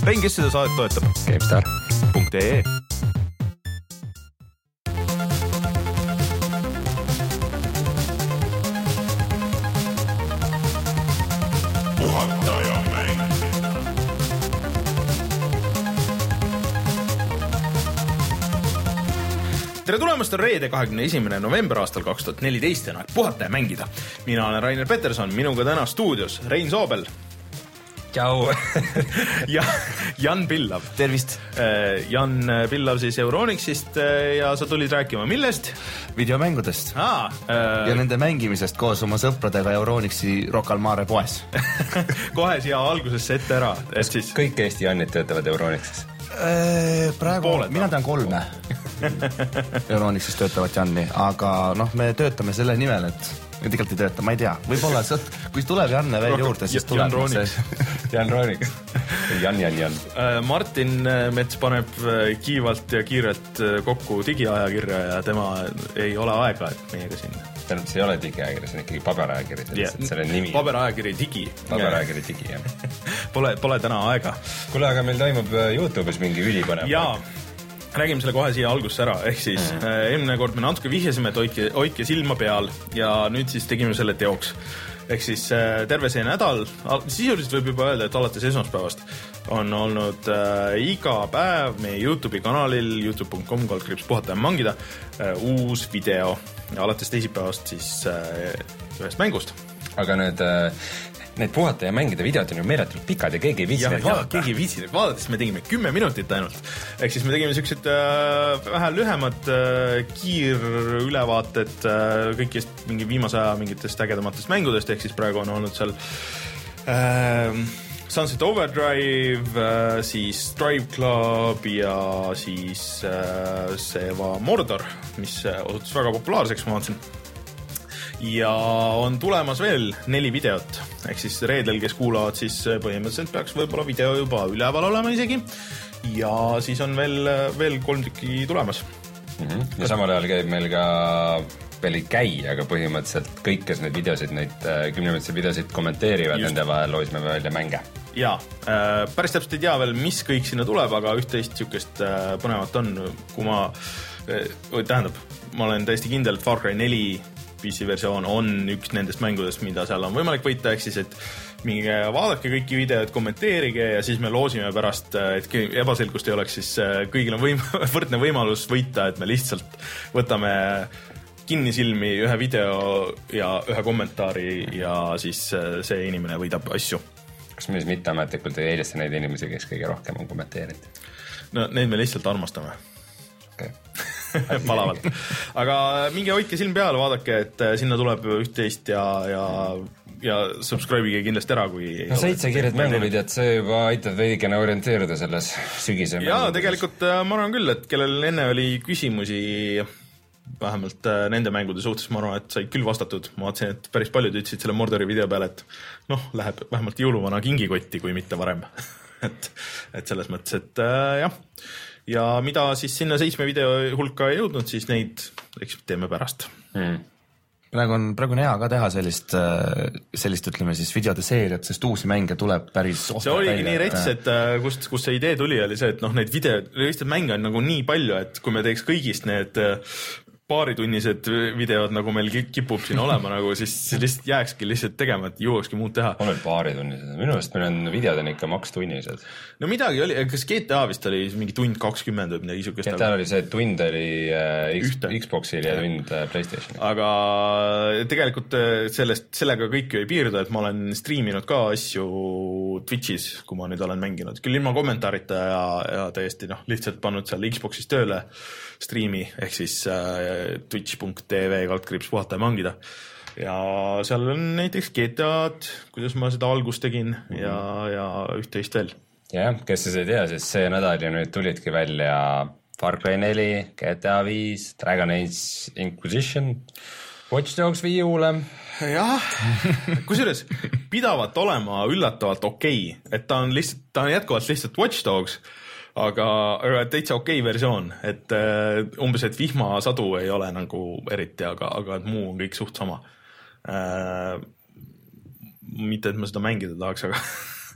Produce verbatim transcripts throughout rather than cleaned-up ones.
Rein, kes seda saadet toetab? GameStar punkt ee tere tulemast, on reede kahekümne esimene november aastal kaks tuhat neliteist ja puhata ja mängida. Mina olen Rainer Peterson, minuga täna stuudios Rein Soobel. Tšau. ja Jan Pillav. Tervist. Jan Pillav siis Euronixist ja sa tulid rääkima millest? Videomängudest. Aa, äh... ja nende mängimisest koos oma sõpradega Euronixi Rocca al Mare poes. Kohe siia algusesse ette ära. Et siis... Kõik Eesti Jannid töötavad Euronixis? Praegu Pooled, mina tean kolme Euronixis töötavat Janni, aga noh, me töötame selle nimel, et me tegelikult ei tööta, ma ei tea, võib-olla kui tuleb Janne veel juurde, siis tuleb Jan Roonix. Jan Roonix. Jan, Jan, Jan. Martin Mets paneb kiivalt ja kiirelt kokku digiajakirja ja tema ei ole aega, et meiega siin. Tähendab, see ei ole digiajakiri, see on ikkagi paberajakiri, yeah. Selle nimi. Paberajakiri digi. Paberajakiri digi, jah. Pole, pole täna aega. Kuule, aga meil toimub YouTube'is mingi ülipõnev. Jaa. Räägime selle kohe siia algusse ära, ehk siis mm. äh, eelmine kord me natuke vihjasime, et hoidke, hoidke silma peal ja nüüd siis tegime selle teoks. Ehk siis äh, terve see nädal, sisuliselt võib juba öelda, et alates esmaspäevast on olnud äh, iga päev meie YouTube'i kanalil youtube punkt com kaldkriips puhata ja mangida äh, uus video ja alates teisipäevast siis äh, ühest mängust. Aga need... Äh... Need puhata ja mängida videod on ju meeletult pikad ja keegi ei viitsi neid vaadata. Keegi ei viitsi neid vaadata, siis me tegime kümme minutit ainult. Ehk siis me tegime sellised äh, vähe lühemad äh, kiirülevaated äh, kõikist mingi viimase aja mingitest ägedamatest mängudest, ehk siis praegu on olnud seal äh, Sunset Overdrive, äh, siis Drive Club ja siis äh, Seva Mordor, mis osutus väga populaarseks, ma vaatasin. Ja on tulemas veel neli videot, ehk siis reedel, kes kuulavad, siis põhimõtteliselt peaks võib-olla video juba üleval olema isegi ja siis on veel, veel kolm tükki tulemas. Mm-hmm. Ja samal ajal käib meil ka, veel ei käi, aga põhimõtteliselt kõik, kes neid videosid, neid kümneminutisi videosid kommenteerivad, Just. Nende vahel loisime välja mänge. Jaa, päris täpselt ei tea veel, mis kõik sinna tuleb, aga üht-teist sükest põnevat on, kui ma, tähendab, ma olen täiesti kindel, et Far Cry neli P C versioon on üks nendest mängudest, mida seal on võimalik võita, ehk siis, et mingi vaadake kõiki videod, kommenteerige ja siis me loosime pärast, et ebaselgust ei oleks, siis kõigil on võim- võrdne võimalus võita, et me lihtsalt võtame kinni silmi ühe video ja ühe kommentaari ja siis see inimene võidab asju. Kas me siis mitteametlikult ei eelista neid inimesi, kes kõige rohkem on kommenteerinud? No neid me lihtsalt armastame. Okay. Palavalt. Aga minge hoidke silm peale, vaadake, et sinna tuleb üht-teist ja, ja, ja subscribe'ige kindlasti ära, kui... No seitse kiiret mänguvideot, see juba aitab veidikene orienteeruda selles sügise mänguvideos. Jaa, tegelikult ma arvan küll, et kellel enne oli küsimusi vähemalt nende mängude suhtes, ma arvan, et said küll vastatud. Ma vaatasin, et päris paljud ütlesid selle Mordori video peale, et noh, läheb vähemalt jõuluvana kingikotti, kui mitte varem. et, et selles mõttes, et äh, jah. Ja mida siis sinna seitsme video hulka ei jõudnud, siis neid eks teeme pärast. Hmm. Praegu on, praegu on hea ka teha sellist, sellist ütleme siis videode seeriat, sest uusi mänge tuleb päris... See oligi nii rets, et kust, kust see idee tuli, oli see, et noh, neid video, lihtsalt mänge on nagu nii palju, et kui me teeks kõigist need paaritunnised videod, nagu meil kipub siin olema, nagu siis lihtsalt jääkski lihtsalt tegema, et jõuakski muud teha. On veel paaritunnised. Minu arust meil on videod on ikka maks tunnised. No midagi oli, kas G T A vist oli mingi tund kakskümmend või midagi isukest? G T A oli see tund oli äh, Xboxil ja tund äh, PlayStationil. Aga tegelikult sellest, sellega kõik ju ei piirdu, et ma olen streaminud ka asju Twitchis, kui ma nüüd olen mänginud. Küll ilma kommentaarita ja, ja täiesti noh, lihtsalt pannud seal Xboxis tööle streami, ehk siis äh, twitch punkt tv kaldkriips puhata ja mangida. Ja seal on näiteks G T A-d, kuidas ma seda algust tegin ja, ja üht-teist veel. Jah, kes siis ei tea, siis see nädal ja nüüd tulidki välja Far Cry neli, G T A viis, Dragon Age Inquisition, Watch Dogs viiule. Jah, kusjuures pidavat olema üllatavalt okei, et ta on, lihtsalt, ta on jätkuvalt lihtsalt Watch Dogs, aga, aga täitsa okei versioon, et uh, umbes, et vihmasadu ei ole nagu eriti, aga, aga muu on kõik suht sama. Uh, mitte, et ma seda mängida tahaks, aga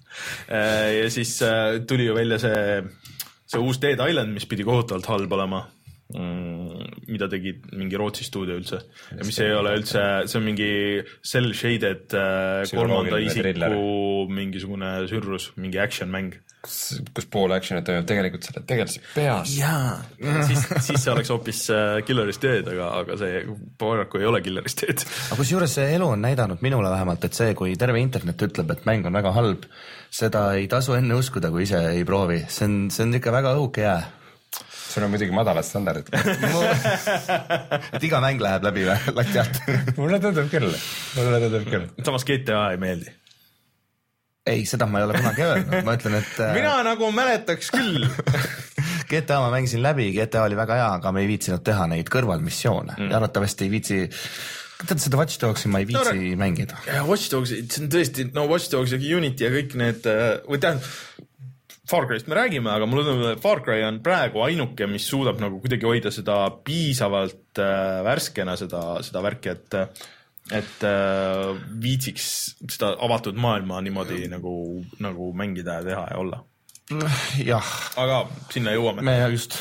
ja siis tuli ju välja see, see uus Dead Island, mis pidi kohutavalt halb olema, mida tegi mingi Rootsi stuudio üldse. Ja mis ei ole üldse, see on mingi cel-shaded kolmanda isiku mingisugune sürrus, mingi action mäng. Kus pool actionit toimub tegelikult selle tegelase peas. Jaa, siis, siis see oleks hoopis Killerist Dead, aga, aga see paraku ei ole Killerist Dead. Aga kus juures see elu on näidanud minule vähemalt, et see, kui terve internet ütleb, et mäng on väga halb, seda ei tasu enne uskuda, kui ise ei proovi. See on, see on ikka väga õhuke jää. Sul on muidugi madalad standardid. et iga mäng läheb läbi latjalt. Mulle tundub küll. Mulle tundub küll. Samas G T A ei meeldi. Ei, seda ma ei ole kunagi öelnud. Ma ütlen, et... Mina nagu mäletaks küll. G T A ma mängisin läbi, G T A oli väga hea, aga me ei viitsinud teha neid kõrvalmissioone. Mm. Ja arvatavasti ei viitsi... Tead, seda Watch Dogsi ma ei viitsi no, mängida. Ja Watch Dogs, see on tõesti... No Watch Dogs ja Unity ja kõik need... Või tähendab, Far Cry'st me räägime, aga mulle tundub, et Far Cry on praegu ainuke, mis suudab nagu kuidagi hoida seda piisavalt värskena, seda, seda värki, et... et äh, viitsiks seda avatud maailma niimoodi nagu, nagu mängida ja teha ja olla. Jah. Aga sinna jõuame. Me just.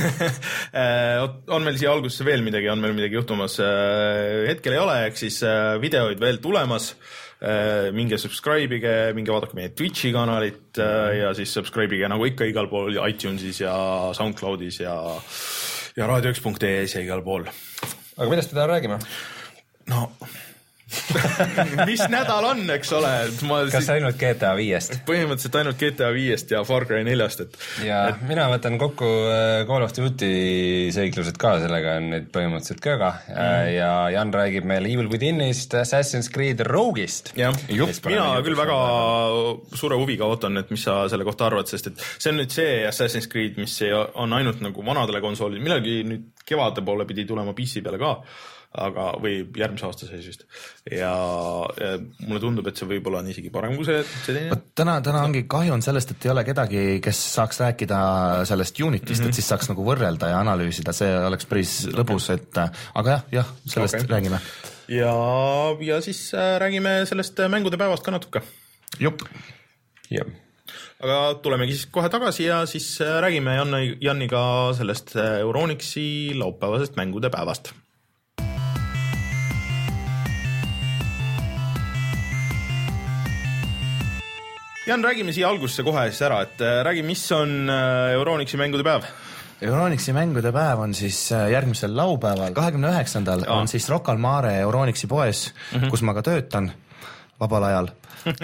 on meil siia algusesse veel midagi, on meil midagi juhtumas. Hetkel ei ole, ehk siis videoid veel tulemas. Minge subscribe'ige, minge vaadake meie Twitchi kanalit ja siis subscribe'ige nagu ikka igal pool iTunesis ja SoundCloudis ja, ja radio üks punkt ee ja igal pool. Aga millest teda räägime? No, mis nädal on, eks ole? Ma Kas siit... ainult G T A viiest? Põhimõtteliselt ainult G T A viiest ja Far Cry neljast. Et... Ja et... mina võtan kokku Call of Duty seiklused ka, sellega on neid põhimõtteliselt kööga. Mm. Ja Jan räägib meil Evil Withinist, Assassin's Creed Rogue'ist. Jah, mina küll väga suure huviga ootan, et mis sa selle kohta arvad, sest et see on nüüd see Assassin's Creed, mis on ainult nagu vanadele konsoolid. Millalgi nüüd kevade poole pidi tulema P C peale ka. Aga, või järgmise aasta sees vist. Ja, ja mulle tundub, et see võib-olla on isegi parem kui see, see teine. Täna, täna ongi kahju on sellest, et ei ole kedagi, kes saaks rääkida sellest Unity'st, mm-hmm. et siis saaks nagu võrrelda ja analüüsida, see oleks päris okay. lõbus, et aga jah, jah, sellest okay. räägime. Ja, ja siis räägime sellest mängude päevast ka natuke. Jupp. Jah. Aga tulemegi siis kohe tagasi ja siis räägime Janni, Janniga sellest Euronixi laupäevasest mängude päevast. Jan, räägime siia algusse kohe siis ära, et räägi, mis on Euronixi mängude päev? Euronixi mängude päev on siis järgmisel laupäeval, kahekümne üheksandal on siis Rocca al Mare Euronixi poes, mm-hmm. kus ma ka töötan vabal ajal.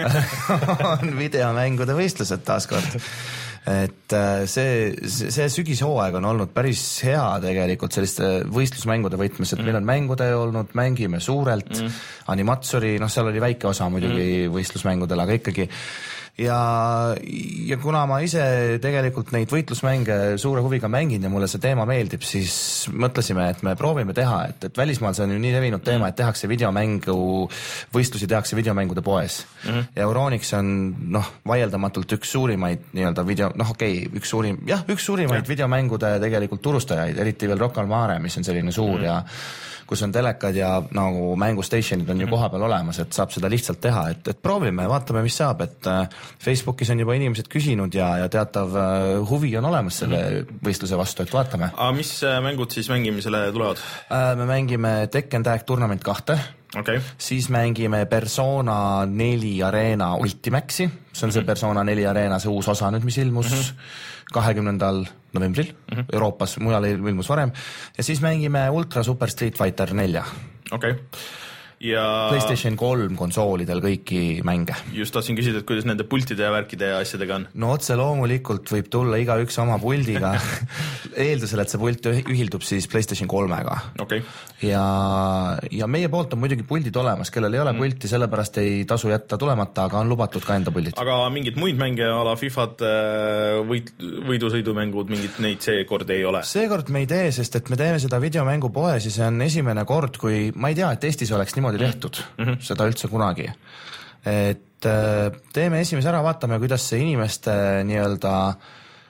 on videomängude võistlused taaskord. Et see, see sügishooaeg on olnud päris hea tegelikult selliste võistlusmängude võitmes, et mm. meil on mängude olnud, mängime suurelt, mm. Animatsori, noh seal oli väike osa muidugi mm. võistlusmängudel, aga ikkagi ja, ja kuna ma ise tegelikult neid võitlusmänge suure huviga mängin ja mulle see teema meeldib, siis mõtlesime, et me proovime teha, et, et välismaal see on ju nii levinud teema, et tehakse videomängu, võistlusi tehakse videomängude poes. Mm-hmm. Ja Euronix on noh, vaieldamatult üks suurimaid nii-öelda video, noh okei, okay, üks suurim, jah, üks suurimaid ja. videomängude tegelikult turustajaid, eriti veel Rocca al Mare, mis on selline suur mm-hmm. ja kus on telekad ja nagu mängustationid on ju koha peal olemas, et saab seda lihtsalt teha, et, et proovime ja vaatame, mis saab, et Facebookis on juba inimesed küsinud ja, ja teatav huvi on olemas selle võistluse vastu, et vaatame. Aga mis mängud siis mängimisele tulevad? Me mängime Tekken Tag Tournament kahte, okay. siis mängime Persona neli Arena Ultimaxi, see on see mm-hmm. Persona neli Arena, see uus osa nüüd, mis ilmus mm-hmm. kahekümnendal novembril mm-hmm. Euroopas, mujal ilmus varem ja siis mängime Ultra Super Street Fighter nelja. Okei. Okay. Ja... PlayStation kolm konsoolidel kõiki mänge. Just tahtsin küsida, et kuidas nende pultide ja värkide ja asjadega on? No otse loomulikult võib tulla iga üks oma puldiga eeldusel, et see pult ühildub siis PlayStation kolmega. Okay. Ja, ja meie poolt on muidugi puldid olemas, kellel ei ole mm. pulti, sellepärast ei tasu jätta tulemata, aga on lubatud ka enda puldid. Aga mingid muid mänge ala FIFAd, võit, võidusõidumängud, mingid neid seekord ei ole? Seekord me ei tee, sest et me teeme seda videomängu poes ja see on esimene kord, kui ma ei tea, et Eestis oleks niimoodi tehtud, mm-hmm. seda üldse kunagi. Et teeme esimese ära, vaatame, kuidas see inimeste nii-öelda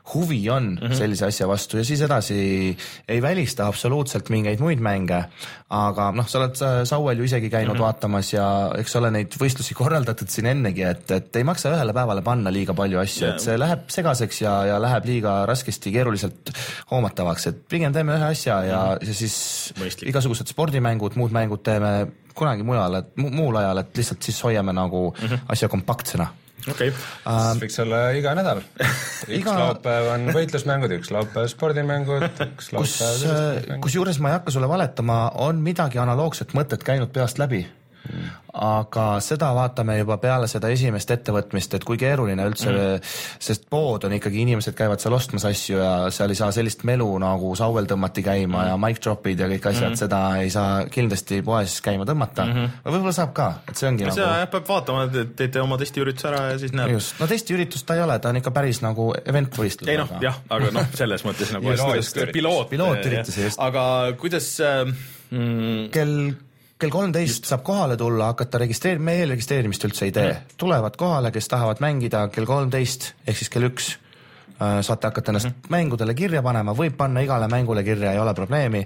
huvi on mm -hmm. sellise asja vastu ja siis edasi ei välista absoluutselt mingeid muid mänge, aga noh, sa oled Sauel ju isegi käinud mm -hmm. vaatamas ja eks ole neid võistlusi korraldatud siin ennegi, et, et ei maksa ühele päevale panna liiga palju asju yeah., et see läheb segaseks ja, ja läheb liiga raskesti keeruliselt hoomatavaks, et pigem teeme ühe asja ja, mm -hmm. ja siis Mõistlik. igasugused spordimängud, muud mängud teeme kunagi mujal, et mu, muul ajal, et lihtsalt siis hoiame nagu mm -hmm. asja kompaktsena. Okay. Uh, võiks olla iga nädal. üks iga... laupäev on võitlusmängud, üks laupäev spordimängud, üks laupäev kus juures ma ei hakka sulle valetama, on midagi analoogset mõtet käinud peast läbi. Hmm. Aga seda vaatame juba peale seda esimest ettevõtmist, et kui keeruline üldse mm., sest pood on ikkagi, inimesed käivad seal ostmas asju ja seal ei saa sellist melu nagu Sauel tõmmati käima mm. ja mic dropid ja kõik asjad mm., seda ei saa kindlasti poes käima tõmmata mm. -hmm. võib-olla saab ka, et see ongi ja nagu see peab vaatama, et teete oma testiürituse ära ja siis näeb. Just, no testiüritus ta ei ole, ta on ikka päris nagu event-võistlus. ei noh, jah, aga noh, selles mõttes nagu piloot, pilootüritus, just. Aga kuidas mm, kell kell kolmteist saab kohale tulla, hakata registreerima, me eelregistreerimist üldse ei tee. Tulevad kohale, kes tahavad mängida kell kolmteist, ehk siis kell üks. Saate hakata ennast mm-hmm. mängudele kirja panema, võib panna igale mängule kirja, ei ole probleemi.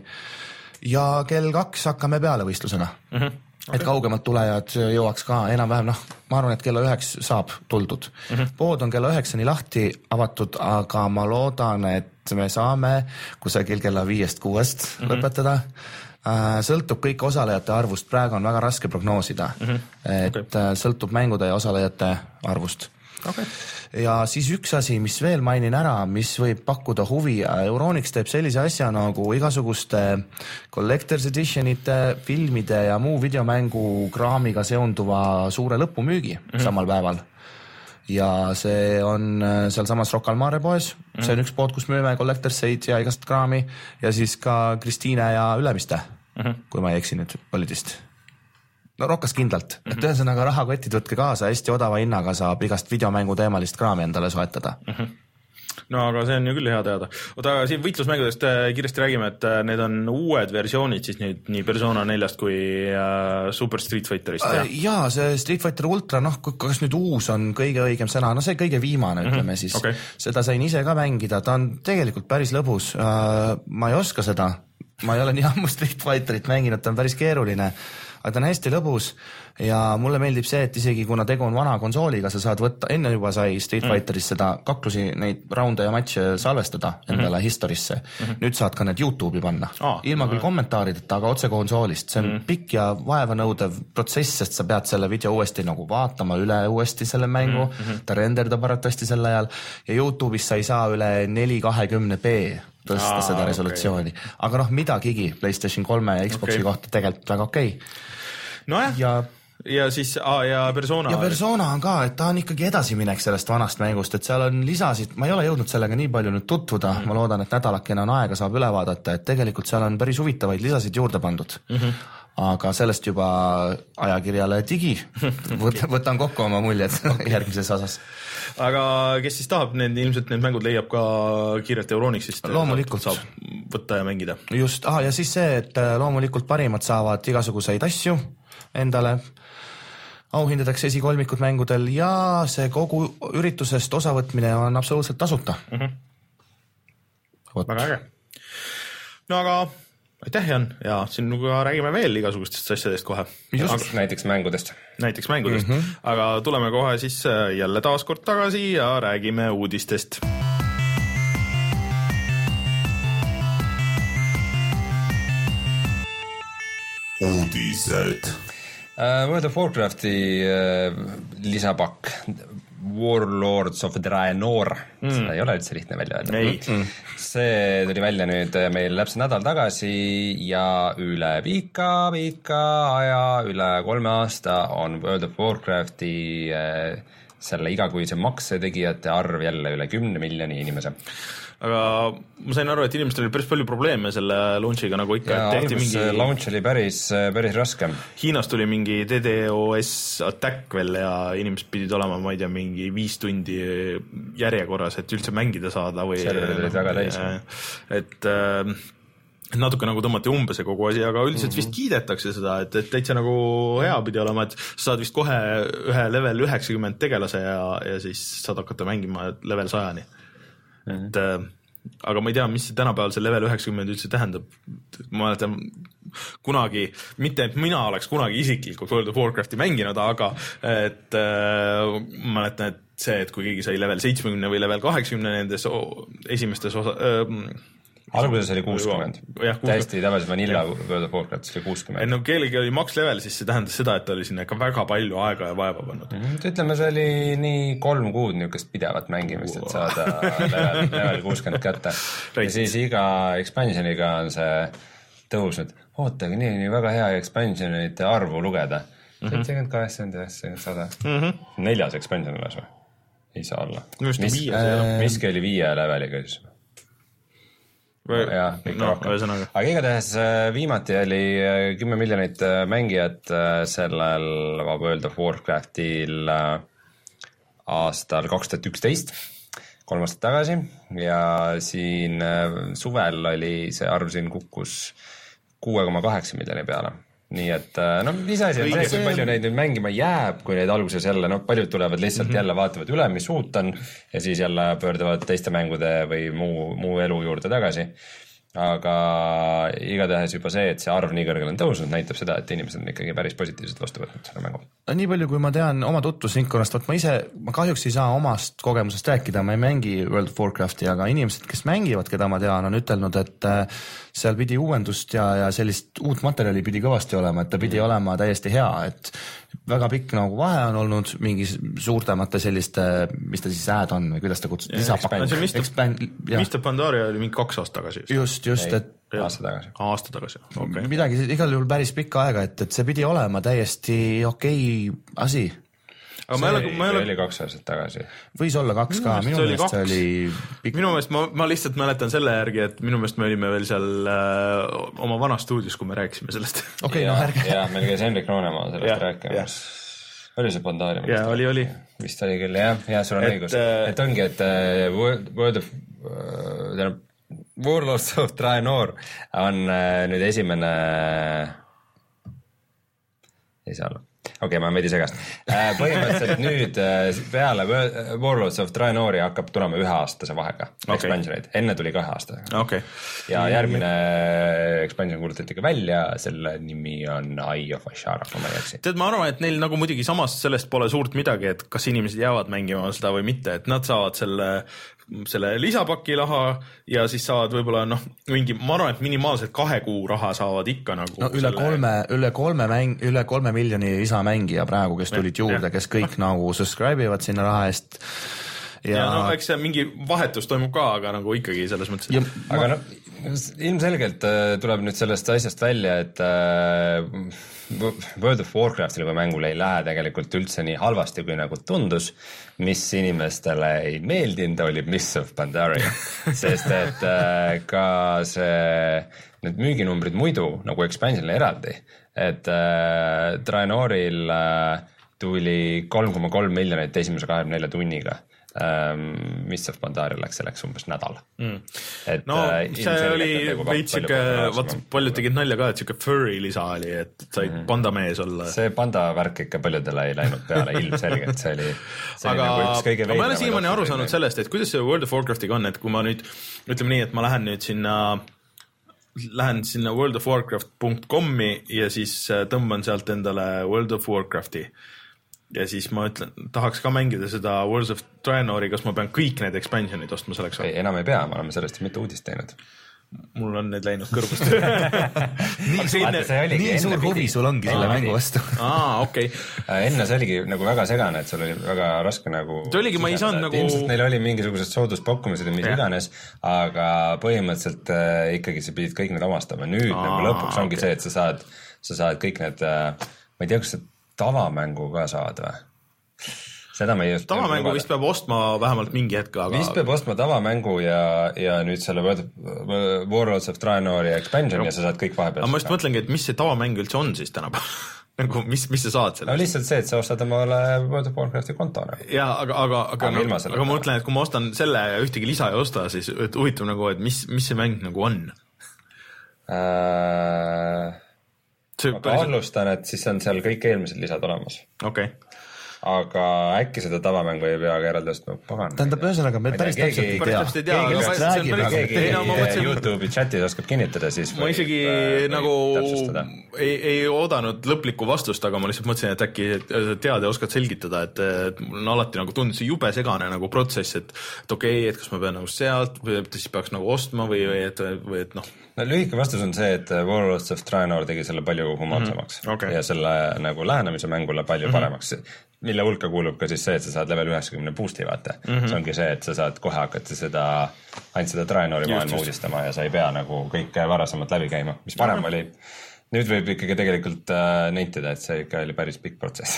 Ja kell kaks hakkame peale võistlusena. Mm-hmm. Okay. Et kaugemalt tulejad jõuaks ka enam-vähem, noh, ma arvan, et kella üheks saab tuldud. Mm-hmm. Pood on kella üheksani lahti avatud, aga ma loodan, et me saame kusagil kella viiest kuuest mm-hmm. lõpetada. Sõltub kõik osalejate arvust, praegu on väga raske prognoosida, mm-hmm. et okay. sõltub mängude ja osalejate arvust. Okay. Ja siis üks asi, mis veel mainin ära, mis võib pakkuda huvi, Euronics teeb sellise asja nagu igasuguste Collector's Editionite, filmide ja muu videomängu kraamiga seonduva suure lõpumüügi mm-hmm. samal päeval. Ja see on seal samas Rocca al Mare poes, mm. see on üks pood, kus müüme Collector'seid ja igast kraami ja siis ka Kristiine ja Ülemiste, mm-hmm. kui ma ei eksi nüüd Politist. No Roccas kindlalt, mm-hmm. et ühesõnaga rahakotid võtke kaasa, hästi odava hinnaga saab igast videomängu teemalist kraami endale soetada. Mm-hmm. No aga see on ju küll hea teada. Oota, aga siin võitlusmängudest kiiresti räägime, et need on uued versioonid siis nüüd nii Persona neljast kui äh, Super Street Fighterist. Ja? Jaa, see Street Fighter Ultra, noh, kas nüüd uus on kõige õigem sõna, no see kõige viimane, mm-hmm. ütleme siis. Okay. Seda sain ise ka mängida, ta on tegelikult päris lõbus. Uh, ma ei oska seda, ma ei ole nii ammu Street Fighterit mänginud, ta on päris keeruline, aga ta on hästi lõbus ja mulle meeldib see, et isegi kuna tegu on vana konsooliga, sa saad võtta, enne juba sai Street Fighteris seda kaklusi, neid raunde ja matše salvestada endale mm-hmm. historisse. Mm-hmm. Nüüd saad ka need YouTube'i panna. Ah, ilma küll kommentaarideta, aga otse konsoolist. See on mm-hmm. pikk ja vaevanõudev protsess, sest sa pead selle video uuesti nagu vaatama üle uuesti selle mängu. Mm-hmm. Ta renderdab arvatavasti sel ajal ja YouTube'is sa ei saa üle neli kakskümmend p tõsta Aa, seda resolutsiooni. Okay. Aga noh, midagigi PlayStation kolme ja Xboxi okay. kohta tegelikult väga okei okay. Nojah. Ja ja siis ah, ja Persona. Ja Persona on ka, et ta on ikkagi edasiminek sellest vanast mängust, et seal on lisasid, ma ei ole jõudnud sellega nii palju nüüd tutvuda, mm-hmm. ma loodan, et nädalakene on aega, saab üle vaadata, et tegelikult seal on päris huvitavaid lisasid juurde pandud. Mm-hmm. Aga sellest juba ajakirjale digi, võtan kokku oma muljed okay. järgmises osas. Aga kes siis tahab, need, ilmselt need mängud leiab ka kiirelt Euronicsist. Loomulikult. Saab võtta ja mängida. Just, ah, ja siis see, et loomulikult parimad saavad igasuguseid asju endale, auhindatakse esikolmikud mängudel ja see kogu üritusest osavõtmine on absoluutselt tasuta. Mm-hmm. Väga äge. No aga aitäh, Jan, ja siin räägime veel igasugustest asjadest kohe. Just, aga, näiteks mängudest. Näiteks mängudest, mm-hmm. aga tuleme kohe siis jälle taas kord tagasi ja räägime uudistest. Uudised. Uh, World of Warcrafti uh, lisapakk Warlords of Draenor mm. seda ei ole üldse lihtne välja öelda mm. see tuli välja nüüd meil läpse nädal tagasi ja üle pika, pika aja, üle kolme aasta on World of Warcrafti uh, selle igakuise makse tegijate arv jälle üle kümne miljoni inimese. Aga ma sain aru, et inimestel oli päris palju probleeme selle launchiga, nagu ikka ja, tehti mingi... launch oli päris, päris raske. Hiinas tuli mingi D D O S attack veel ja inimesed pidid olema, ma ei tea, mingi viis tundi järjekorras, et üldse mängida saada või... Serverid olid väga täis. Et... et natuke nagu tõmmati umbe see kogu asi, aga üldiselt mm-hmm. vist kiidetakse seda, et, et täitsa nagu hea pidi olema, et sa saad vist kohe ühe level üheksakümmend tegelase ja, ja siis saad hakata mängima level sajani. et äh, aga ma ei tea, mis see tänapäeval see level üheksakümmend üldse tähendab. Ma mäletan kunagi, mitte et mina oleks kunagi isiklikult World of Warcrafti mänginud, aga et äh, ma mäletan, et see, et kui keegi sai level seitsmekümne või level kaheksakümne nendes esimestes osa... Äh, alguses oli kuuskümmend. Täiesti tavaliselt vanilla World of Warcraft oli kuuskümmend. No kellegi oli max level, siis see tähendas seda, et ta oli sinna ikka väga palju aega ja vaeva pannud. Mm, ütleme, see oli nii kolm kuud niisugust pidevat mängimist, et saada level, level kuuskümmend kätte. Ja siis iga expansioniga on see tõusnud. Ootage, nii, nii väga hea expansionite arvu lugeda. seitsekümmend, kaheksakümmend, üheksakümmend, sada. Neljas expansion alles või? Ei saa olla. Mis, miski oli viie leveliga siis? Ja, no, aga igatahes viimati oli kümme miljonit mängijat sellel vaba öelda Warcraftil aastal kaks tuhat üksteist, kolm aastat tagasi ja siin suvel oli see arv siin kukkus kuue koma kaheksa miljoni peale. Nii et no mis asi on see, kui palju neid nüüd mängima jääb, kui neid alguses jälle, no paljud tulevad lihtsalt mm-hmm. jälle vaatavad üle, mis uut on ja siis jälle pöörduvad teiste mängude või muu, muu elu juurde tagasi. Aga igatahes juba see, et see arv nii kõrgel on tõusnud, näitab seda, et inimesed on ikkagi päris positiivselt vastu võtnud selle mängu. Nii palju, kui ma tean oma tutvusringkonnast, võt ma ise, ma kahjuks ei saa omast kogemusest rääkida, ma ei mängi World of Warcrafti, aga inimesed, kes mängivad, keda ma tean, on ütelnud, et seal pidi uuendust ja, ja sellist uut materjali pidi kõvasti olema, et ta pidi mm. olema täiesti hea, et väga pikk nagu vahe on olnud mingi suurtemate selliste, mis ta siis ääd on või kuidas ta kutsud, lisapakk. mister Pandaria oli mingi kaks aasta tagasi. Just, just, ei, et aasta tagasi. Aasta tagasi, okei. Okay. Midagi igal juhul päris pikka aega, et, et see pidi olema täiesti okei asi. Aga see ole, ma ole... oli kaks aastat tagasi. Võis olla kaks ka, minu meelest oli pikk. Minu meelest, ma, ma lihtsalt mäletan selle järgi, et minu meelest me olime veel seal äh, oma vana stuudios, kui me rääkisime sellest. Okay, no, ärge. Ja, meil käis Henrik Roonemaa sellest rääkimas. Oli see Pandaria? Ja, oli, oli. Vist oli küll, jah, ja sul on et, õigus. Äh... Et ongi, et uh, World, World of uh, Warlords of Draenor on uh, nüüd esimene ei saa olla. Okei, okay, ma veidi segast. Põhimõtteliselt nüüd peale Warlords of Draenori hakkab tulema ühe aastase vahega okay. expansioneid. Enne tuli kahe aastasega. Okay. Ja järgmine expansion kuulutati ka välja, selle nimi on Eye of Ashara, kui ma ei jaksi. Tead, ma arvan, et neil nagu muidugi samas sellest pole suurt midagi, et kas inimesed jäävad mängima seda või mitte, et nad saavad selle selle lisapaki raha ja siis saavad võib-olla noh, mingi, ma arvan, et minimaalselt kahe kuu raha saavad ikka nagu no, üle, selle... kolme, üle, kolme mäng, üle kolme miljoni lisamängija praegu, kes tulid ja, juurde, kes kõik nagu subscribe ivad sinna raha eest ja, ja no eks see mingi vahetus toimub ka, aga nagu ikkagi selles mõttes ja, ma... aga no ilmselgelt äh, tuleb nüüd sellest asjast välja, et äh, World of Warcraftil kui mängule ei lähe tegelikult üldse nii halvasti, kui nagu tundus, mis inimestele ei meeldinud, oli Mists of Pandaria, sest et äh, ka see, need müüginumbrid muidu nagu expansionile eraldi, et äh, Draenoril äh, tuli kolm koma kolm miljonit esimese kahekümne nelja tunniga. Um, Mists of Pandaria läks selleks umbes nädal mm. et, no äh, see oli veits siuke, vaat paljud tegid nalja ka, et siuke furry lisa oli, et said mm. pandamees olla. See panda värk ikka paljudele ei läinud peale ilmselgelt, see oli, see aga, oli nagu üks kõige ma olen siiamaani aru saanud sellest, et kuidas see World of Warcraftiga on, et kui ma nüüd ütleme nii, et ma lähen nüüd sinna lähen sinna world of warcraft dot com'i ja siis tõmban sealt endale World of Warcrafti ja siis ma ütlen, tahaks ka mängida seda World of Draenori, kas ma pean kõik need expansionid ostma selleks? Ei, enam ei pea, me oleme sellest mitu uudist teinud. Mul on need läinud kõrvust. nii suur, nii suur huvi sul ongi selle mängu vastu. Aa, okei. Okay. Enne see oligi nagu väga segane, et sul oli väga raske nagu... See oligi, ma ei saanud nagu... Ilmselt neil oli mingisugused sooduspakkumised ja mis iganes, aga põhimõtteliselt äh, ikkagi sa pidid kõik need omastama. Nüüd Aa, nagu lõpuks ongi okay. see, et sa saad, sa saad kõik need... Äh, ma ei tea, kas sa tavamängu ka saad või? Seda me ei just... Tavamängu vist peab ostma vähemalt mingi hetk, aga... Vist peab ostma tavamängu ja, ja nüüd selle Warlords of Draenori expansion no. ja sa saad kõik vahepeal... Aga ma just mõtlengi, et mis see tavamäng üldse on siis tänapäeval? nagu, mis, mis sa saad sellest? No lihtsalt see, et sa ostad omale World of Warcrafti konto. Jaa, aga, aga, aga, aga, no, aga ma mõtlen, et kui ma ostan selle ja ühtegi lisa ei osta, siis et huvitav nagu, et mis, mis see mäng nagu on? Äh... ma päriselt... alustan, et siis on seal kõik eelmised lisad olemas. Okei. Okay. aga äkki seda tavamängu ei pea ka eraldi ostma, pagan. Tähendab, ühesõnaga, me päris täpselt ei tea. Keegi lihtsalt räägib, aga keegi YouTube'i chatis oskab kinnitada, siis ma isegi nagu ei, ei oodanud lõplikku vastust, aga ma lihtsalt mõtlesin, et äkki tead ja oskad selgitada, et, et mul on alati nagu tundnud see jube segane nagu protsess, et, et okei, okay, et kas ma pean nagu sealt või siis peaks nagu ostma või, või et, või et noh. No lühike vastus on see, et Warlords of Draenor tegi selle palju humaansemaks mm -hmm. okay. ja selle nagu lähenemise mängule palju mm -hmm. paremaks, mille hulka kuulub ka siis see, et sa saad level üheksakümne boost'i vaata mm. -hmm. see ongi see, et sa saad kohe hakata seda, ainult seda Draenori maailma uudistama ja sa ei pea nagu kõike varasemalt läbi käima, mis parem mm -hmm. oli. Nüüd võib ikkagi tegelikult äh, neintida, et see ikka oli päris pikk protsess.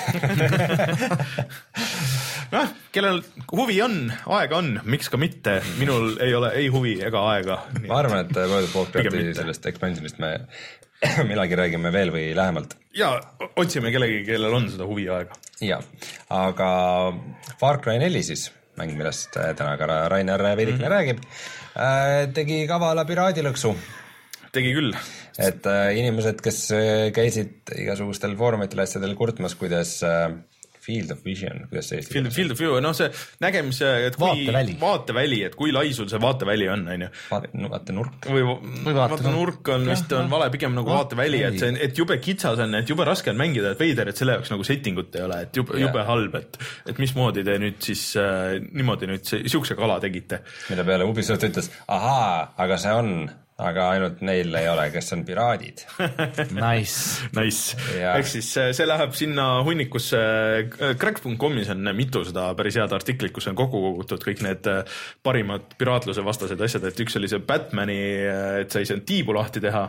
noh, kellel huvi on, aega on, miks ka mitte, minul ei ole ei huvi ega aega. Ma arvan, et World of Warcrafti sellest expansionist me millalgi räägime veel või lähemalt. Ja otsime kellegi, kellel on seda huvi aega. Ja, aga Far Cry neli siis, mäng, millest täna ka Rainer veidikene mm. räägib, tegi kavala piraadilõksu. Tegi küll. Et äh, inimesed, kes käisid igasugustel foorumitel asjadel kurtmas, kuidas äh, Field of Vision, kuidas see Eesti Field, field of View, noh see nägemise, et kui vaateväli, vaateväli et kui lai sul see vaateväli on, on ju. Vaatenurk. Või, või vaatenurk on vist on vale, pigem nagu vaateväli, et see, et jube kitsas on, et jube raske on mängida, et veider, et selle jaoks nagu settingut ei ole, et jube, jube halb, et, et mismoodi te nüüd siis äh, niimoodi nüüd see, siukse kala tegite. Mille peale Ubisoft ütles, ahaa, aga see on aga ainult neil ei ole, kes on piraadid. Nice. Nice. Ehk siis see läheb sinna hunnikusse, Cracks punkt comis on mitu seda päris head artiklit, kus on kokku kogutud kõik need parimad piraatluse vastased asjad, et üks oli see Batmani, et sa ei saanud tiibu lahti teha,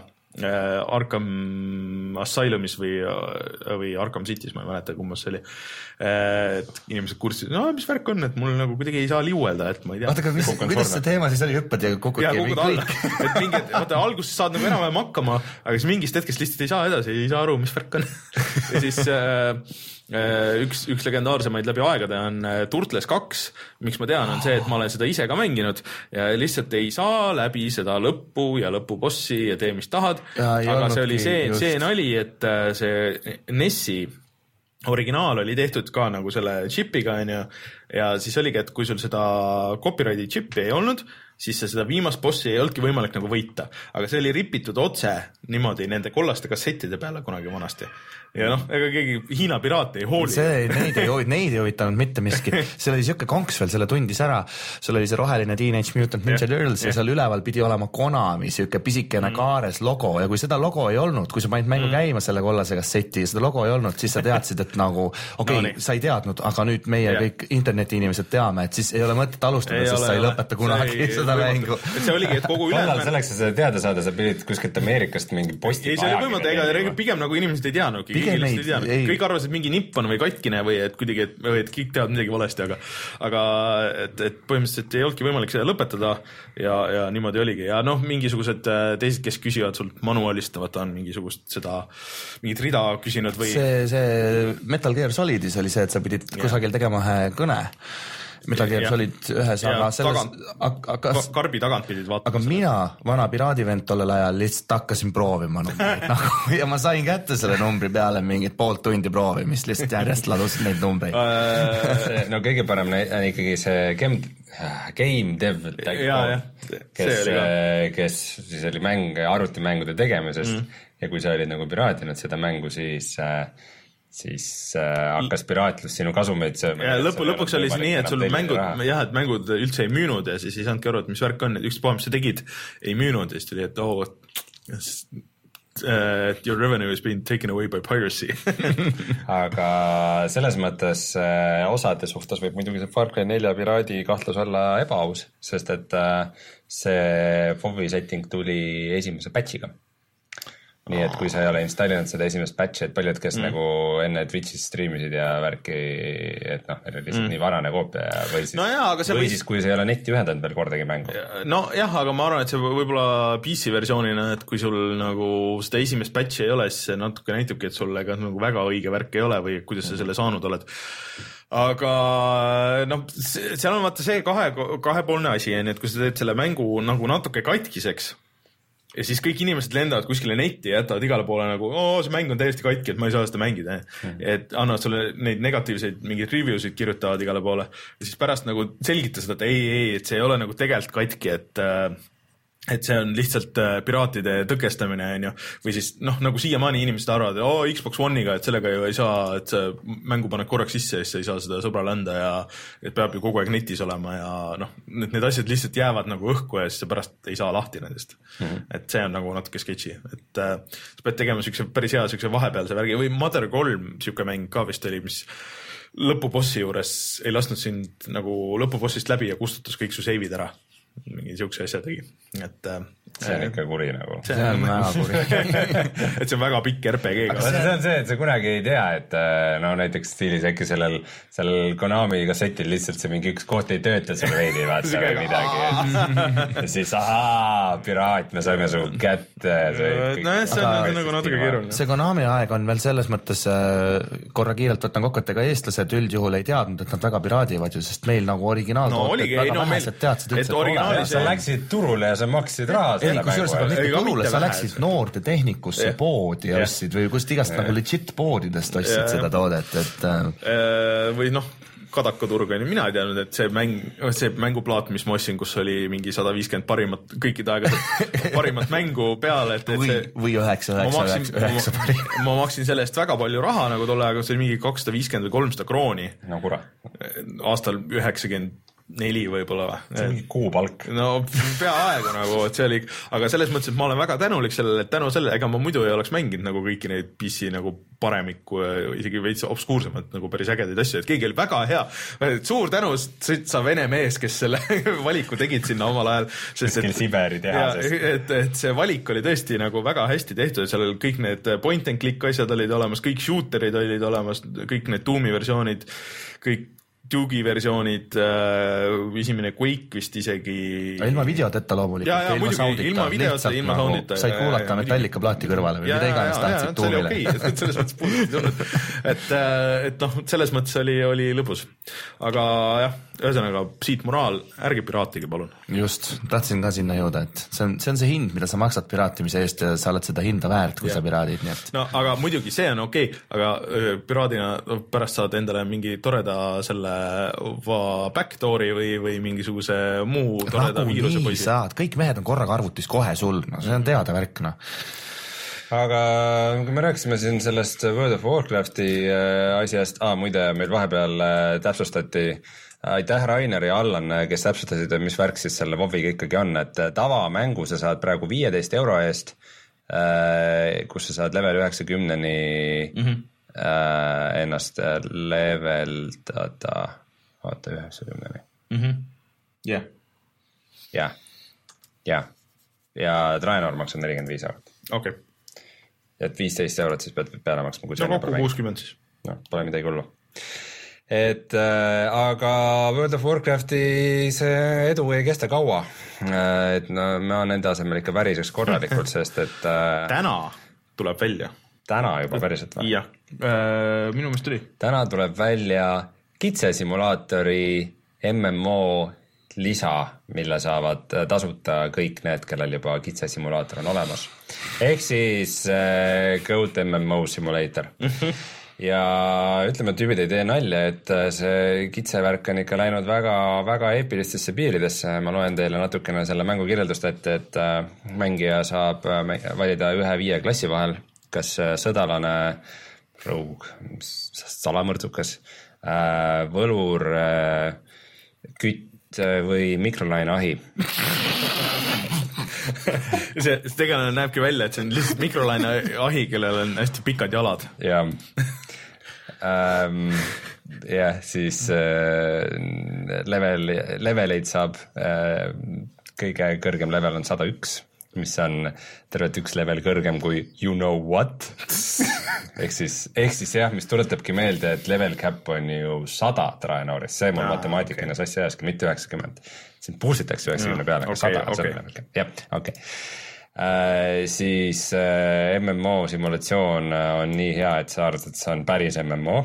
Arkham Asylumis või, või Arkham City's, ma ei mäleta, kummas see oli. Et inimesed kursid, no mis värk on, et mul nagu kuidagi ei saa liuelda, et ma ei tea. Vaata, mis, kuidas see teema siis oli, hüppad ja kukudki ja kukud alla. Et mingi, vaata, alguses saad nagu enam-vähem hakkama, aga siis mingist hetkest lihtsalt ei saa edasi, ei saa aru, mis värk on. Ja siis äh, üks, üks legendaarsemaid läbi aegade on Turtles kaks, miks ma tean, on see, et ma olen seda ise ka mänginud ja lihtsalt ei saa läbi seda lõppu ja lõpubossi ja tee, mis tahad. Ja, aga see oli see, see nali, et see Nessi originaal oli tehtud ka nagu selle chipiga onju ja siis oligi, et kui sul seda copyrighti chipi ei olnud, siis seda viimast bossi ei olnudki võimalik nagu võita, aga see oli ripitud otse niimoodi nende kollaste kassettide peale kunagi vanasti. Ja noh, ega keegi Hiina piraat ei hooli. See, neid ei huvitanud, neid ei huvitanud mitte miski. Seal oli siuke konks veel, selle tundis ära. Seal oli see roheline Teenage Mutant Ninja Turtles ja, ja seal üleval pidi olema Konami, siuke pisikene mm. kaares logo ja kui seda logo ei olnud, kui sa panid mängu mm. käima selle kollase kasseti ja seda logo ei olnud, siis sa teadsid, et nagu okei, okay, no, sa ei teadnud, aga nüüd meie ja. kõik interneti inimesed teame, et siis ei ole mõtet alustada, ei sest ole, sa ei lõpeta kunagi ei, seda mängu. Et see oligi, et kogu ülejäänud selleks, et seda teada saada, sa pidid kuskilt Ameerikast mingi posti. Ei, see oli võimatu, ega pigem nagu inimesed ei teadnud. Kõik arvasid, et mingi nipp on või katkine või et kuidagi, et, et kõik teavad midagi valesti, aga, aga et, et põhimõtteliselt ei olnudki võimalik seda lõpetada ja, ja niimoodi oligi. Ja noh, mingisugused teised, kes küsivad sult manualistavad, on mingisugust seda, mingit rida küsinud või... See, see Metal Gear Solidis oli see, et sa pidid ja. kusagil tegema ühe kõne. Metal Gear Solid ühes, aga selles... Aga, karbi tagant pidid vaatama. Aga mina, vana piraadivend tollel ajal, lihtsalt hakkasin proovima numbreid nagu, ja ma sain kätte selle numbri peale mingit poolt tundi proovimist, lihtsalt järjest ladus neid numbreid. No kõige parem on ikkagi see game, game dev, ja, ja. kes, kes siis oli mäng arvutimängude tegemisest mm. ja kui sa olid nagu piraatinud seda mängu, siis... siis äh, hakkas piraatlus sinu kasumeid sööma. Lõpu, lõpuks oli see nii, et sul mängud, jah, et mängud üldse ei müünud ja siis ei saanudki aru, et mis värk on, et üks pool, mis sa tegid, ei müünud ja siis tuli, et oh, uh, your revenue has been taken away by piracy. Aga selles mõttes äh, osade suhtes võib muidugi see Far Cry nelja piraadi kahtlus olla ebaaus, sest et äh, see F O V-i setting tuli esimese patchiga. Nii et kui sa ei ole installinud seda esimest patchi, et paljud, kes mm. nagu enne Twitch'is streamisid ja värki, et noh, meil oli lihtsalt mm. nii varane koopia või siis, no jah, või võis... siis kui sa ei ole netti ühendanud veel kordagi mängu. No jah, aga ma arvan, et see võib-olla P C versioonina, et kui sul nagu seda esimest patchi ei ole, siis see natuke näitabki, et sul ega nagu väga õige värk ei ole või kuidas sa selle saanud oled. Aga noh, seal on vaata see kahe, kahepoolne asi, et kui sa teed selle mängu nagu natuke katkiseks, ja siis kõik inimesed lendavad kuskile netti ja jätavad igale poole nagu, oo, see mäng on täiesti katki, et ma ei saa seda mängida. Mm. Et annavad sulle neid negatiivseid mingeid review'sid kirjutavad igale poole ja siis pärast nagu selgita seda, et ei, ei, et see ei ole nagu tegelikult katki, et et see on lihtsalt piraatide tõkestamine, on ju, või siis noh, nagu siiamaani inimesed arvavad, oo, Xbox One'iga, et sellega ju ei saa, et see mängu paned korraks sisse ja siis ei saa seda sõbrale anda ja et peab ju kogu aeg netis olema ja noh, need, need asjad lihtsalt jäävad nagu õhku ja siis sa pärast ei saa lahti nendest. Mm-hmm. Et see on nagu natuke sketši, et äh, sa pead tegema sükse päris hea sükse vahepealse värgi või Mother kolm süke mäng ka vist oli, mis lõpubossi juures ei lasknud sind nagu lõpubossist läbi ja kustutas kõik su seivid ära. Mingi siukse asja tegi, et see on ikka kuri nagu. See on väga kuri. et see on väga pikk R P G. Aga see on see, et sa kunagi ei tea, et no näiteks stiilis äkki sellel, sellel Konami kassetil lihtsalt see mingi üks koht ei tööta seal veidi, vaata või midagi. Ja siis, ahaa, piraat, me saime su kätte. No see on nagu natuke keeruline. See Konami aeg on veel selles mõttes, korra kiirelt võtan kokku, et ega eestlased üldjuhul ei teadnud, et nad väga piraadivad ju, sest meil nagu originaaltooted väga vähesed teadsid üldse, et sa läksid turule ja sa maksid raha selle mängu. Sa mitte turule, sa läksid noorte tehnikusse yeah. poodi ja ostsid või kust igast yeah. nagu legit poodidest ostsid yeah. seda toodet, et äh... või noh, Kadakaturg on ju, mina ei teadnud, et see mäng, see mänguplaat, mis ma ostsin, kus oli mingi sada viiskümmend parimat, kõikide aega parimat mängu peale, et, et või, see, või üheksa, üheksa, üheksa parimat. Ma maksin selle eest väga palju raha, nagu tolle aega, see oli mingi kakssada viiskümmend või kolmsada krooni. No kura. Aastal üheksakümmend neli võib-olla või? See on mingi kuupalk. No peaaegu nagu, et see oli, aga selles mõttes, et ma olen väga tänulik sellele, et tänu selle, ega ma muidu ei oleks mänginud nagu kõiki neid P C nagu paremikku, isegi veits obskuursemalt nagu päris ägedaid asju, et keegi oli väga hea. suur tänu, sa vene mees, kes selle valiku tegid sinna omal ajal. Kuskil Siberi tehasest. Et, et see valik oli tõesti nagu väga hästi tehtud, seal kõik need point and click asjad olid olemas, kõik shooterid olid olemas, kõik need Doomi versioonid, kõik Dugi versioonid, esimene Quake vist isegi... Ilma videoteta loomulikult. Ja, ja, muidugi, soundita, ilma videota, ilma soundita. Sai kuulata Metallica plaati kõrvale või mida iganes tahtsid tuumile. See oli okei, et selles mõttes puudus tulnud. Et, et noh, selles mõttes oli, oli lõbus. Aga jah, ühesõnaga, siit moraal, ärge piraatige, palun. Just, tahtsin ka sinna jõuda, et see on, see on see hind, mida sa maksad piraatimise eest ja sa oled seda hinda väärt, kui ja. Sa piraadid. Nii et... No, aga muidugi see on okei, aga piraadina pärast saad endale mingi toreda selle backdoori või, või mingisuguse muu toreda viiruse poisi. Saad, kõik mehed on korraga arvutis kohe sul, no see on teada värk, noh. Aga kui me rääkisime siin sellest World of Warcrafti asjast, aa, muide, meil vahepeal täpsustati, aitäh Rainer ja Allan, kes täpsustasid, mis värk siis selle WoWiga ikkagi on, et tavamängu sa saad praegu viieteist euro eest, kus sa saad level üheksakümneni mm-hmm. ennast leveldada vaata üheksakümneni. Mhm. Jah. Jah. Jah. Ja Draenor maksab nelikümmend viis eurot. Okei. Et viisteist eurot siis pead peale maksma. No kokku kuuskümmend siis. No, pole midagi hullu. Et äh, aga World of Warcrafti see edu ei kesta kaua. Äh, et no, ma nende asemel ikka väriseks korralikult, sest et... Äh, täna tuleb välja. Täna juba päriselt või? Jah. Äh, minu meelest tuli. Täna tuleb välja kitsesimulaatori M M O lisa, mille saavad tasuta kõik need, kellel juba kitsesimulaator on olemas. Ehk siis äh, Goat M M O Simulator. Ja ütleme, et tüübid ei tee nalja, et see kitsevärk on ikka läinud väga, väga eepilistesse piiridesse. Ma loen teile natukene selle mängu kirjeldust ette, et mängija saab valida ühe viie klassi vahel, kas sõdalane, rogue, salamõrtsukas, võlur, kütt või mikrolaineahi. see, see tegelane näebki välja, et see on lihtsalt mikrolaineahi, kellel on hästi pikad jalad. Ja, ähm, ja siis äh, level, leveleid saab, äh, kõige kõrgem level on sada üks, mis on tervet üks level kõrgem kui you know what. ehk siis, ehk siis jah, mis tuletabki meelde, et level cap on ju sada Draenoris, see mul matemaatikaline okay. Sassi ajaski, mitte üheksakümmend. Siin puusitakse üheksakümne peale, aga sada on selle level cap. Jah, okei. Äh, siis äh, M M O simulatsioon on nii hea, et sa arvad, et see on päris M M O.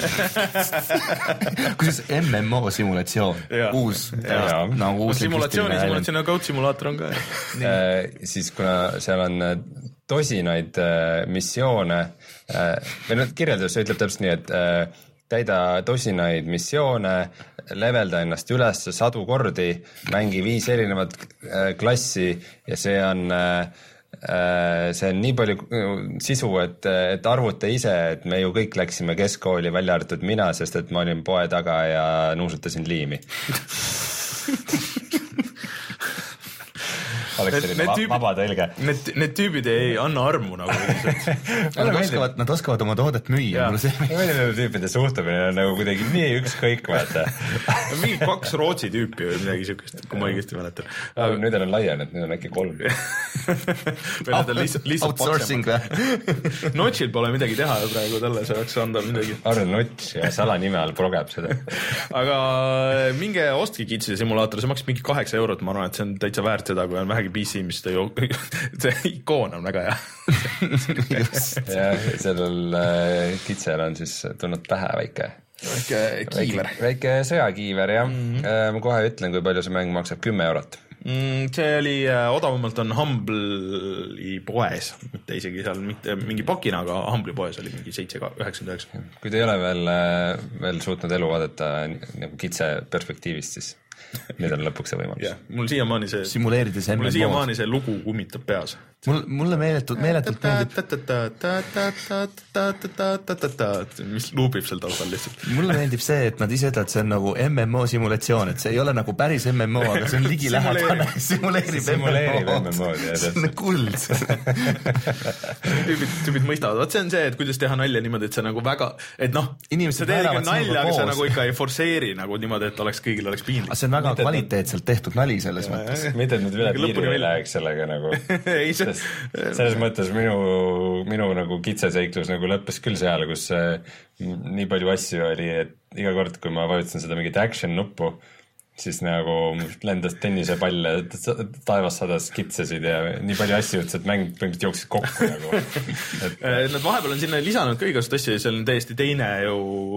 Kuidas M M O simulatsioon? Uus. No, uus simulatsiooni, simulatsioon ja code simulaator on ka. Äh, siis kuna seal on tosinaid äh, missioone äh, või nüüd kirjeldus ütleb täpselt nii, et äh, täida tosinaid missioone, levelda ennast üles sadu kordi, mängi viis erinevat klassi ja see on, see on nii palju sisu, et, et arvuta ise, et me ju kõik läksime keskkooli, välja arvatud mina, sest et ma olin poe taga ja nuusutasin liimi. Oleks selline va vaba tõlge. Need, need tüübid ei anna armu nagu nad, oskavad, nad oskavad oma toodet müüa. Meile need tüüpide suhtumine on nagu kuidagi nii ükskõik, vaata. Mingi kaks Rootsi tüüpi või midagi siukest, kui ma õigesti mäletan. Nüüd on laien, et nüüd on äkki kolm. Outsourcing või? Notchil pole midagi teha praegu talle, see oleks anda midagi. Arvel Notch ja salanime all progeb seda. Aga minge ostki Kitside simulaator, see maks mingi kaheksa eurot, ma arvan, et see on täitsa väärt seda, kui on vähegi P C, mis ta ju, see ikoon on väga hea. ja sellel äh, Kitsel on siis tulnud pähe väike väike kiiver. Väike, väike sõjakiiver, jah. Mm -hmm. Ma kohe ütlen, kui palju see mäng maksab, kümme eurot. Mm, see oli äh, odavamalt on Humble'i poes, mitte isegi seal mitte mingi pakina, aga Humble'i poes oli mingi seitse üheksakümmend üheksa. Kui te ei ole veel, äh, veel suutnud elu vaadata nagu Kitse perspektiivist, siis nüüd on lõpuks see võimalus. Yeah, mul siiamaani see, simuleerides mul siiamaani see lugu kummitab peas. Mul, mulle meeletult, meeletult meeldib. Mis luubib seal taustal lihtsalt. Mulle meeldib see, et nad ise ütlevad, see on nagu M M O simulatsioon, et see ei ole nagu päris M M O, aga see on ligilähedane. Simuleerib M M O. See on kuld. Tüübid, tüübid mõistavad. Vaat see on see, et kuidas teha nalja niimoodi, et see nagu väga, et noh, sa teed ikka nalja, aga sa nagu ikka ei forseeri nagu niimoodi, et oleks kõigil oleks piinlik. See on väga kvaliteetselt tehtud nali selles mõttes. Mitte nüüd üle piiri ei läheks sellega nagu. Ei, see selles mõttes minu, minu nagu kitseseiklus nagu lõppes küll seal, kus nii palju asju oli, et iga kord, kui ma vajutasin seda mingit action nuppu, siis nagu lendas tennisepalle, taevas sadas kitsesid ja nii palju asju, et mäng põhimõtteliselt jooksid kokku nagu. Et... Nad vahepeal on sinna lisanud ka igast asju ja see on täiesti teine ju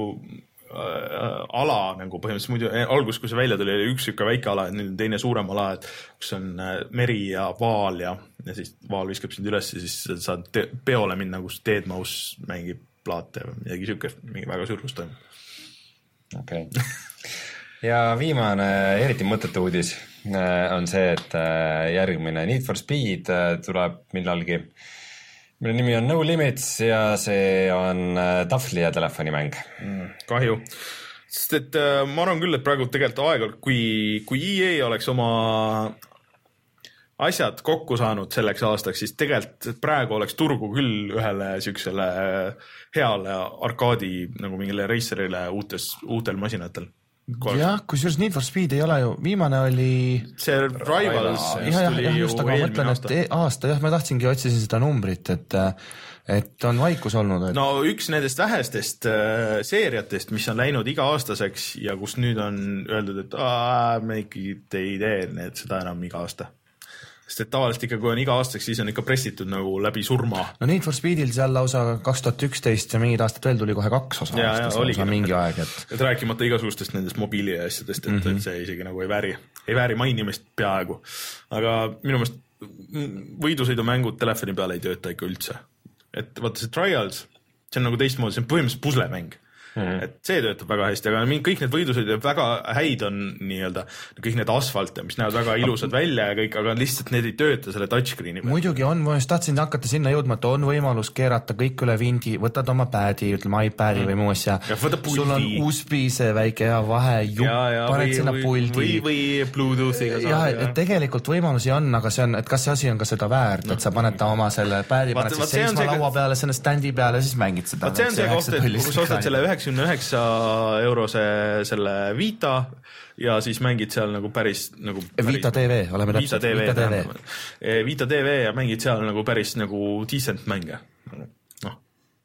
ala nagu põhimõtteliselt muidu, algus, kui see välja tuli, oli üks ikka väike ala, et nüüd on teine suurem ala, et kus on meri ja vaal ja, ja siis vaal viskab sind üles ja siis saad te peole minna, kus Deadmaus mängib plaate või midagi siukest, mingi väga sürgus toimub. Okei. Okay. Ja viimane eriti mõttetu uudis on see, et järgmine Need for Speed tuleb millalgi, mille nimi on No Limits ja see on tahvli- ja telefonimäng. Mm, kahju. Sest et ma arvan küll, et praegu tegelikult aeg, kui, kui E A oleks oma asjad kokku saanud selleks aastaks, siis tegelikult praegu oleks turgu küll ühele siuksele heale arkaadi nagu mingile racerile uutes, uutel masinatel. Jah, kusjuures Need for Speed ei ole ju, viimane oli see Rivals jah, jah, jah, just, aga ma mõtlen, et aasta, jah, ma tahtsingi otsisin seda numbrit, et et on vaikus olnud. Et... No üks nendest vähestest äh, seeriatest, mis on läinud iga-aastaseks ja kus nüüd on öeldud, et aa, me ikkagi ei tee need seda enam iga aasta. Sest et tavaliselt ikka, kui on iga aastaks, siis on ikka pressitud nagu läbi surma. No Need for Speedil seal lausa kaks tuhat üksteist ja mingid aastad veel tuli kohe kaks osa ja, aastas, ja, oligi, mingi aeg. Et... et rääkimata igasugustest nendest mobiili asjadest, et, mm -hmm. et see isegi nagu ei vääri, ei vääri mainimist peaaegu. Aga minu meelest võidusõidumängud telefoni peale ei tööta ikka üldse. Et vaata see Trials, see on nagu teistmoodi, see on põhimõtteliselt puslemäng. Mm-hmm. Et see töötab väga hästi, aga kõik need võidusõid väga häid on nii-öelda, kõik need asfalt, mis näevad väga ilusad välja ja kõik, aga lihtsalt need ei tööta selle touchscreeni peal. Muidugi on, ma just tahtsin hakata sinna jõudma, et on võimalus keerata kõik üle vindi, võtad oma pad'i, ütleme iPad'i mm. või muu asja. Sul on U S B see väike ja vahe jupp, paned või, sinna või, puldi. Või, või Bluetoothiga saada. Ja, et tegelikult võimalusi on, aga see on, et kas see asi on ka seda väärt, et sa paned ta oma selle pad'i, paned siis seisma laua peale, selle standi peale, siis mängid seda. See on see koht, et kui sa ostad selle üheksakümne eurose selle Vita ja siis mängid seal nagu päris nagu päris, Vita T V, oleme täpselt Vita T V. Vita T V ja mängid seal nagu päris nagu decent mänge. Noh.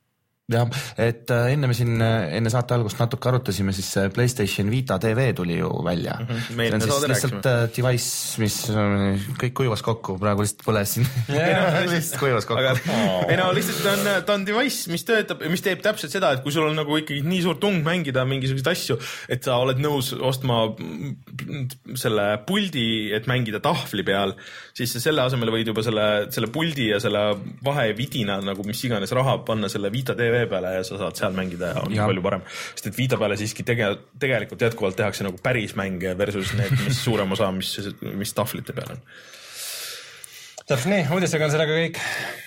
jah, et enne me siin, enne saate algust natuke arutasime, siis PlayStation Vita T V tuli ju välja. Mm-hmm. See on siis lihtsalt rääksime. Device, mis kõik kuivas kokku, praegu lihtsalt põles siin. lihtsalt kuivas kokku. Aga, oh. ei no lihtsalt ta on, ta on device, mis töötab, mis teeb täpselt seda, et kui sul on nagu ikkagi nii suur tung mängida mingisuguseid asju, et sa oled nõus ostma selle puldi, et mängida tahvli peal, siis selle asemel võid juba selle, selle puldi ja selle vahevidina, nagu mis iganes raha panna selle Vita T V peale ja sa saad seal mängida ja on ja. palju parem. Sest et Vita peale siiski tege, tegelikult jätkuvalt tehakse nagu päris mänge versus need, mis suurem osa, mis, mis tahvlite peal on. Täpselt nii, uudistega on sellega kõik.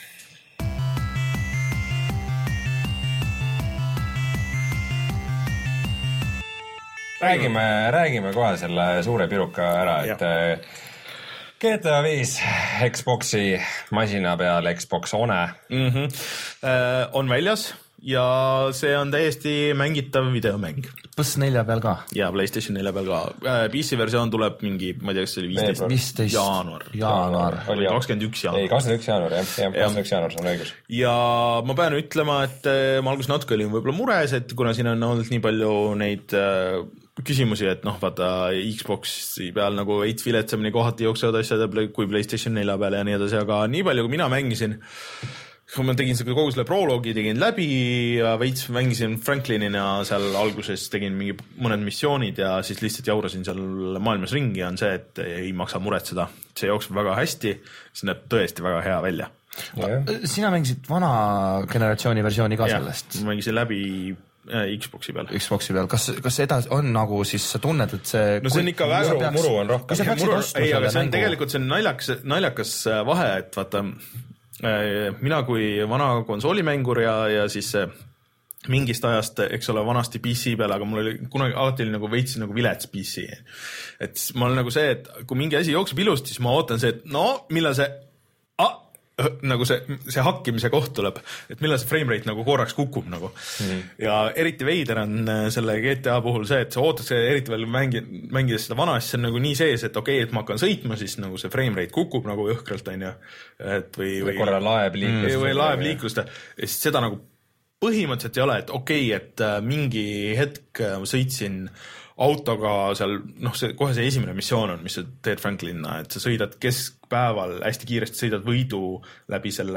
Räägime, räägime kohe selle suure piruka ära, et ja. G T A viis Xboxi masina peal, Xbox One mm-hmm. äh, on väljas ja see on täiesti mängitav videomäng. Plus nelja peal ka? Ja PlayStation nelja peal ka. Äh, P C versioon tuleb mingi, ma ei tea, kas see oli viisteist, viisteist jaanuar. Jaanuar. kakskümmend üks jaanuar. Ei, kakskümmend üks jaanuar, jah. jah kakskümmend üks jaanuar, see on õigus. Ja ma pean ütlema, et ma alguses natuke olin võib-olla mures, et kuna siin on olnud nii palju neid äh, küsimusi, et noh, vaata Xboxi peal nagu veits viletsamini kohati jooksevad asjad kui PlayStation nelja peal ja nii edasi, aga nii palju, kui mina mängisin, kui ma tegin kogu selle proloogi, tegin läbi ja veits mängisin Franklinina seal alguses, tegin mingi mõned missioonid ja siis lihtsalt jaurasin seal maailmas ringi, on see, et ei maksa muretseda. See jookseb väga hästi, see näeb tõesti väga hea välja. Ja. Sina mängisid vana generatsiooni versiooni ka ja, sellest? Ma mängisin läbi Xboxi peal. Xboxi peal. Kas, kas seda on nagu siis sa tunned, et see... No see on ikka väga... Muru, muru on rohkem. Ja, muru, ei, aga see on mängu... tegelikult see on naljakas, naljakas vahe, et vaata, mina kui vana konsoolimängur ja, ja siis mingist ajast, eks ole, vanasti P C peal, aga mul oli kunagi alati oli nagu veits nagu vilets P C. Et ma olen nagu see, et kui mingi asi jookseb ilusti, siis ma ootan see, et no, millal see... Ah, nagu see, see hakkimise koht tuleb, et millal see frame rate nagu korraks kukub nagu. Mm. Ja eriti veider on selle G T A puhul see, et sa ootad see eriti veel mängi, mängides seda vana, siis see on nagu nii sees, et okei, okay, et ma hakkan sõitma, siis nagu see frame rate kukub nagu jõhkralt, on ju. Et või, või, korra laeb liiklust. Või laeb liiklust. Ja siis seda nagu põhimõtteliselt ei ole, et okei, okay, et mingi hetk sõitsin autoga seal, noh, see, kohe see esimene missioon on, mis sa teed Franklinna, et sa sõidad keskpäeval, hästi kiiresti sõidad võidu läbi selle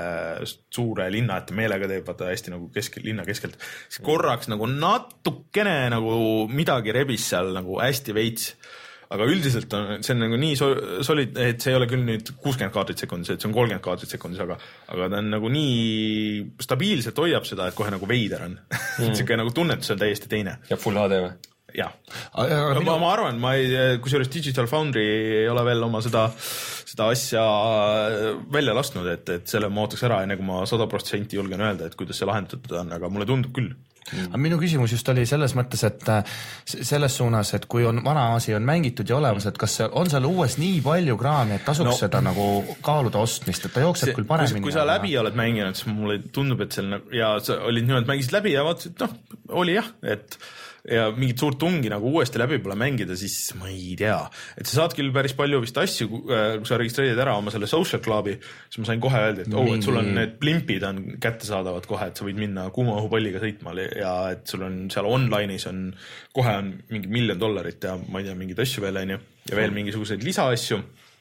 suure linna, et meelega teeb vaata hästi nagu kesk, linna keskelt. Siis korraks nagu natukene nagu midagi rebis seal nagu hästi veits, aga üldiselt on, see on nagu nii solid, et see ei ole küll nüüd kuuskümmend kaadrit sekundis, et see on kolmkümmend kaadrit sekundis, aga, aga ta on nagu nii stabiilselt hoiab seda, et kohe nagu veider on. Mm. Siuke nagu tunnetus on täiesti teine. Ja full H D või? Jah. Minu... Ma, ma arvan, ma ei, kusjuures Digital Foundry ei ole veel oma seda, seda asja välja lasknud, et, et selle ma ootaks ära, enne kui ma sada protsenti julgen öelda, et kuidas see lahendatud on, aga mulle tundub küll. Mm. Minu küsimus just oli selles mõttes, et selles suunas, et kui on vana asi on mängitud ja olemas, et kas on seal uues nii palju kraami, et tasuks no, seda nagu kaaluda ostmist, et ta jookseb see, küll paremini. Kui, kui sa läbi oled mänginud, siis mulle tundub, et seal ja sa olid niimoodi, mängisid läbi ja vaatasid, noh, oli jah, et ja mingit suurt tungi nagu uuesti läbi pole mängida, siis ma ei tea. Et sa saad küll päris palju vist asju, kui sa registreerid ära oma selle social clubi, siis ma sain kohe öelda, et oh, et sul on need blimpid on kättesaadavad kohe, et sa võid minna kuuma õhupalliga sõitma ja et sul on seal online'is on, kohe on mingi miljon dollarit ja ma ei tea, mingid asju veel, on ju, ja veel mingisuguseid lisaasju.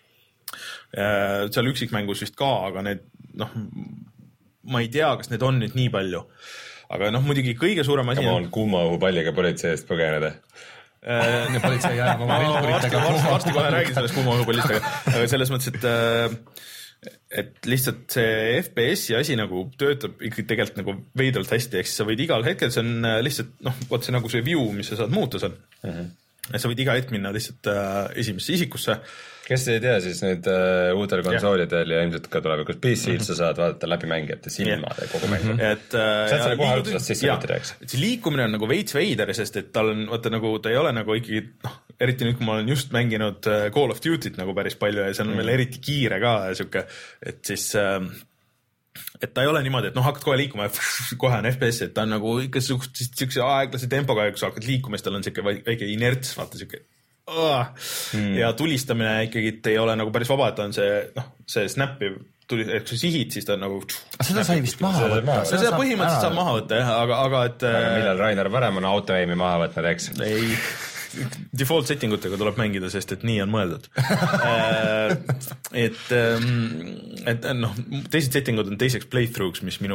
Seal üksikmängus vist ka, aga need, noh, ma ei tea, kas need on nüüd nii palju. Aga noh, muidugi kõige suurem asi on... kuuma õhupalliga politseist põgeneda. Ja politsei jääb oma vilkuritega. Varsti kohe räägin sellest kuuma õhupallist, aga selles mõttes, et, et lihtsalt see F P S-i asi nagu töötab ikkagi tegelikult nagu veidralt hästi, eks sa võid igal hetkel, see on lihtsalt, noh, võt see nagu see view, mis sa saad muuta seal. Uh-huh. Sa võid iga hetk minna lihtsalt äh, esimesse isikusse. Kes ei tea, siis nüüd uh, uutel konsoolidel ja. ja ilmselt ka tulevikus P C-l mm-hmm. sa saad vaadata läbi mängijate silmade kogu mängu. Mm-hmm. Et, uh, saad selle kohe algusest sisse võtta, eks? See liikumine on nagu veits veider, sest et tal on, vaata nagu, ta ei ole nagu ikkagi, noh, eriti nüüd, kui ma olen just mänginud Call of Duty't nagu päris palju ja see on mm. veel eriti kiire ka ja siuke, et siis, et ta ei ole niimoodi, et noh, hakkad kohe liikuma ja kohe on F P S, et ta on nagu ikka siukse aeglase tempoga ja kui sa hakkad liikuma, siis tal on siuke väike inerts, vaata siuke Oh, mm. ja tulistamine ikkagi ei ole nagu päris vaba, et on see, noh, see snappi tuli, et kui sihid, siis ta nagu seda sai vist maha võtta. Seda, seda põhimõtteliselt saab maha võtta, jah, aga, aga et aga millal Rainer varem on auto-aimi maha võtnud, eks? Ei, default settingutega tuleb mängida, sest et nii on mõeldud. et, et noh, teised settingud on teiseks playthroughs, mis minu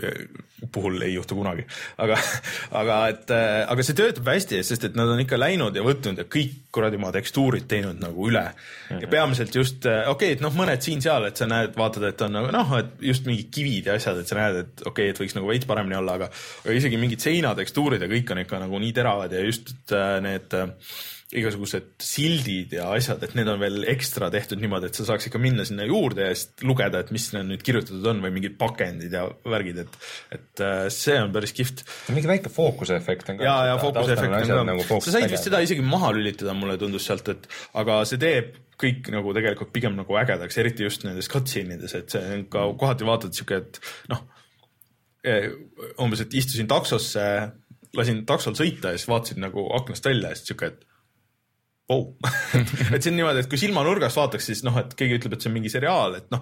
puhul ei juhtu kunagi. Aga, aga, et, aga see töötab hästi, sest et nad on ikka läinud ja võtnud ja kõik kuradi maa tekstuurid teinud nagu üle. Ja peamiselt just, okei, okay, et noh, mõned siin seal, et sa näed, vaatad, et on nagu noh, et just mingi kivid ja asjad, et sa näed, et okei, okay, et võiks nagu veits paremini olla, aga, aga isegi mingid seinatekstuurid ja kõik on ikka nagu nii teravad ja just need igasugused sildid ja asjad, et need on veel ekstra tehtud niimoodi, et sa saaks ikka minna sinna juurde ja siis lugeda, et mis need nüüd kirjutatud on või mingid pakendid ja värgid, et, et see on päris kihvt. Mingi väike fookusefekt on ka. Ja, ja fookusefekt on ka. Nagu sa said vist seda isegi maha lülitada, mulle tundus sealt, et aga see teeb kõik nagu tegelikult pigem nagu ägedaks, eriti just nendes cutscene'ides, et see on ka kohati vaatad siuke, et noh, umbes, et istusin taksosse, lasin taksol sõita ja siis vaatasin nagu aknast välja ja siis siuke, et oh. et see on niimoodi, et kui silmanurgast vaataks, siis noh, et keegi ütleb, et see on mingi seriaal, et noh,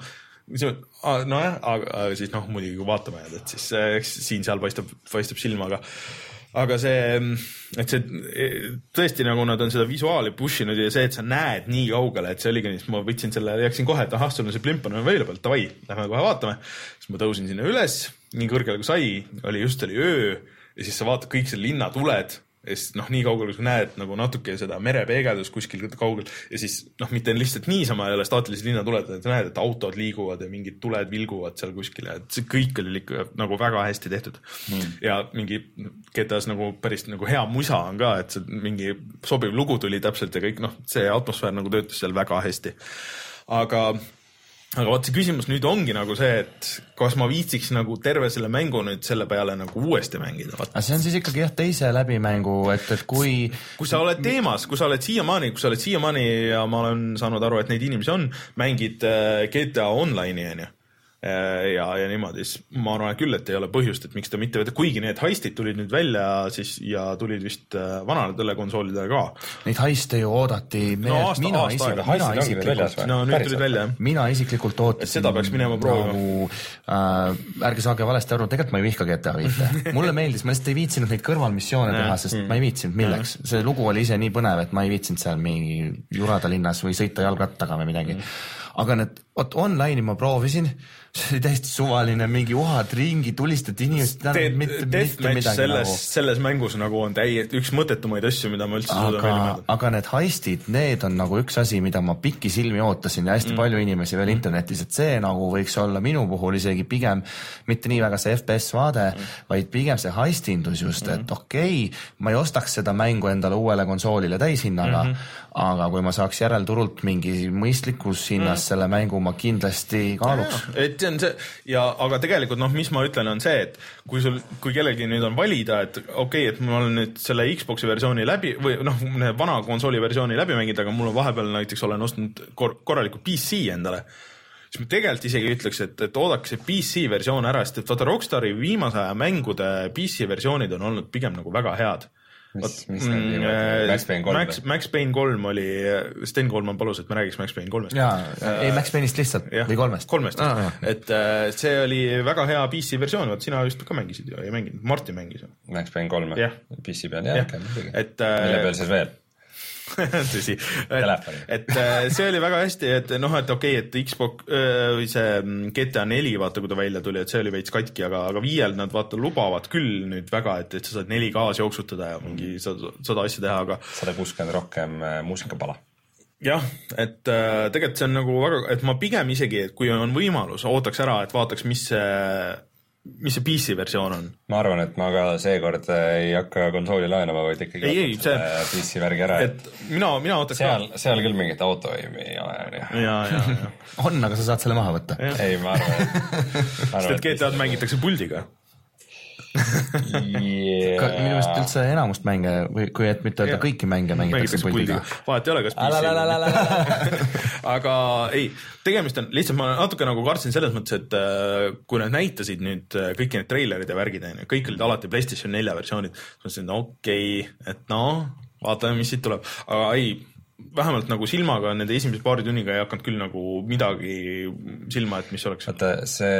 no jah, aga siis noh, muidugi kui vaatame, et siis eks siin-seal paistab, paistab silma, aga aga see, et see tõesti nagu nad on seda visuaali pushinud ja see, et sa näed nii kaugele, et see oligi nii, siis ma võtsin selle, jäksin kohe, et ahah, sul on see plimp on veel pealt, davai, lähme kohe vaatame. Siis ma tõusin sinna üles, nii kõrgele kui sai, oli just oli öö ja siis sa vaatad kõik selle linna tuled ja siis noh, nii kaugel, kui näed nagu natuke seda merepeegeldus kuskil kaugel ja siis noh, mitte lihtsalt niisama ei ole staatilised linnatuled, et näed, et autod liiguvad ja mingid tuled vilguvad seal kuskil ja et see kõik oli ikka nagu väga hästi tehtud mm. ja mingi G T A-s nagu päris nagu hea musa on ka, et see mingi sobiv lugu tuli täpselt ja kõik noh, see atmosfäär nagu töötas seal väga hästi, aga aga vaat see küsimus nüüd ongi nagu see, et kas ma viitsiks nagu terve selle mängu nüüd selle peale nagu uuesti mängida. Aga see on siis ikkagi jah teise läbimängu, et, et kui... Kui sa oled teemas, kui sa oled siiamaani, kui sa oled siiamaani ja ma olen saanud aru, et neid inimesi on, mängid G T A Online'i on ju. Ja, ja niimoodi, siis ma arvan küll, et ei ole põhjust, et miks ta mitte võtta, kuigi need heistid tulid nüüd välja siis, ja tulid vist vanadele konsoolidele ka. Neid heiste ju oodati no, aasta, mina, aasta isik, mina isiklikult no, nüüd tulid välja mina isiklikult ootasin seda peaks minema proovima nagu, äh, ärge saage valesti aru, tegelikult ma ei vihka G T A viite mulle meeldis, ma lihtsalt ei viitsinud neid kõrvalmissioone teha, sest mm. ma ei viitsinud milleks, see lugu oli ise nii põnev, et ma ei viitsinud seal mingi jurada linnas või sõita jalgrattaga või midagi mm. aga need, oot, online'i ma proovisin, see oli täiesti suvaline, mingi uhad ringi, tulistati inimesed. Deathmatch selles, nagu... selles mängus nagu on täiesti üks mõttetumaid asju, mida ma üldse suudan välja mõelda. Aga need heistid, need on nagu üks asi, mida ma pikki silmi ootasin ja hästi mm. palju inimesi veel internetis, et see nagu võiks olla minu puhul isegi pigem mitte nii väga see F P S vaade, mm. vaid pigem see heistindus just, et mm. okei, okay, ma ei ostaks seda mängu endale uuele konsoolile täishinnaga, mm -hmm. aga kui ma saaks järelturult mingi mõistlikus hinnas mm. selle mängu ma kindlasti kaaluks. Et see on see, ja, aga tegelikult noh, mis ma ütlen on see, et kui sul, kui kellelgi nüüd on valida, et okei, okay, et ma olen nüüd selle Xboxi versiooni läbi, või noh, vana konsooli versiooni läbi mängida, aga mul on vahepeal näiteks olen ostnud kor korraliku P C endale, siis ma tegelikult isegi ütleks, et, et oodake see P C versioon ära, sest et vaata Rockstari viimase aja mängude P C versioonid on olnud pigem nagu väga head. Mis, mis mm, Max Payne kolm? Max, Max Payne kolm oli, Sten Kolman palus, et me räägiks Max Payne kolmest. Jaa, ei Max Payne'ist lihtsalt ja, või kolmest? Kolmest, ah, et äh, see oli väga hea P C versioon, vaat sina just ka mängisid ju, ei mänginud, Marti mängis. Max Payne kolm, P C peal, jah, jah. Et, äh, mille peal siis veel? tõsi, et, et see oli väga hästi, et noh, et okei, okay, et Xbox või see G T A neli, vaata kui ta välja tuli, et see oli veits katki, aga, aga viiel nad vaata lubavad küll nüüd väga, et, et sa saad neli K-s jooksutada ja mingi sada, sada asja teha, aga sada kuuskümmend rohkem muusikapala. Jah, et äh, tegelikult see on nagu väga, et ma pigem isegi, et kui on võimalus, ootaks ära, et vaataks, mis see mis see P C versioon on? Ma arvan, et ma ka seekord ei hakka konsooli laenama, vaid ikkagi ei, ei, see, P C värgi ära. Et mina, mina ootaks seal, seal küll mingit autoimi ei ole. Ja, ja, ja. on, aga sa saad selle maha võtta. Ei, ma arvan, et... sest et G T A-d mängitakse puldiga. Yeah. Ka, minu meelest üldse enamust mänge või kui et mitte öelda kõiki mänge mängitakse puldiga. Vahet ei ole, kas P C aga ei, tegemist on lihtsalt ma natuke nagu kartsin selles mõttes, et kui nad näitasid nüüd kõiki need treilerid ja värgid, kõik olid alati PlayStation neli versioonid, siis ma ütlesin, okei, okay, et no vaatame, mis siit tuleb, aga ei, vähemalt nagu silmaga nende esimese paari tunniga ei hakanud küll nagu midagi silma, et mis oleks. Vaata,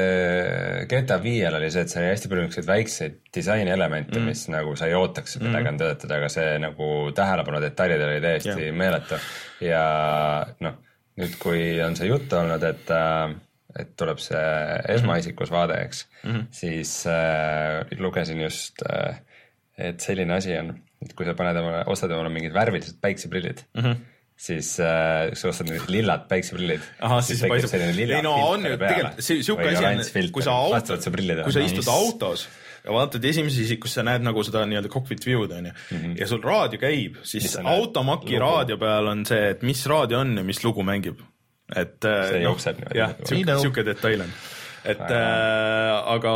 see G T A viiel oli see, et see oli hästi palju niisuguseid väikseid disainielemente, mm. mis nagu sa ei ootaks, et midagi on töötada, aga see nagu tähelepanu detailid oli täiesti ja. meeletu. Ja noh, nüüd kui on see jutt olnud, et et tuleb see esmaisikus vaade, eks, mm-hmm. siis äh, lugesin just, äh, et selline asi on, et kui sa paned omale, ostad omale mingid värvilised päikseprillid, mm-hmm. siis äh, kui sa ostad mingid lillad päikseprillid, Aha, siis, siis paistab selline lilla ei, no, filter peale. Siuke asi on, kui sa, auto, kui sa istud autos ja vaatad esimeses isikus, sa näed nagu seda nii-öelda cockpit view'd on ju, mm-hmm. ja sul raadio käib, siis automaki raadio peal on see, et mis raadio on ja mis lugu mängib. Et, see no, jookseb niimoodi. Jah, siuke, siuke detail on. Et äh, aga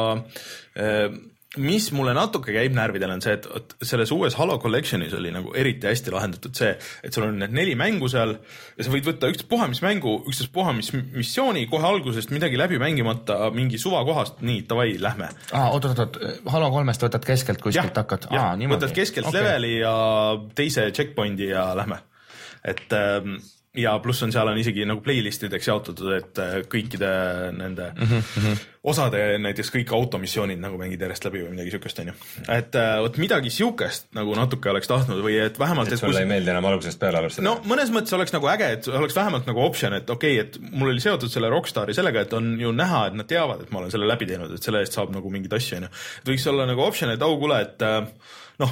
äh, mis mulle natuke käib närvidel on see, et, et selles uues Halo Collectionis oli nagu eriti hästi lahendatud see, et sul on need neli mängu seal ja sa võid võtta ükstaspuha mis mängu, ükstaspuha mis missiooni kohe algusest midagi läbi mängimata mingi suva kohast, nii, davai, lähme. Ah, oot, oot, oot, Halo kolmest võtad keskelt kuskilt hakkad? Jah, ah, võtad keskelt okay. leveli ja teise checkpointi ja lähme. Et ähm, ja pluss on seal on isegi nagu playlistideks jaotatud, et kõikide nende mm-hmm. osade, näiteks kõik automissioonid nagu mängid järjest läbi või midagi siukest on ju. Et võt midagi siukest nagu natuke oleks tahtnud või et vähemalt... Et sulle kus... ei meeldi enam algusest peale alustada? No mõnes mõttes oleks nagu äge, et oleks vähemalt nagu option, et okei, okay, et mul oli seotud selle Rockstari sellega, et on ju näha, et nad teavad, et ma olen selle läbi teinud, et selle eest saab nagu mingid asju on ju. Et võiks olla nagu option, et au kuule, et noh,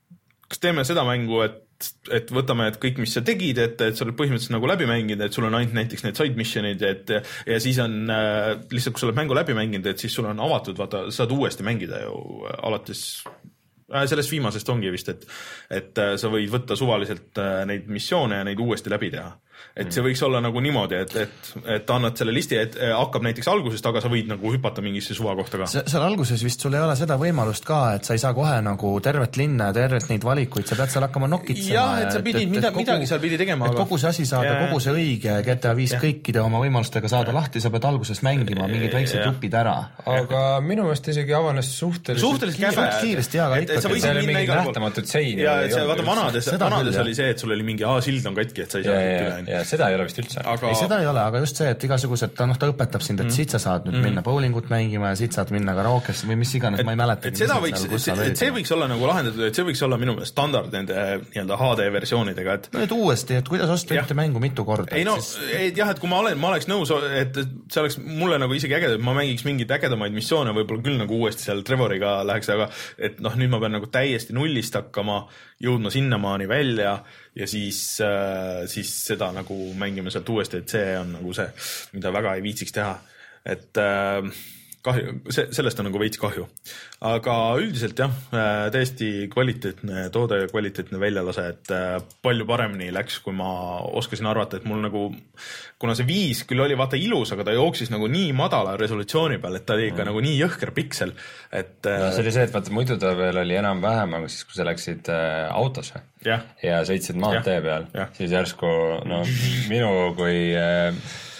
kas teeme seda mängu, et et võtame, et kõik, mis sa tegid, et, et sa oled põhimõtteliselt nagu läbi mänginud, et sul on ainult näiteks need side missionid, et ja siis on äh, lihtsalt, kui sa oled mängu läbi mänginud, et siis sul on avatud, vaata, saad uuesti mängida ju alates äh, sellest viimasest ongi vist, et, et äh, sa võid võtta suvaliselt äh, neid missioone ja neid uuesti läbi teha. Et see võiks olla nagu niimoodi, et, et, et annad selle listi, et hakkab näiteks algusest, aga sa võid nagu hüpata mingisse suva kohta ka. Seal alguses vist sul ei ole seda võimalust ka, et sa ei saa kohe nagu tervet linna ja tervet neid valikuid, sa pead seal hakkama nokitsema. Jah, et sa pidid, et, mida, kogu, midagi seal pidi tegema. Et kogu see asi saada, ja, kogu see õige G T A viis kõikide oma võimalustega saada lahti, sa pead alguses mängima mingid väiksed jupid ära. Aga minu meelest isegi avanes suhteliselt, suhteliselt käve. Kiiresti, jah, aga ikka. See oli mingi nähtamatut seini. Ja see, vaata, vanades, vanades oli see, et sul oli mingi A sild on katki, et sa ei saa üle. Ja seda ei ole vist üldse. Aga... Ei, seda ei ole, aga just see, et igasugused, noh, ta õpetab sind, et mm. siit sa saad nüüd mm. minna bowlingut mängima ja siit saad minna karaokesse või mis iganes, ma ei mäleta. Et seda võiks, et see võiks olla nagu lahendatud, et see võiks olla minu meelest standard nende nii-öelda H D versioonidega, et... No nüüd uuesti, et kuidas osta ühte mängu mitu korda. Ei no, siis... ei, jah, et kui ma olen, ma oleks nõus, et see oleks mulle nagu isegi äge, et ma mängiks mingid ägedamaid missioone, võib-olla küll nagu uuesti seal Trevoriga läheks, aga et noh, nüüd ma pean nagu täiesti nullist hakkama, jõudma sinnamaani välja ja siis, äh, siis seda nagu mängime sealt uuesti, et see on nagu see, mida väga ei viitsiks teha. Et äh, kahju, see, sellest on nagu veits kahju. Aga üldiselt jah, äh, täiesti kvaliteetne toode, kvaliteetne väljalase, et äh, palju paremini läks, kui ma oskasin arvata, et mul nagu, kuna see viis küll oli vaata ilus, aga ta jooksis nagu nii madala resolutsiooni peal, et ta oli ikka mm. nagu nii jõhker piksel, et... No, see oli see, et vaata muidu ta veel oli enam-vähem, aga siis kui sa läksid äh, autosse ja, ja sõitsid maantee peal, siis järsku no, minu kui äh,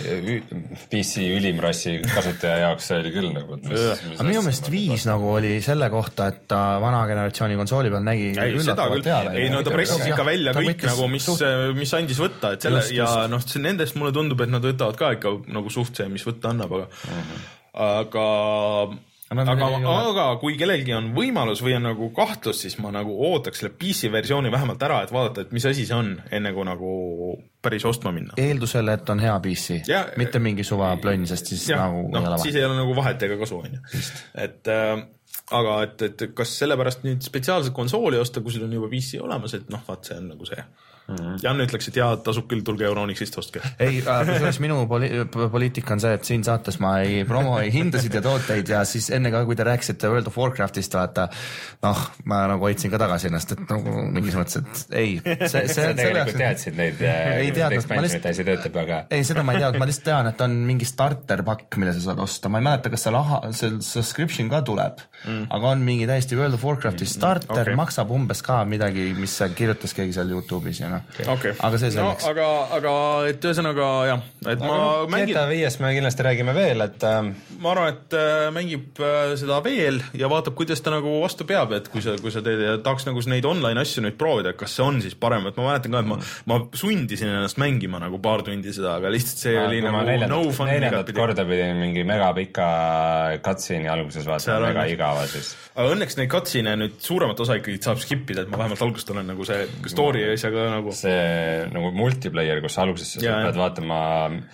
P C ülimrassi kasutaja jaoks see oli küll nagu... Mis, mis aga minu meelest viis nagu oli selle kohta, et ta vana generatsiooni konsooli peal nägi ei, üllatavalt teada. Ei, no ta pressis ikka välja kõik võttis, nagu, mis, suht... mis andis võtta, et selle, just, ja just. noh, nendest mulle tundub, et nad võtavad ka ikka nagu suht see, mis võtta annab, aga uh-huh. aga aga, aga kui kellelgi on võimalus või on nagu kahtlus, siis ma nagu ootaks selle P C versiooni vähemalt ära, et vaadata, et mis asi see on, enne kui nagu päris ostma minna. Eeldusel, et on hea P C, ja, mitte mingi suva plönn, sest siis ja, nagu no, ei ole vahet. Siis ei ole nagu vahet ega kasu, on ju. Et äh, aga et, et kas sellepärast nüüd spetsiaalselt konsooli osta, kui sul on juba P C olemas, et noh, vaat see on nagu see. Mm-hmm. Jan ütleks, et jaa, tasub küll, tulge Euronixist ostke. Ei, kusjuures minu poli- poliitika on see, et siin saates ma ei promo ei hindasid ja tooteid ja siis enne ka, kui te rääkisite World of Warcraftist, vaata, noh, ma nagu hoidsin ka tagasi ennast, et nagu mingis mõttes, et ei. See, see, sa tegelikult teadsid neid expansionit ja see töötab aga... Ei, seda ma ei teadnud, ma lihtsalt tean, et on mingi starter pakk, mille sa saad osta. Ma ei mäleta, kas see, laha, see subscription ka tuleb, mm. aga on mingi täiesti World of Warcrafti starter, mm. okay. maksab umbes ka midagi, mis kirjutas keegi seal YouTube'is ja noh okay. aga see selleks no, aga, aga et ühesõnaga jah, et aga ma no, mängin G T A viiest me kindlasti räägime veel, et äh... ma arvan, et äh, mängib äh, seda veel ja vaatab, kuidas ta nagu vastu peab, et kui sa, kui sa teed ja tahaks nagu neid online asju nüüd proovida, kas see on siis parem, et ma mäletan ka, et ma, ma sundisin ennast mängima nagu paar tundi seda, aga lihtsalt see ja, oli nagu neljandat, no fun. Neljandat korda pidin mingi megapika cutscene'i alguses vaatama, mega igava siis. Aga õnneks neid cutscene'e nüüd suuremat osa ikkagi saab skippida, et ma vähemalt algusest olen nagu see story asjaga nagu see nagu multiplayer, kus alguses sa pead vaatama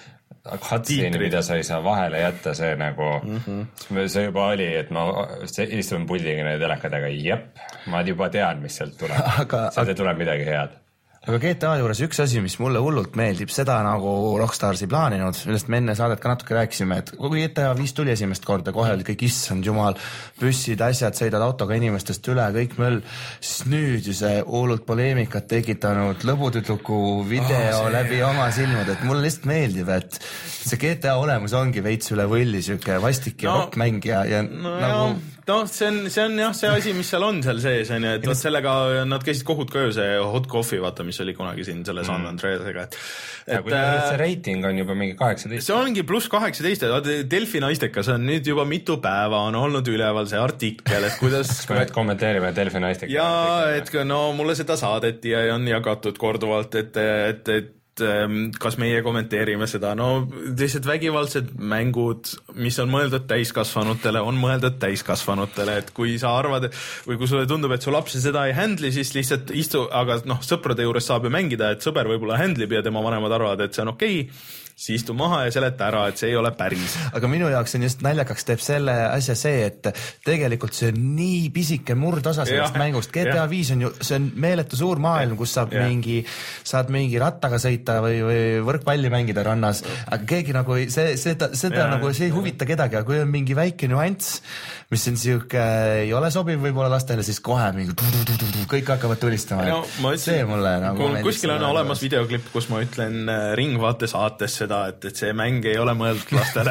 cutscene'i, mida sa ei saa vahele jätta, see nagu mm -hmm. see juba oli, et ma istun puldiga neid telekadega, jep, ma juba tean, mis sealt tuleb aga, sealt ei tule midagi head. Aga G T A juures üks asi, mis mulle hullult meeldib, seda nagu Rockstars ei plaaninud, millest me enne saadet ka natuke rääkisime, et kui G T A viis tuli esimest korda, kohe oli kõik issand jumal, büssid, asjad, sõidad autoga inimestest üle, kõik möll, siis nüüd ju see hullult poleemikat tekitanud lõbutüdruku video oh, läbi oma silmad, et mulle lihtsalt meeldib, et see G T A olemus ongi veits üle võlli, siuke vastik ja no, rockmäng ja, ja no, nagu no see on, see on jah, see asi, mis seal on seal sees, on ju, et võt sellega nad käisid kohut ka ju see hot coffee, vaata, mis oli kunagi siin selle San Andreasega, et, et kui see reiting on juba mingi kaheksateist. See ongi pluss kaheksateist, Delfi naisteka, see on nüüd juba mitu päeva on olnud üleval see artikkel, et kuidas kui nüüd kommenteerime Delfi naisteka ja artikkel. Et no mulle seda saadeti ja on jagatud korduvalt, et, et, et kas meie kommenteerime seda, no lihtsalt vägivaldsed mängud, mis on mõeldud täiskasvanutele, on mõeldud täiskasvanutele, et kui sa arvad, või kui sulle tundub, et su laps seda ei handli, siis lihtsalt istu, aga noh, sõprade juures saab ju mängida, et sõber võib-olla handlib ja tema vanemad arvavad, et see on okei okay, siis istu maha ja seleta ära, et see ei ole päris. Aga minu jaoks on just naljakaks teeb selle asja see, et tegelikult see on nii pisike murdosa sellest ja, mängust. G T A viis on ju, see on meeletu suur maailm, kus saab ja. mingi, saad mingi rattaga sõita või, või võrkpalli mängida rannas, aga keegi nagu ei, see, seda, seda ja, nagu see ei huvita kedagi, aga kui on mingi väike nüanss, mis on siuke, ei ole sobiv võib-olla lastele, siis kohe mingi kõik hakkavad tulistama. No, see mulle nagu kuskil on olemas videoklipp, kus ma ütlen Ringvaate saates et, et see mäng ei ole mõeldud lastele.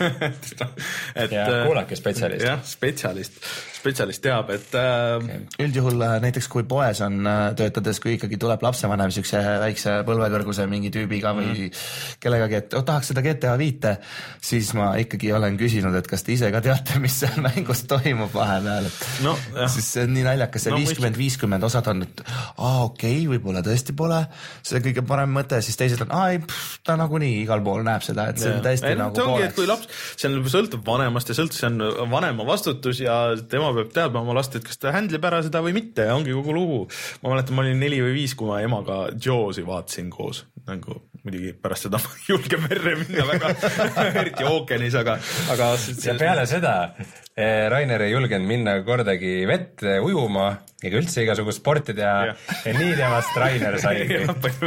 et, ja kuulake spetsialist. jah, spetsialist. spetsialist teab, et äh... üldjuhul näiteks kui poes on töötades, kui ikkagi tuleb lapsevanem siukse väikse põlvekõrguse mingi tüübiga või mm. kellegagi, et oh, tahaks seda G T A viite, siis ma ikkagi olen küsinud, et kas te ise ka teate, mis seal mängus toimub vahepeal, et no, siis see on nii naljakas, see no, viiskümmend viiskümmend osad on, et aa okei okay,, võib-olla tõesti pole see kõige parem mõte, siis teised on, aa ei, pff, ta nagunii igal pool näeb seda, et see on täiesti ja, nagu pooleks. Et kui laps, see on sõltub vanemast ja sõltub, see on vanema vastutus ja tema peab teadma oma last, et kas ta handlib ära seda või mitte ja ongi kogu lugu. Ma mäletan, ma olin neli või viis, kui ma emaga Jawsi vaatasin koos, nagu muidugi pärast seda ma julge merre minna väga, eriti ookeanis, aga, aga ja peale seda Rainer ei julgenud minna kordagi vette ujuma ega üldse igasugust sporti teha ja, ja nii temast Rainer saigi.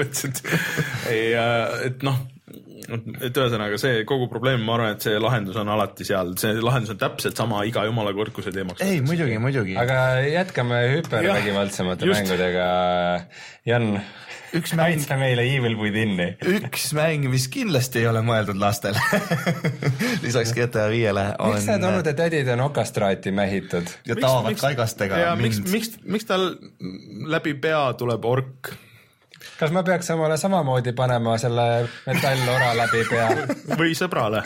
ei, et noh, et ühesõnaga see kogu probleem, ma arvan, et see lahendus on alati seal, see lahendus on täpselt sama iga jumala korkuse teemaks. Ei, muidugi, muidugi. Aga jätkame hüpervägivaldsemate mängudega. Jan, üks mäng meile Evil Within'i. Üks mäng, mis kindlasti ei ole mõeldud lastele. Lisaks G T A viiele on... Miks need olnud, et tädid on okastraati mähitud? Ja taavad miks, kaigastega. Ja miks, miks, miks tal läbi pea tuleb ork? Kas ma peaks omale samamoodi panema selle metallora läbi pea? Või sõbrale.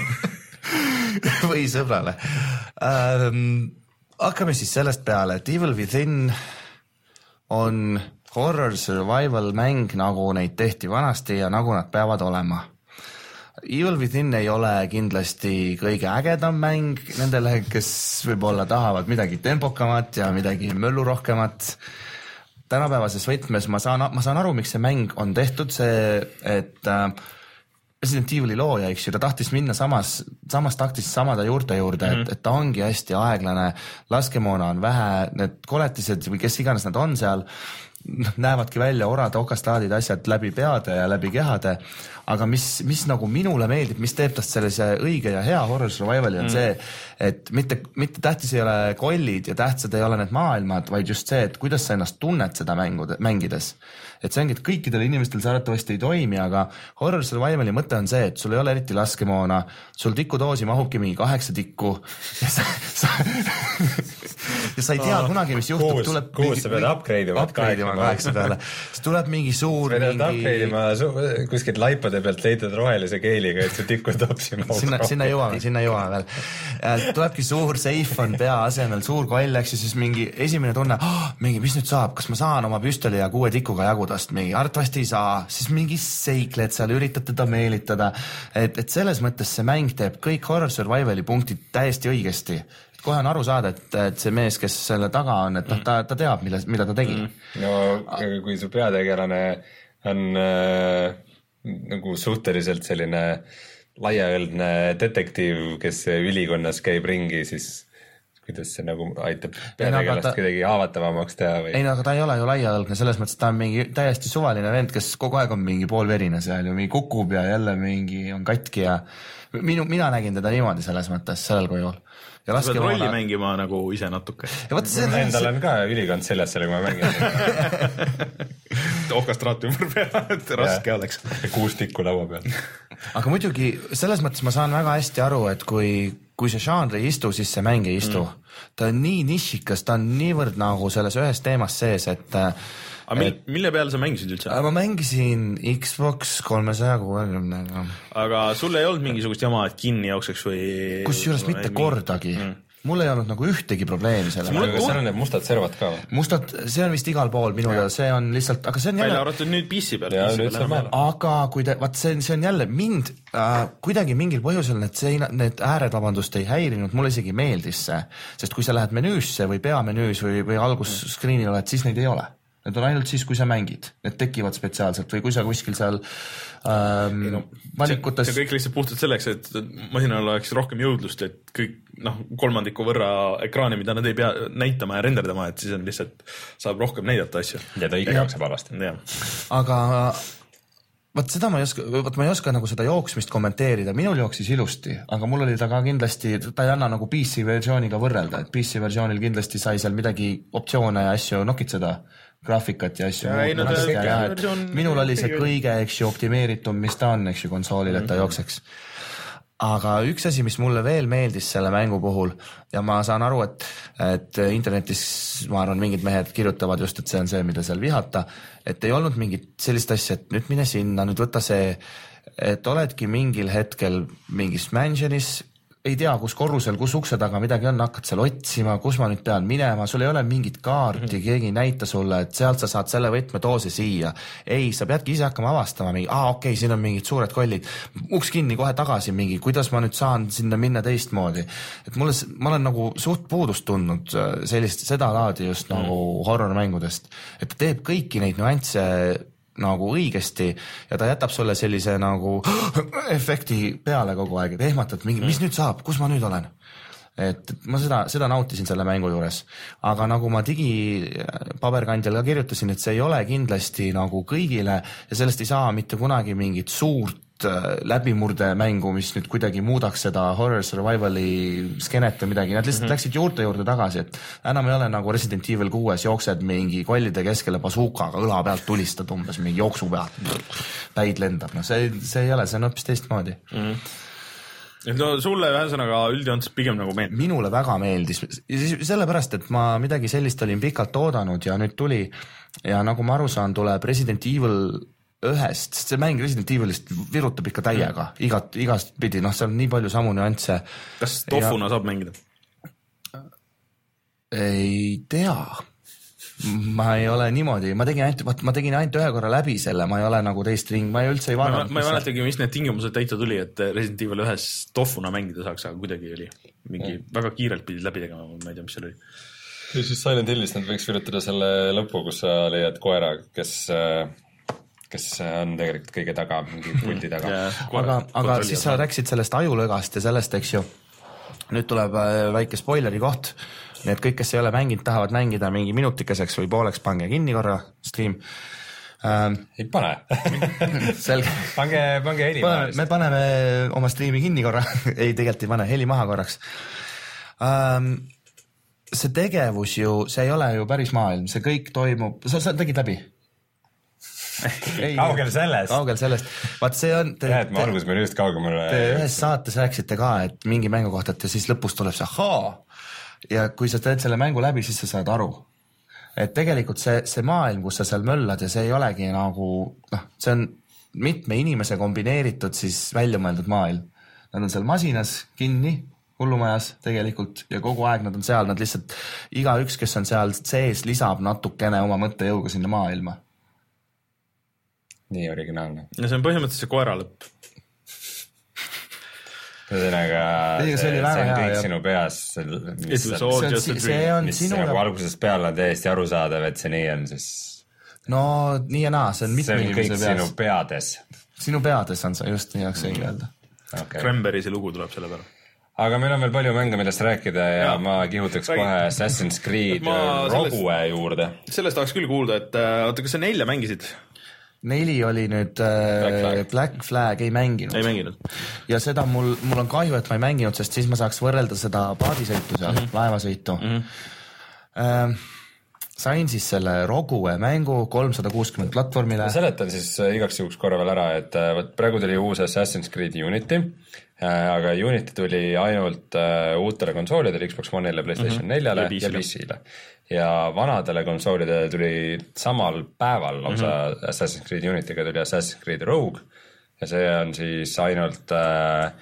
Või sõbrale. Ähm, hakkame siis sellest peale, et Evil Within on horror survival mäng, nagu neid tehti vanasti ja nagu nad peavad olema. Evil Within ei ole kindlasti kõige ägedam mäng nendele, kes võib-olla tahavad midagi tempokamat ja midagi möllurohkemat. Tänapäevases võtmes ma saan, ma saan aru, miks see mäng on tehtud, see, et äh, Resident Evil'i looja, eks ju, ta tahtis minna samas, samas taktis samade juurte juurde, mm -hmm. et, et ta ongi hästi aeglane, laskemoona on vähe, need koletised või kes iganes nad on seal, näevadki välja orad, okastraadid, asjad läbi peade ja läbi kehade, aga mis, mis nagu minule meeldib, mis teeb tast sellise õige ja hea horror survivali on mm. see, et mitte, mitte tähtis ei ole kollid ja tähtsad ei ole need maailmad, vaid just see, et kuidas sa ennast tunned seda mängude, mängides. Et see ongi, et kõikidel inimestel see arvatavasti ei toimi, aga horror survivali mõte on see, et sul ei ole eriti laskemoona, sul tikudoosi mahubki mingi kaheksa tikku ja sa, sa ja sa ei tea kunagi, mis juhtub. Kuus, tuleb kuus sa pead upgrade'ima kaheksa peale. siis tuleb mingi suur sa pead mingi... upgrade'ima kuskilt laipade pealt leidad rohelise keeliga, et see tikku topsima. sinna, sinna jõuame, sinna jõuame veel. Tulebki suur seif on pea asemel, suur koll, eks ja siis mingi esimene tunne, oh, mingi, mis nüüd saab, kas ma saan oma püstoli ja kuue tikuga jagudast, mingi arvatavasti ei saa, siis mingi seikled seal, üritad teda meelitada, et, et selles mõttes see mäng teeb kõik horror survivali punktid täiesti õigesti. Kohe on aru saada, et, et see mees, kes selle taga on, et noh, ta, ta teab, mille, mida ta tegi. No kui su peategelane on äh, nagu suhteliselt selline laiaõldne detektiiv, kes ülikonnas käib ringi, siis kuidas see nagu aitab peategelast ta... kuidagi haavatavamaks teha või? Ei, no aga ta ei ole ju laiaõlgne, selles mõttes ta on mingi täiesti suvaline vend, kes kogu aeg on mingi poolverine seal ju, mingi kukub ja jälle mingi on katki ja minu, mina nägin teda niimoodi selles mõttes sellel kujul. Ja sa pead rolli vaada... mängima nagu ise natuke. See... Endal on ka ülikond seljas selle, kui ma mängin. Ohkastraat ümber pea, et raske ja, oleks. Kuus tikku laua peal. Aga muidugi selles mõttes ma saan väga hästi aru, et kui, kui see žanr ei istu, siis see mäng ei istu. Mm. Ta on nii nišikas, ta on niivõrd nagu selles ühes teemas sees, et aga mil, mille peale sa mängisid üldse? Ma mängisin Xbox kolmesaja kuuekümnega. Aga sul ei olnud mingisugust jama, et kinni jookseks või... Kusjuures mitte mingi... kordagi. Mm. Mul ei olnud nagu ühtegi probleemi selle. Aga seal on need mustad servad ka? Mustad, see on vist igal pool minu teada, see on lihtsalt, aga see on jälle... Välja arvatud nüüd P C peal. Aga kui te, vaat see, see on jälle mind äh, kuidagi mingil põhjusel need, see, need ääred vabandust ei häirinud, mulle isegi meeldis see, sest kui sa lähed menüüsse või peamenüüs või, või algusscreenil oled, siis neid ei ole. Need on ainult siis, kui sa mängid. Need tekivad spetsiaalselt või kui sa kuskil seal ähm, no, valikutes... See, see kõik lihtsalt puhtalt selleks, et masinal oleks rohkem jõudlust, et kõik noh, kolmandiku võrra ekraani, mida nad ei pea näitama ja renderdama, et siis on lihtsalt, saab rohkem näidata asju. Ja ta ikka jookseb alasti. Aga võt seda ma ei oska, võt ma ei oska nagu seda jooksmist kommenteerida. Minul jooksis ilusti, aga mul oli ta ka kindlasti, ta ei anna nagu P C versiooniga võrrelda, et P C versioonil kindlasti sai seal midagi optsioone ja asju nokitseda. Graafikat ja asju. Ja, no, ja, ja, versioon... Minul oli see kõige, eks ju, optimeeritum, mis ta on, eks ju, konsoolil, et ta jookseks. Aga üks asi, mis mulle veel meeldis selle mängu puhul ja ma saan aru, et, et internetis, ma arvan, mingid mehed kirjutavad just, et see on see, mida seal vihata, et ei olnud mingit sellist asja, et nüüd mine sinna, nüüd võta see, et oledki mingil hetkel mingis mansionis, ei tea, kus korrusel, kus ukse taga midagi on, hakkad seal otsima, kus ma nüüd pean minema, sul ei ole mingit kaarti, mm-hmm. keegi ei näita sulle, et sealt sa saad selle võtme toose siia. Ei, sa peadki ise hakkama avastama mingi, aa okei, okay, siin on mingid suured kollid, uks kinni kohe tagasi mingi, kuidas ma nüüd saan sinna minna teistmoodi. Et mulle, ma olen nagu suht puudust tundnud sellist, seda laadi just mm-hmm. nagu horror-mängudest, et ta teeb kõiki neid nüansse nagu õigesti ja ta jätab sulle sellise nagu efekti peale kogu aeg, et ehmatad mingi, mis nüüd saab, kus ma nüüd olen? Et ma seda, seda nautisin selle mängu juures, aga nagu ma digi paberkandjal ka kirjutasin, et see ei ole kindlasti nagu kõigile ja sellest ei saa mitte kunagi mingit suurt läbimurde mängu, mis nüüd kuidagi muudaks seda horror survivali skenet või midagi, nad lihtsalt mm-hmm. läksid juurte juurde tagasi, et enam ei ole nagu Resident Evil kuues jooksed mingi kollide keskele basuukaga õla pealt tulistad umbes mingi jooksu pealt, päid lendab, no see, see ei ole, see on hoopis teistmoodi mm-hmm. no sulle ühesõnaga üldjoontes pigem nagu meeldis? Minule väga meeldis, sellepärast, et ma midagi sellist olin pikalt oodanud ja nüüd tuli ja nagu ma aru saan, tuleb Resident Evil ühest, sest see mäng Resident Evilist virutab ikka täiega, igat, igast pidi, noh, seal on nii palju samu nüansse. Kas Tofuna ja... saab mängida? Ei tea. Ma ei ole niimoodi, ma tegin ainult, ma tegin ainult ühe korra läbi selle, ma ei ole nagu teist ring, ma ei üldse ei vaadanud. Ma, ma ei mäletagi, mis need tingimused täita tuli, et Resident Evil ühes Tofuna mängida saaks, aga kuidagi oli mingi mm. väga kiirelt pidid läbi tegema, ma ei tea, mis seal oli. Ja siis Silent Hillist nad võiks virutada selle lõpu, kus sa leiad koera, kes... kes on tegelikult kõige taga, mingi puldi taga. Yeah, aga aga siis sa rääksid sellest ajulõgast ja sellest, eks ju, nüüd tuleb väike spoileri koht, nii et kõik, kes ei ole mänginud, tahavad mängida mingi minutikeseks või pooleks, pange kinni korra stream. Ähm, ei pane. Selge. Pange, pange heli maha. Me paneme oma streami kinni korra, ei tegelikult ei pane, heli maha korraks. Ähm, see tegevus ju, see ei ole ju päris maailm, see kõik toimub, sa, sa tegid läbi? Ei, kaugel sellest. Kaugel sellest. Vaat see on... Te, ja, et ma alguses me just kaugemale... Te ühes saates rääksite ka, et mingi mängu kohta, et ja siis lõpus tuleb see haa. ja kui sa teed selle mängu läbi, siis sa saad aru, et tegelikult see, see maailm, kus sa seal möllad ja see ei olegi nagu, noh, see on mitme inimese kombineeritud siis välja mõeldud maailm. Nad on seal masinas kinni, hullumajas tegelikult ja kogu aeg nad on seal, nad lihtsalt igaüks, kes on seal sees, lisab natukene oma mõttejõuga sinna maailma. Nii originaalne. Ja see on põhimõtteliselt koera lõpp. Ühesõnaga, see, see, see on kõik ja... sinu peas, mis, see on, see on mis sinu nagu algusest peale on täiesti arusaadav, et see nii on, siis no nii ja naa, see on mitme inimese peas. See on kõik sinu peades. Sinu peades on see just nii, oleks õige öelda. Okay. Cranberry'si lugu tuleb selle peale. Aga meil on veel palju mänge, millest rääkida ja, ja ma kihutaks Räägi. kohe Assassin's Creed Rogue juurde. Sellest tahaks küll kuulda, et oota, kas sa nelja mängisid? Neli oli nüüd Black Flag, Black Flag ei mänginud. Ei mänginud. Ja seda mul, mul on kahju, et ma ei mänginud, sest siis ma saaks võrrelda seda paadisõitu seal, mm-hmm. laevasõitu. Mm-hmm. Ähm, sain siis selle Rogue mängu kolmsada kuuskümmend platvormile. Ma seletan siis igaks juhuks korra veel ära, et võt, praegu tuli uus Assassin's Creed Unity, aga Unity tuli ainult uutele konsoolidele, Xbox One'ile, PlayStation neljale mm-hmm. ja P C-le. Ja vanadele konsoolidele tuli samal päeval lausa mm-hmm. Assassin's Creed Unity'ga tuli Assassin's Creed Rogue ja see on siis ainult äh,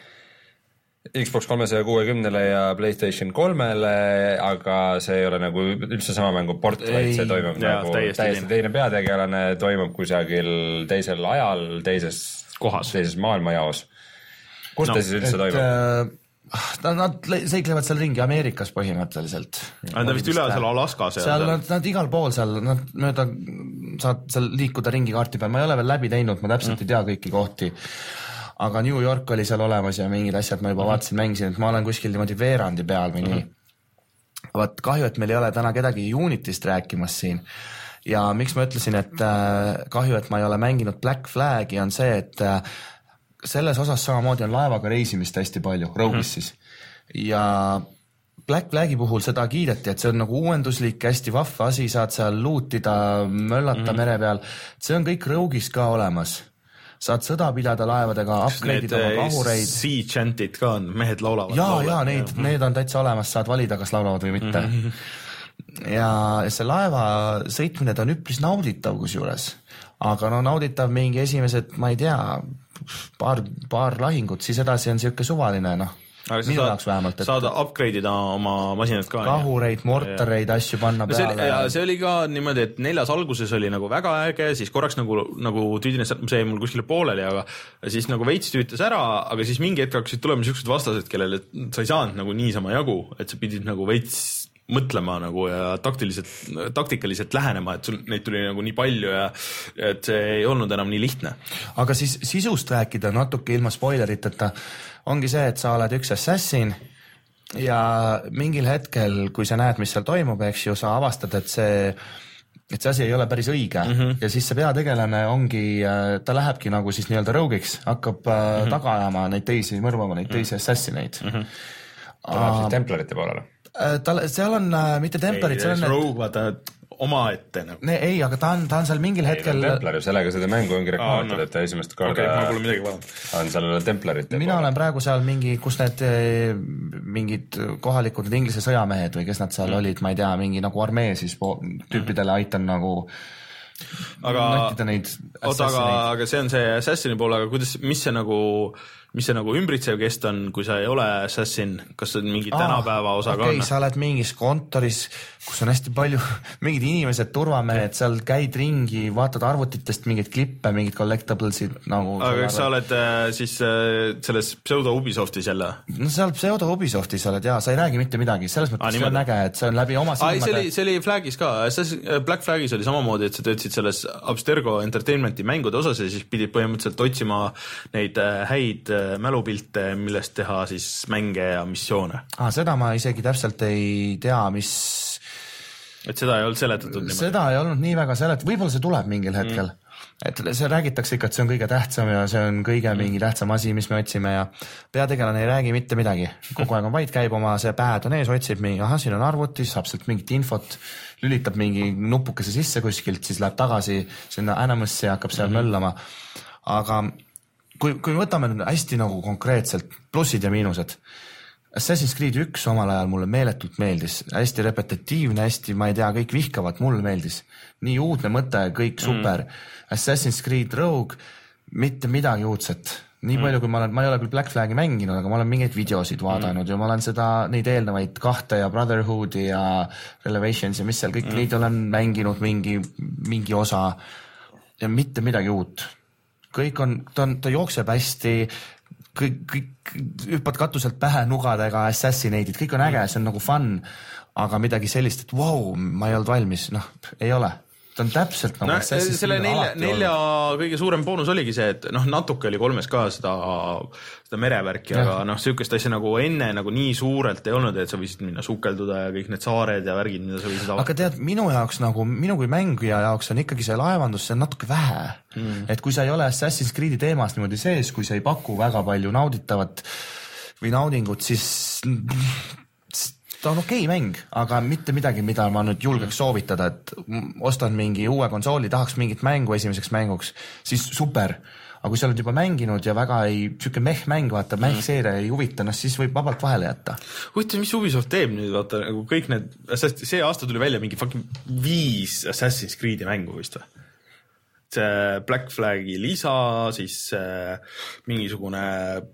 Xbox kolmesaja kuuekümnele ja PlayStation kolmele, aga see ei ole nagu üldse sama mängu port, vaid see toimub ja, nagu täiesti, täiesti teine peategelane, toimub kusagil teisel ajal, teises kohas, teises maailmajaos. Kus no, ta siis üldse et, toimub? Nad, nad seiklevad seal ringi Ameerikas põhimõtteliselt. Nad on vist üle seal Alaskas. Seal nad, nad igal pool seal, nad mööda saad seal liikuda ringi kaarti peal. Ma ei ole veel läbi teinud, ma täpselt mm. ei tea kõiki kohti. Aga New York oli seal olemas ja mingid asjad ma juba mm. vaatasin, mängisin, et ma olen kuskil niimoodi veerandi peal või nii. Mm. Vaat kahju, et meil ei ole täna kedagi Unitist rääkimas siin. Ja miks ma ütlesin, et äh, kahju, et ma ei ole mänginud Black Flagi, on see, et äh, selles osas samamoodi on laevaga reisimist hästi palju, Rogue'is siis. Ja Black Flagi puhul seda kiideti, et see on nagu uuenduslik, hästi vahva asi, saad seal luutida, möllata mm-hmm. mere peal. See on kõik Rogue'is ka olemas. Saad sõda pidada laevadega, upgrade'id oma kahureid. Sea chantid ka on, mehed laulavad. Jaa, jaa, neid, ja. need on täitsa olemas, saad valida, kas laulavad või mitte. Mm-hmm. Ja see laeva sõitmine on üpris nauditav kusjuures. Aga no nauditav mingi esimesed, ma ei tea, paar, paar lahingut, siis edasi on siuke suvaline, noh. Minu jaoks vähemalt. Et saada upgrade'ida oma masinad ka. Kahureid, mortareid, asju panna peale. See oli, ja see oli ka niimoodi, et neljas alguses oli nagu väga äge, siis korraks nagu, nagu tüüdines, see mul kuskile pooleli, aga siis nagu veits tüütas ära, aga siis mingi hetk hakkasid tulema siuksed vastased, kellele sa ei saanud nagu niisama jagu, et sa pidid nagu veits mõtlema nagu ja taktiliselt, taktikaliselt lähenema, et sul neid tuli nagu nii palju ja et see ei olnud enam nii lihtne. Aga siis sisust rääkida natuke ilma spoileriteta ongi see, et sa oled üks assassin ja mingil hetkel, kui sa näed, mis seal toimub, eks ju, sa avastad, et see et see asi ei ole päris õige mm-hmm. ja siis see peategelane ongi, ta lähebki nagu siis nii-öelda rogue'iks, hakkab mm-hmm. taga ajama neid teisi, mõrvama neid teisi mm-hmm. assassineid. Mm-hmm. ta läheb siis templarite poolele. Tal, seal on äh, mitte templarid, see on Rogue, vaata oma ette nagu. Ne, ei, aga ta on, ta on seal mingil ei, hetkel templar ju, sellega seda mängu ongi reklaamitud, no. et ta esimest korda okay, on seal templarite mina poole. Olen praegu seal mingi, kus need mingid kohalikud need inglise sõjamehed või kes nad seal mm. olid, ma ei tea, mingi nagu armee siis po- tüüpidele aitan nagu aga, oota, aga, aga see on see assassini pool, aga kuidas, mis see nagu mis see nagu ümbritsev kest on, kui sa ei ole assassin, kas see on mingi tänapäeva osa okay, ka on? Okei, sa oled mingis kontoris, kus on hästi palju mingid inimesed, turvamehed, seal käid ringi, vaatad arvutitest mingeid klippe, mingid collectablesid nagu. Aga kas sa oled äh, siis äh, selles pseudo Ubisoftis jälle? No seal pseudo Ubisoftis oled, jaa, sa ei räägi mitte midagi, selles mõttes ah, see on äge, et see on läbi oma silmade. Ah, see oli, see oli Flagis ka, Black Flagis oli samamoodi, et sa töötasid selles Abstergo Entertainmenti mängude osas ja siis pidid põhimõtteliselt otsima neid häid mälupilte, millest teha siis mänge ja missioone. Ah, seda ma isegi täpselt ei tea, mis... Et seda ei olnud seletatud niimoodi? Seda ei olnud nii väga selet-, võib-olla see tuleb mingil hetkel. Mm. Et see räägitakse ikka, et see on kõige tähtsam ja see on kõige mm. mingi tähtsam asi, mis me otsime ja peategelane ei räägi mitte midagi. Kogu aeg on vaid, käib oma see pad on ees, otsib mingi, aha, siin on arvutis, saab sealt mingit infot, lülitab mingi nupukese sisse kuskilt, siis läheb tagasi sinna Animusse ja hakkab seal mm. möllama. Aga kui, kui võtame hästi nagu konkreetselt plussid ja miinused, Assassin's Creed üks omal ajal mulle meeletult meeldis, hästi repetitiivne, hästi, ma ei tea, kõik vihkavad, mulle meeldis. Nii uudne mõte, kõik super. Mm. Assassin's Creed Rogue, mitte midagi uudset. Nii mm. palju, kui ma olen, ma ei ole küll Black Flagi mänginud, aga ma olen mingeid videosid vaadanud mm. ja ma olen seda, neid eelnevaid kahte ja Brotherhoodi ja Revelations ja mis seal kõik, mm. neid olen mänginud mingi, mingi osa ja mitte midagi uut. Kõik on, ta, on, ta jookseb hästi, kõik, kõik hüppad katuselt pähe nugadega, assassinate'id, kõik on äge, see on nagu fun, aga midagi sellist, et vau, wow, ma ei olnud valmis, noh, ei ole. Ta on täpselt nagu no, selle nelja, nelja kõige suurem boonus oligi see, et noh, natuke oli kolmes ka seda, seda merevärki, aga noh, sükest asja nagu enne nagu nii suurelt ei olnud, et sa võisid minna sukelduda ja kõik need saared ja värgid, mida sa võisid avata. Aga tead, minu jaoks nagu, minu kui mängija jaoks on ikkagi see laevandus, see on natuke vähe. Mm. Et kui sa ei ole Assassin's Creed'i teemast niimoodi sees, kui sa ei paku väga palju nauditavat või naudingut, siis ta on okei mäng, aga mitte midagi, mida ma nüüd julgeks soovitada, et ostan mingi uue konsooli, tahaks mingit mängu esimeseks mänguks, siis super. Aga kui sa oled juba mänginud ja väga ei, siuke meh mäng, vaata, meh seeria ei huvita, no siis võib vabalt vahele jätta. Huvitav, mis Ubisoft teeb nüüd, vaata, nagu kõik need, see aasta tuli välja mingi fucking viis Assassin's Creed'i mängu vist või? See Black Flagi lisa, siis äh, mingisugune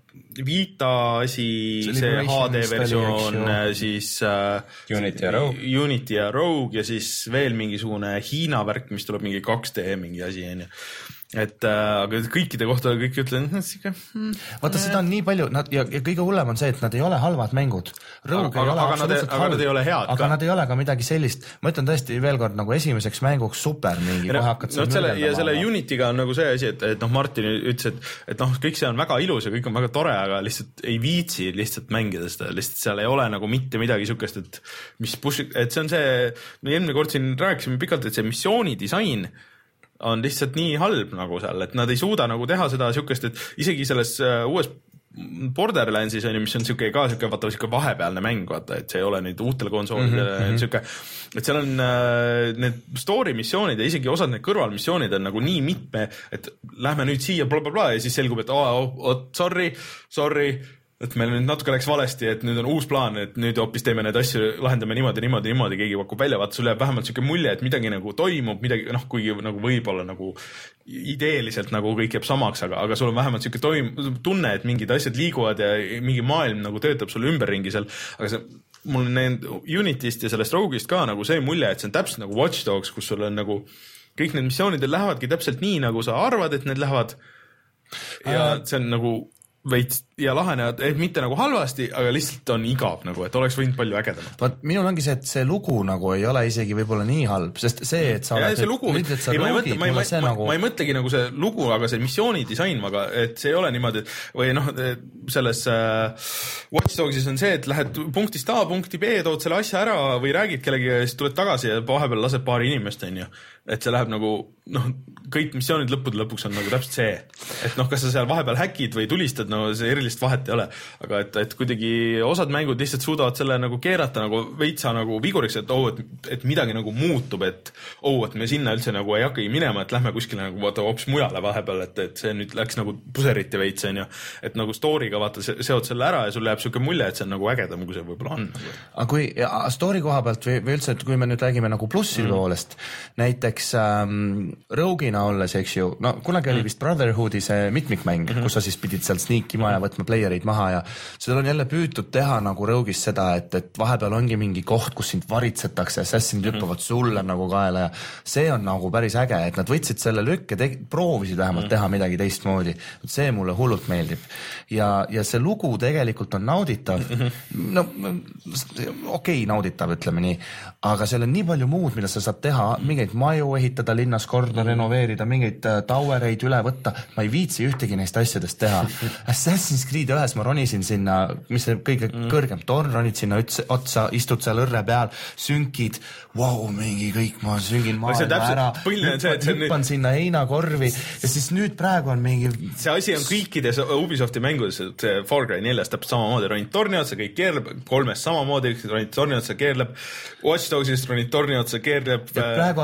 Vita asi, see, see H D versioon, siis äh, Unity ja Rogue. Unity ja Rogue ja siis veel mingisugune Hiina värk, mis tuleb mingi kaks D mingi asi, on ju. Et äh, aga kõikide kohta kõik ütlen, et siuke hmm, vaata, seda on nii palju, nad, ja, ja kõige hullem on see, et nad ei ole halvad mängud. Rogue aga, ei ole aga, nad, aga nad ei ole head aga ka. Nad ei ole ka midagi sellist, ma ütlen tõesti veel kord nagu esimeseks mänguks super mingi ja, no, selle, ja selle Unity'ga on nagu see asi, et, et noh, Martin ütles, et, et noh, kõik see on väga ilus ja kõik on väga tore, aga lihtsalt ei viitsi lihtsalt mängida seda, lihtsalt seal ei ole nagu mitte midagi sukest, et mis push, et see on see, me eelmine kord siin rääkisime pikalt, et see missiooni disain on lihtsalt nii halb nagu seal, et nad ei suuda nagu teha seda sükest, et isegi selles uh, uues Borderlandsis on ju, mis on siuke ka siuke, vaata, siuke vahepealne mäng, vaata, et see ei ole nüüd uutele konsoolidele mm -hmm. siuke, et seal on uh, need story missioonid ja isegi osad need kõrvalmissioonid on nagu nii mitme, et lähme nüüd siia bla, bla, bla, ja siis selgub, et oh, oh, oh, sorry, sorry, et meil nüüd natuke läks valesti, et nüüd on uus plaan, et nüüd hoopis teeme neid asju, lahendame niimoodi, niimoodi, niimoodi, keegi pakub välja, vaata, sul jääb vähemalt siuke mulje, et midagi nagu toimub, midagi, noh, kuigi nagu võib-olla nagu ideeliselt nagu kõik jääb samaks, aga, aga sul on vähemalt siuke toim, tunne, et mingid asjad liiguvad ja mingi maailm nagu töötab sul ümberringi seal, aga see, mul need Unity'st ja sellest Rogue'ist ka nagu see mulje, et see on täpselt nagu Watch Dogs, kus sul on nagu kõik need missioonid lähevadki täpselt nii, nagu sa arvad, et need lähevad ja see on nagu veits ja lahenevad, et mitte nagu halvasti, aga lihtsalt on igav nagu, et oleks võinud palju ägedamat. Vaat minul ongi see, et see lugu nagu ei ole isegi võib-olla nii halb, sest see, et sa ja, oled, see lugu, nüüd, et sa ei, roogid, ma, ei mõtle, ma, ma, nagu... ma ei mõtlegi nagu see lugu, aga see missiooni disain, aga et see ei ole niimoodi, et või noh, selles äh, Watch Dogsis on see, et lähed punktist A punkti B, tood selle asja ära või räägid kellegi ja siis tuled tagasi ja vahepeal lased paari inimest, on ju. Et see läheb nagu, noh, kõik missioonid lõppude lõpuks on nagu täpselt see, et noh, kas sa seal vahepeal häkid või tulistad, no see erilist vahet ei ole, aga et, et kuidagi osad mängud lihtsalt suudavad selle nagu keerata nagu veitsa nagu viguriks, et oh, et, et midagi nagu muutub, et oh, et me sinna üldse nagu ei hakkagi minema, et lähme kuskile nagu vaata hoopis mujale vahepeal, et, et see nüüd läks nagu puseriti veits, on ju, et nagu story'ga vaata seod selle ära ja sul jääb siuke mulje, et see on nagu ägedam, kui see võib-olla on. Aga kui ja, story koha pealt või, või üldse, et kui me nüüd räägime nagu plusside mm. poolest, näiteks ähm, Rogue'ina olles, eks ju, no kunagi mm. oli vist Brotherhoodi see mitmikmäng, mm -hmm. kus sa siis pidid seal sneakima ja võtma playereid maha ja seal on jälle püütud teha nagu Rogue'is seda, et, et vahepeal ongi mingi koht, kus sind varitsetakse, assassinid hüppavad mm -hmm. sulle nagu kaela ja see on nagu päris äge, et nad võtsid selle lükke, proovisid vähemalt mm -hmm. teha midagi teistmoodi. See mulle hullult meeldib. Ja, ja see lugu tegelikult on nauditav. Mm -hmm. No okei, okay, nauditav, ütleme nii. Aga seal on nii palju muud, mida sa saad teha, mingeid maju ehitada linnas, korda renoveerida, mingeid towereid üle võtta. Ma ei viitsi ühtegi neist asjadest teha. Assassin's Creed ühes ma ronisin sinna, mis see kõige mm. kõrgem torn, ronid sinna ütse, otsa, istud seal õrre peal, sünkid, vau, wow, mingi kõik, ma süngin maailma ära, hüppan, hüppan sinna heinakorvi ja siis nüüd praegu on mingi... See asi on kõikides Ubisofti mängudes, et Far Cry neljast täpselt samamoodi, ronid torni otsa, kõik keerleb, kolmest samamoodi, ronid torni otsa, keerleb, Watch Dogsist ronid torni otsa, keerleb... Ja praegu on mingi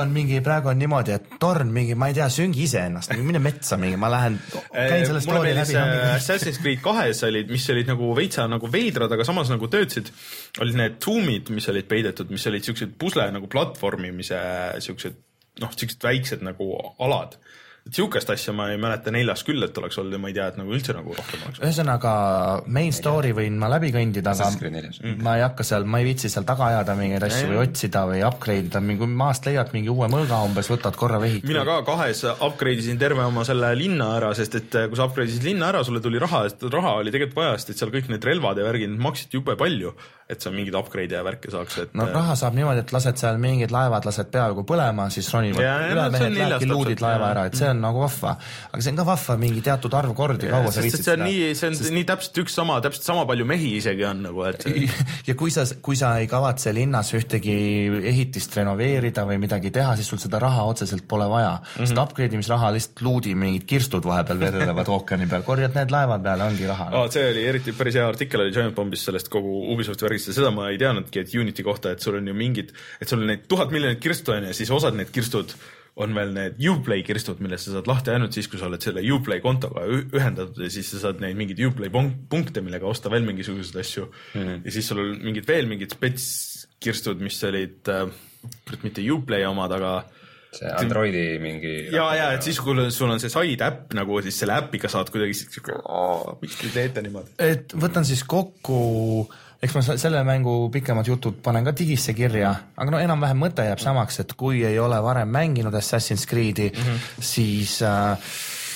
praegu on niimoodi, et torn mingi, ma ei tea, süngi ise ennast, mine metsa mingi, ma lähen, käin selle story läbi. Assassin's Creed kahes olid, mis olid nagu veitsa nagu veidrad, aga samas nagu töötasid, olid need tuumid, mis olid peidetud, mis olid siuksed pusle nagu platvormimise siuksed, noh, siuksed väiksed nagu alad. Siukest asja ma ei mäleta neljas küll, et oleks olnud ja ma ei tea, et nagu üldse nagu rohkem oleks. Ühesõnaga main story võin ma läbi kõndida, aga ma ei hakka seal, ma ei viitsi seal taga ajada mingeid asju või otsida või upgrade'ida, mingi maast leiad mingi uue mõõga umbes, võtad korra vehid. Mina ka kahes upgrade'isin terve oma selle linna ära, sest et kui sa upgrade'isid linna ära, sulle tuli raha, sest raha oli tegelikult vaja, sest et seal kõik need relvad ja värgid maksid jube palju, et sa mingid upgrade'i ja värke saaks. Et... No raha saab niimoodi, et lased seal mingid laevad, lased peaaegu põlema, siis ronivad üle mehed lähebki luudid laeva ära, et see on nagu vahva. Aga see on ka vahva mingi teatud arv kordi, kaua sa viitsid seda. See on nii, see on sest... nii täpselt üks sama, täpselt sama palju mehi isegi on nagu, et ja kui sa, kui sa ei kavatse linnas ühtegi ehitist renoveerida või midagi teha, siis sul seda raha otseselt pole vaja. Mm-hmm. Seda upgrade'imisraha lihtsalt luudi mingid kirstud vahepeal vedelevad ookeani peal, korjad need laevad peale, ongi raha. Oh, see oli eriti päris hea artikkel oli Giant Bombis sellest kogu Ubisofti värgist ja seda ma ei teadnudki, et Unity kohta, et sul on ju mingid, et sul on neid tuhat miljonit kirstu on ja siis osad need kirstud on veel need Uplay kirstud, millest sa saad lahti ainult siis, kui sa oled selle Uplay kontoga ühendatud ja siis sa saad neid mingid Uplay punkte, millega osta veel mingisuguseid asju. Mm-hmm. Ja siis sul on mingid veel mingid spets kirstud, mis olid äh, mitte Uplay omad, aga see Androidi mingi... Ja, ja, et siis kui sul on see side äpp, nagu siis selle äppiga saad kuidagi oh, miks te teete niimoodi? Et võtan siis kokku... Eks ma selle mängu pikemad jutud panen ka digisse kirja, aga no enam-vähem mõte jääb samaks, et kui ei ole varem mänginud Assassin's Creed'i, mm-hmm. siis äh,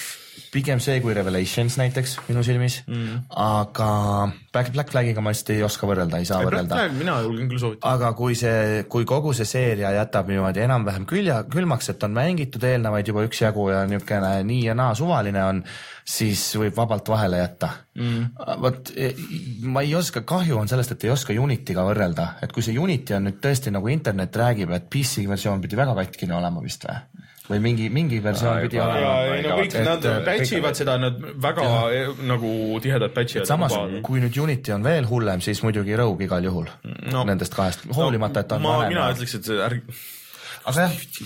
pigem see kui Revelations näiteks minu silmis, mm-hmm. aga Black, Black Flagiga ma just ei oska võrrelda, ei saa ei, võrrelda. Mina julgen küll soovita. Aga kui, see, kui kogu see seeria jätab niimoodi enam-vähem külja, külmaks, et on mängitud eelnevaid juba üks jagu ja niisugune nii ja naa suvaline on, siis võib vabalt vahele jätta. Mm. Võt, ma ei oska, kahju on sellest, et ei oska Unityga võrrelda, et kui see Unity on nüüd tõesti nagu internet räägib, et P C versioon pidi väga katkine olema vist või? Või mingi, mingi versioon pidi olema. Ja, no kõik et, nad patchivad seda, nad väga ja. nagu tihedad patchivad. Samas, kui nüüd Unity on veel hullem, siis muidugi Rogue igal juhul no, nendest kahest, hoolimata, et on ma, vanem. Mina ütleks, et ärg... Aga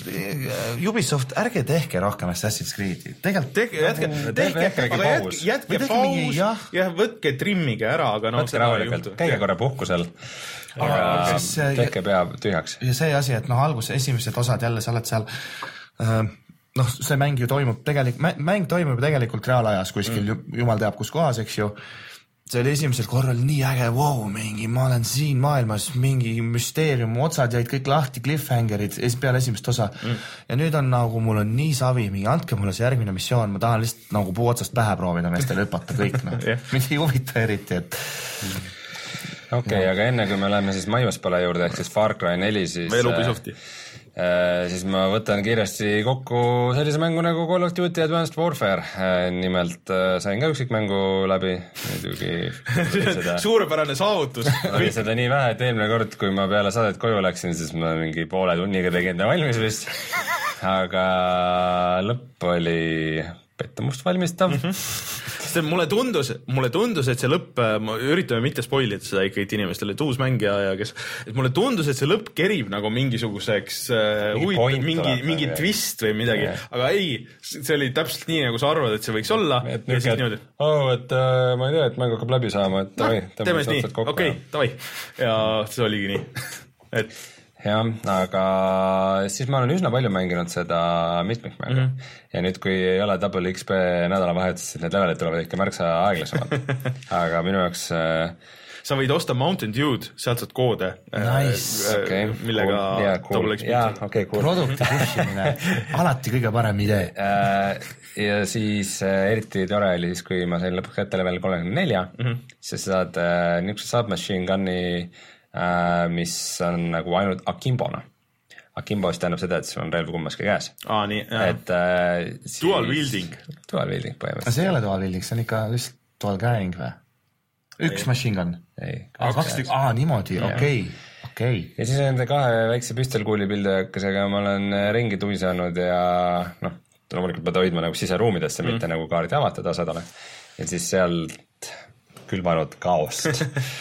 jah, Ubisoft, ärge tehke rohkem Assassin's Creed'i. Tegelikult tehke, jätke, tehke, aga jätke, jätke paus ja. ja võtke trimmige ära, aga no seda ei juhtu. Käige korra puhkusel, aga ja, siis, tehke pea tühjaks. Ja see asi, et noh, algus esimesed osad jälle sa oled seal noh, see mäng ju toimub tegelikult, mäng toimub tegelikult reaalajas kuskil, mm. jumal teab kus kohas, eks ju. See oli esimesel korral nii äge, wow, mingi, ma olen siin maailmas, mingi müsteerium, otsad jäid kõik lahti, cliffhangerid peale esimest osa. Mm. Ja nüüd on nagu, mul on nii savi, mingi, andke mulle see järgmine missioon, ma tahan lihtsalt nagu puu otsast pähe proovida meestele hüpata kõik, noh. yeah. Mind ei huvita eriti, et... Mm. Okei, okay, no. Aga enne kui me läheme siis Maiuspala juurde, ehk siis Far Cry neli, siis... Veel Ubisofti. Äh, siis ma võtan kiiresti kokku sellise mängu nagu Call of Duty Advanced Warfare. Äh, nimelt äh, sain ka üksikmängu läbi. Seda... Suurepärane saavutus. Oli seda nii vähe, et eelmine kord, kui ma peale saadet koju läksin, siis ma mingi poole tunniga tegin ta valmis vist. Aga lõpp oli pettumust valmistav. Sest mulle tundus, mulle tundus, et see lõpp, üritame mitte spoilida seda ikkagi inimestele, et uus mängija ja kes, et mulle tundus, et see lõpp kerib nagu mingisuguseks huvitav, mingi, mingi twist või midagi, yeah. Aga ei, see oli täpselt nii, nagu sa arvad, et see võiks olla. Et nüüd, et, oh, et uh, ma ei tea, et mäng hakkab läbi saama, et no, teeme nii, okei, okay, tavai. Ja see oligi nii, et jah, aga siis ma olen üsna palju mänginud seda mitmikmängu mm -hmm. ja nüüd, kui ei ole Double X P nädalavahetus, siis need levelid tulevad ikka märksa aeglasemad. Aga minu jaoks äh... sa võid osta Mountain Dew'd, sealt saad koode nice. äh, okay, millega cool. yeah, cool. Double X P yeah, okay, cool. produkti pushimine alati kõige parem idee äh, ja siis äh, eriti tore oli siis, kui ma sain lõpuks kätte level kolmekümne nelja mm -hmm. siis sa saad äh, niisuguse submachine gun'i Uh, mis on nagu ainult akimbona. Akimbo siis tähendab seda, et sul on relv kummaski käes. Aa, nii, jah. Et, uh, siis... Dual wielding. Dual wielding põhimõtteliselt. See ei ole dual wielding, see on ikka lihtsalt dual carrying või? Üks ei. Machine gun? Ei. Aa, kaks tükk, aa, niimoodi, okei, okei. Ja siis nende kahe väikse püstelkuulipildajakesega ma olen ringi tuisanud ja noh, loomulikult pead hoidma nagu siseruumidesse, mm. mitte nagu kaardi avatud asadale. Ja siis sealt külvanud kaost.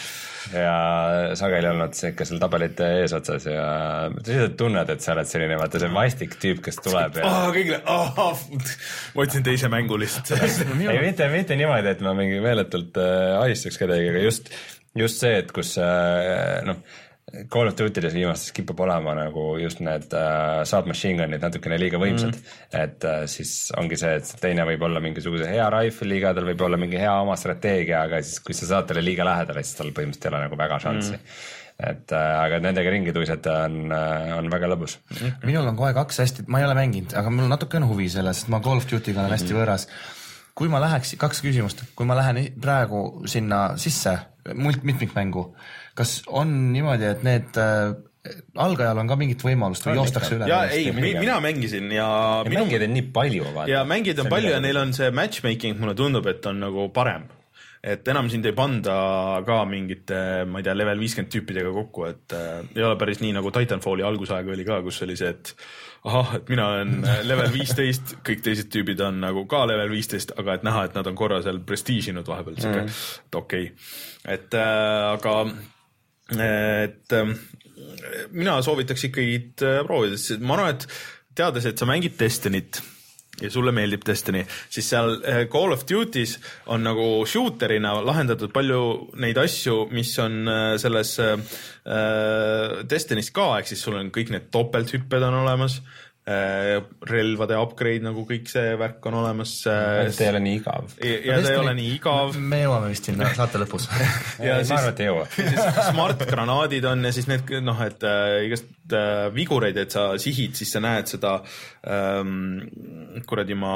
ja sageli olnud ikka seal tabelite eesotsas ja lihtsalt tunned, et sa oled selline, vaata see vastik tüüp, kes tuleb ja oh, kõigile, oh, ma otsin teise mängu lihtsalt ei, mitte, mitte niimoodi, et ma mingi meeletult äh, ahistaks kedagi, aga just, just see, et kus äh, noh, Call of Duty'des viimastes kipub olema nagu just need uh, submachine gun'id natukene liiga võimsad, mm. et uh, siis ongi see, et teine võib olla mingisuguse hea rifle'iga, tal võib olla mingi hea oma strateegia, aga siis kui sa saad talle liiga lähedale, siis tal põhimõtteliselt ei ole nagu väga šanssi mm. et uh, aga nendega ringi tuiseta on, uh, on väga lõbus. Minul on kohe kaks hästi, ma ei ole mänginud, aga mul natuke on huvi selles, sest ma Call of Duty'ga olen hästi mm. võõras. Kui ma läheks, kaks küsimust, kui ma lähen praegu sinna sisse mitmikmängu, kas on niimoodi, et need äh, algajal on ka mingit võimalust või joostakse üle? Ja ei, mina mängisin ja... ja minu... mängid on nii palju. Vaata. Ja mängid on palju ja neil on see matchmaking, mulle tundub, et on nagu parem. Et enam sind ei panda ka mingite, ma ei tea, level viiskümmend tüüpidega kokku, et äh, ei ole päris nii nagu Titanfalli algusaega oli ka, kus oli see, et ahah, et mina olen level viisteist, kõik teised tüübid on nagu ka level viisteist, aga et näha, et nad on korra seal prestiižinud vahepeal, mm. et okei okay.. Et äh, aga et äh, mina soovitaks ikkagi proovida, sest ma arvan, et teades, et sa mängid Destinyt ja sulle meeldib Destiny, siis seal Call of Duty's on nagu shooterina lahendatud palju neid asju, mis on selles äh, Destiny's ka, ehk siis sul on kõik need topelthüpped on olemas, äh, relvade upgrade, nagu kõik see värk on olemas. Äh, see ei ole nii igav. Ja, ja see ei ole nii igav. Me jõuame vist sinna saate lõpus. ja siis, ma arvan, et ei jõua. Smart granaadid on ja siis need, noh, et äh, igast äh, vigureid, et sa sihid, siis sa näed seda ähm, kuradi ma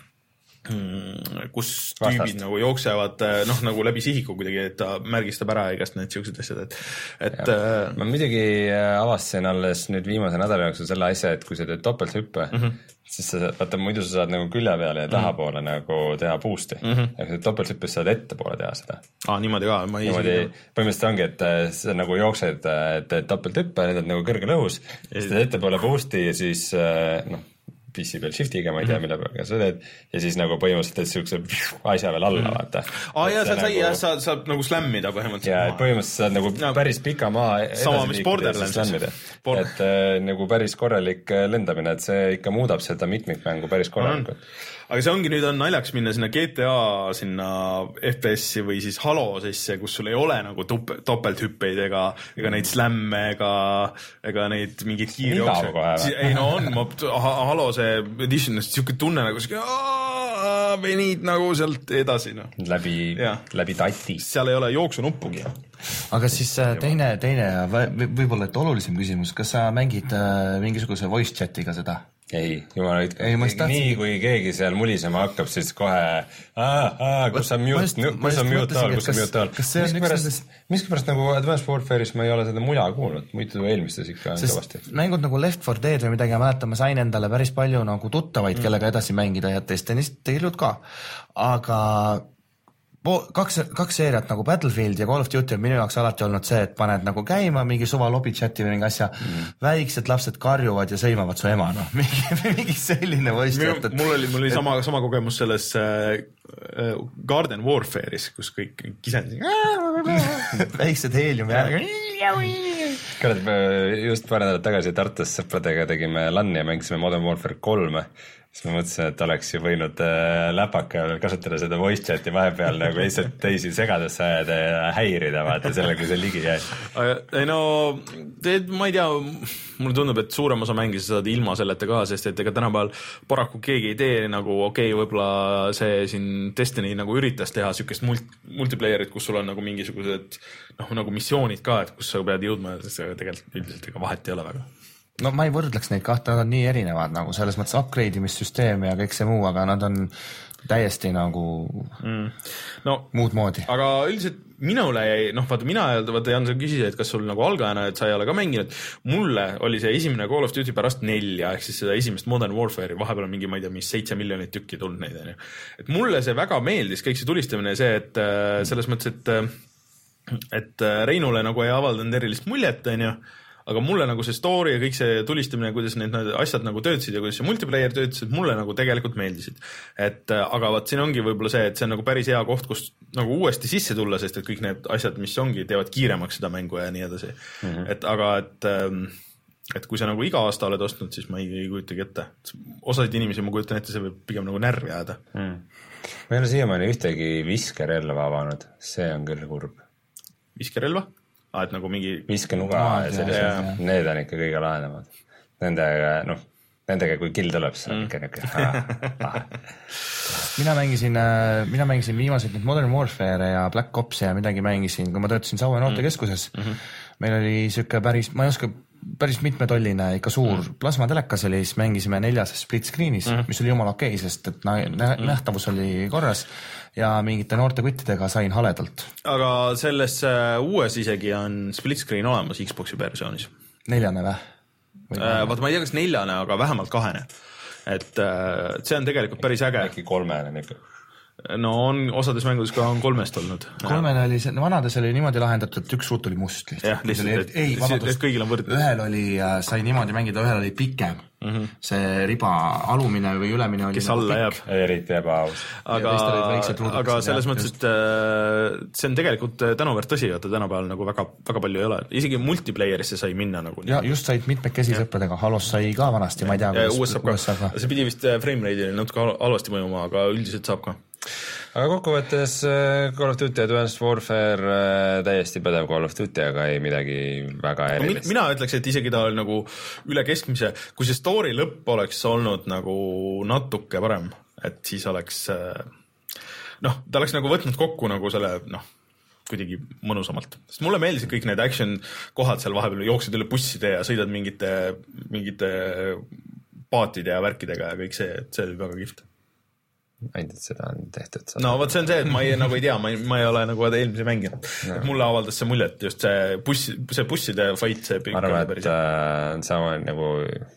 kus tüübid Vastast. Nagu jooksevad noh, nagu läbi sihiku kuidagi, et ta märgistab ära igast need siuksed asjad, et, et äh, ma muidugi avastasin alles nüüd viimase nädala jooksul selle asja, et kui sa teed topelthüppe mm, -hmm. siis sa, vaata muidu sa saad nagu külje peale ja tahapoole mm -hmm. nagu teha boost'i mm -hmm. ja kui topelthüppes saad ettepoole teha seda. Aa, niimoodi ka, ma ei niimoodi, põhimõtteliselt ongi, et sa nagu jooksed, teed topelthüppe, need on nagu kõrgel õhus, siis teed ettepoole boost'i ja siis noh, P C peal shiftiga, ma ei tea, mille peal sa teed, ja siis nagu põhimõtteliselt teed siukse asja veel alla, vaata. Aa, ja sa sai, nagu... sa saab nagu slammida põhimõtteliselt. Ja põhimõtteliselt saad nagu no, päris pika maa sama, mis Borderlandsis. Bord... Et nagu päris korralik lendamine, et see ikka muudab seda mitmikmängu päris korralikult. Mm. Aga see ongi, nüüd on naljaks minna sinna G T A, sinna F P S-i või siis Halo sisse, kus sul ei ole nagu tup- topelthüppeid ega, ega neid slamme ega, ega neid mingeid kiirjookse. Ei no on, ma, Halo see edition, siuke tunne nagu siuke venid nagu sealt edasi. No. Läbi, läbi tati. Seal ei ole jooksunuppugi. Aga siis teine, teine võib-olla et olulisem küsimus, kas sa mängid mingisuguse voice chatiga seda? Ei, jumala nüüd, nii kui keegi seal mulisema hakkab, siis kohe kus on mute, kus on mute all, kus on mute all. Miskipärast, miskipärast nagu Advanced Warfare'is ma ei ole seda mula kuulnud, muidu eelmistes ikka on kõvasti. Mängud nagu Left four Dead või midagi, ma mäletan, ma sain endale päris palju nagu tuttavaid, kellega edasi mängida ja Destiny'st tegelikult ka, aga kaks, kaks seeriat nagu Battlefield ja Call of Duty on minu jaoks alati olnud see, et paned nagu käima mingi suva lobby chati või mingi asja, mm. väiksed lapsed karjuvad ja sõimavad su ema, noh, mingi, mingi selline voice chat. Mul oli, mul oli et... sama, sama kogemus selles äh, Garden Warfare'is, kus kõik kisendasid. väiksed heelium ja Kõrad, just paar nädalat tagasi Tartus sõpradega tegime LAN ja mängisime Modern Warfare kolme. Siis ma mõtlesin, et oleks ju võinud äh, läpaka kasutada seda voice chati vahepeal nagu lihtsalt teisi segadesse ajada ja häirida, vaata selle, kui see ligi jäi. Ei no, teed, ma ei tea, mulle tundub, et suurem osa mängis saad ilma selleta ka, sest et ega tänapäeval paraku keegi ei tee nagu okei, okay, võib-olla see siin Destiny nagu üritas teha siukest mult- multiplayerit, kus sul on nagu mingisugused noh, nagu missioonid ka, et kus sa pead jõudma, sest tegelikult üldiselt ega vahet ei ole väga. No ma ei võrdleks neid kahte, nad on nii erinevad nagu selles mõttes upgrade imissüsteem ja kõik see muu, aga nad on täiesti nagu mm. no, muud moodi. Aga üldiselt minule jäi, noh vaata mina, vaata Jan, sa küsisid, et kas sul nagu algajana, et sa ei ole ka mänginud, mulle oli see esimene Call of Duty pärast nelja, ehk siis seda esimest Modern Warfare'i, vahepeal on mingi, ma ei tea, mis seitse miljonit tükki tulnud neid. Et mulle see väga meeldis, kõik see tulistamine ja see, et selles mõttes, et, et Reinule nagu ei avaldanud erilist muljet, on ju, aga mulle nagu see story ja kõik see tulistamine, kuidas need, need asjad nagu töötasid ja kuidas see multiplayer töötasid, mulle nagu tegelikult meeldisid. Et aga vaat siin ongi võib-olla see, et see on nagu päris hea koht, kus nagu uuesti sisse tulla, sest et kõik need asjad, mis ongi, teevad kiiremaks seda mängu ja nii edasi. Mm-hmm. Et aga, et, et kui sa nagu iga aasta oled ostnud, siis ma ei, ei kujutagi ette. Osasid inimesi ma kujutan ette, see võib pigem nagu närvi jääda. Mm. Ma ei ole siiamaani ühtegi viskerelva avanud, see on küll kurb. Viskerelva? Ah, et nagu mingi viskenuga ja sellised, need on ikka kõige lahenemad. Nendega, noh, nendega kui kill tuleb, siis on ikka niisugune ah, ah. Mina mängisin, mina mängisin viimased nüüd Modern Warfare ja Black Ops ja midagi mängisin, kui ma töötasin Saue noortekeskuses. Mm-hmm. Meil oli siuke päris, ma ei oska, päris mitmetolline, ikka suur mm. plasmatelekas oli, siis mängisime neljas split screenis, mm. mis oli jumala okei, sest et nä- nähtavus oli korras ja mingite noorte kuttidega sain haledalt. Aga selles uues isegi on split screen olemas Xboxi versioonis. Neljane vä? Äh, vaata, ma ei tea, kas neljane, aga vähemalt kahene. Et äh, see on tegelikult päris äge. Äkki kolmene ikka. No on osades mängudes ka on kolmest olnud. Kolmene oli, no vanades oli niimoodi lahendatud, et üks suut oli must lihtsalt. Jah, lihtsalt, et, ei, et kõigil on võrdne. Ühel oli, sai niimoodi mängida, ühel oli pikem. Mm-hmm. See riba alumine või ülemine oli kes nagu alla jääb. Eriti ebaus. Aga, aga selles mõttes, et see on tegelikult tänuväärt tõsi, et tänapäeval nagu väga, väga palju ei ole. Isegi multiplayerisse sai minna nagu. Ja just said mitmekesi sõpradega. Halos sai ka vanasti, ma ei tea. Uues saab ka. See pidi vist frame rate'ile natuke halvasti mõjuma, aga üldiselt saab ka. Aga kokkuvõttes Call of Duty Advanced Warfare täiesti pädev Call of Duty, aga ei midagi väga erilist. Mina ütleks, et isegi ta oli nagu üle keskmise, kui see story lõpp oleks olnud nagu natuke parem, et siis oleks noh, ta oleks nagu võtnud kokku nagu selle noh, kuidagi mõnusamalt. Sest mulle meeldisid kõik need action kohad seal vahepeal, jooksed üle busside ja sõidad mingite, mingite paatide ja värkidega ja kõik see, et see oli väga kihvt. Ainult, et seda on tehtud. No võt see on see, et ma ei, nagu ei tea, ma ei, ma ei ole nagu eelmise mänginud. No. Mulle avaldas see mulje, et just see, bussi, see busside fight, see ma arvan, et äh, sama nagu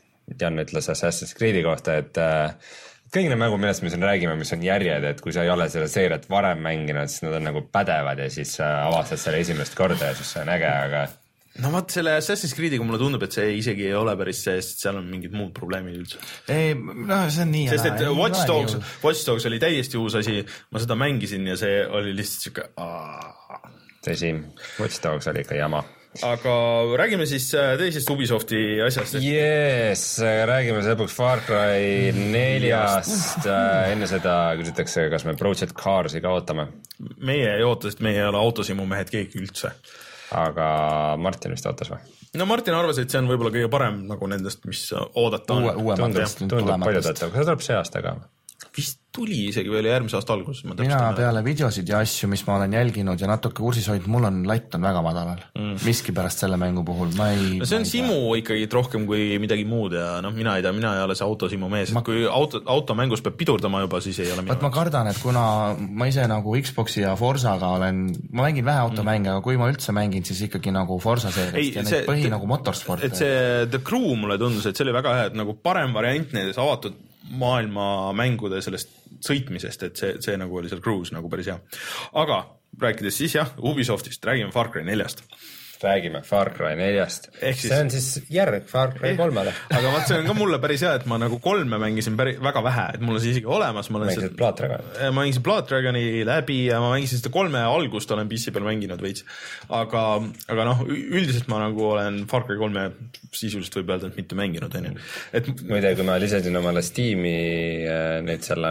Jan ütles Assassin's Creed'i kohta, et äh, kõik need mängu, millest me siin räägime, mis on järjed, et kui sa ei ole selle seeriat varem mänginud, siis nad on nagu pädevad ja siis äh, avastad selle esimest korda ja siis see on äge, aga no vaat selle Assassin's Creed'iga mulle tundub, et see isegi ei ole päris see, sest seal on mingid muud probleemid üldse. Ei, no see on nii. Sest et Watch Dogs, Watch Dogs oli täiesti uus asi, ma seda mängisin ja see oli lihtsalt siuke aah. Tõsi, Watch Dogs oli ikka jama. Aga räägime siis teisest Ubisofti asjast. Yes, räägime lõpuks Far Cry neljast. Enne seda küsitakse, kas me Project Cars'i ka ootame. Meie ei oota, sest meie ei ole autosimu mehed keegi üldse. Aga Martin vist ootas või? No Martin arvas, et see on võib-olla kõige parem nagu nendest, mis oodata on. Uue, uuematest. Tundub palju tõttav, kas see tuleb see aasta ka? Vist tuli isegi veel järgmise aasta alguses. Mina peale videosid ja asju, mis ma olen jälginud ja natuke kursis hoid, mul on latt on väga madalal. Mm. Miski pärast selle mängu puhul. Ma ei, no see on simu ikkagi rohkem kui midagi muud ja noh, mina ei tea, mina ei ole see autosimu mees. Ma... Kui auto, automängus peab pidurdama juba, siis ei ole minu. Ma kardan, et kuna ma ise nagu Xboxi ja Forzaga olen, ma mängin vähe automänge, mm. aga kui ma üldse mängin, siis ikkagi nagu Forza seerist ja need põhi nagu motorsport. Et see The Crew mulle tundus, et see oli väga hea, et nagu parem variant nendes avatud maailma mängude sellest sõitmisest, et see, see nagu oli seal Cruise nagu päris hea. Aga rääkides siis jah, Ubisoftist, räägime Far Cry neljast. Räägime Far Cry neljast. Siis, see on siis järg Far Cry kolmele. Aga vaat see on ka mulle päris hea, et ma nagu kolme mängisin päris, väga vähe, et mul on see isegi olemas. Ma mängisid Blood Dragon? Ma mängisin Blood Dragoni läbi ja ma mängisin seda kolme algust, olen P C peal mänginud veits. Aga, aga noh, üldiselt ma nagu olen Far Cry kolme sisuliselt võib öelda, et mitte mänginud. Et... Muide, kui ma lisasin omale Steam'i äh, nüüd selle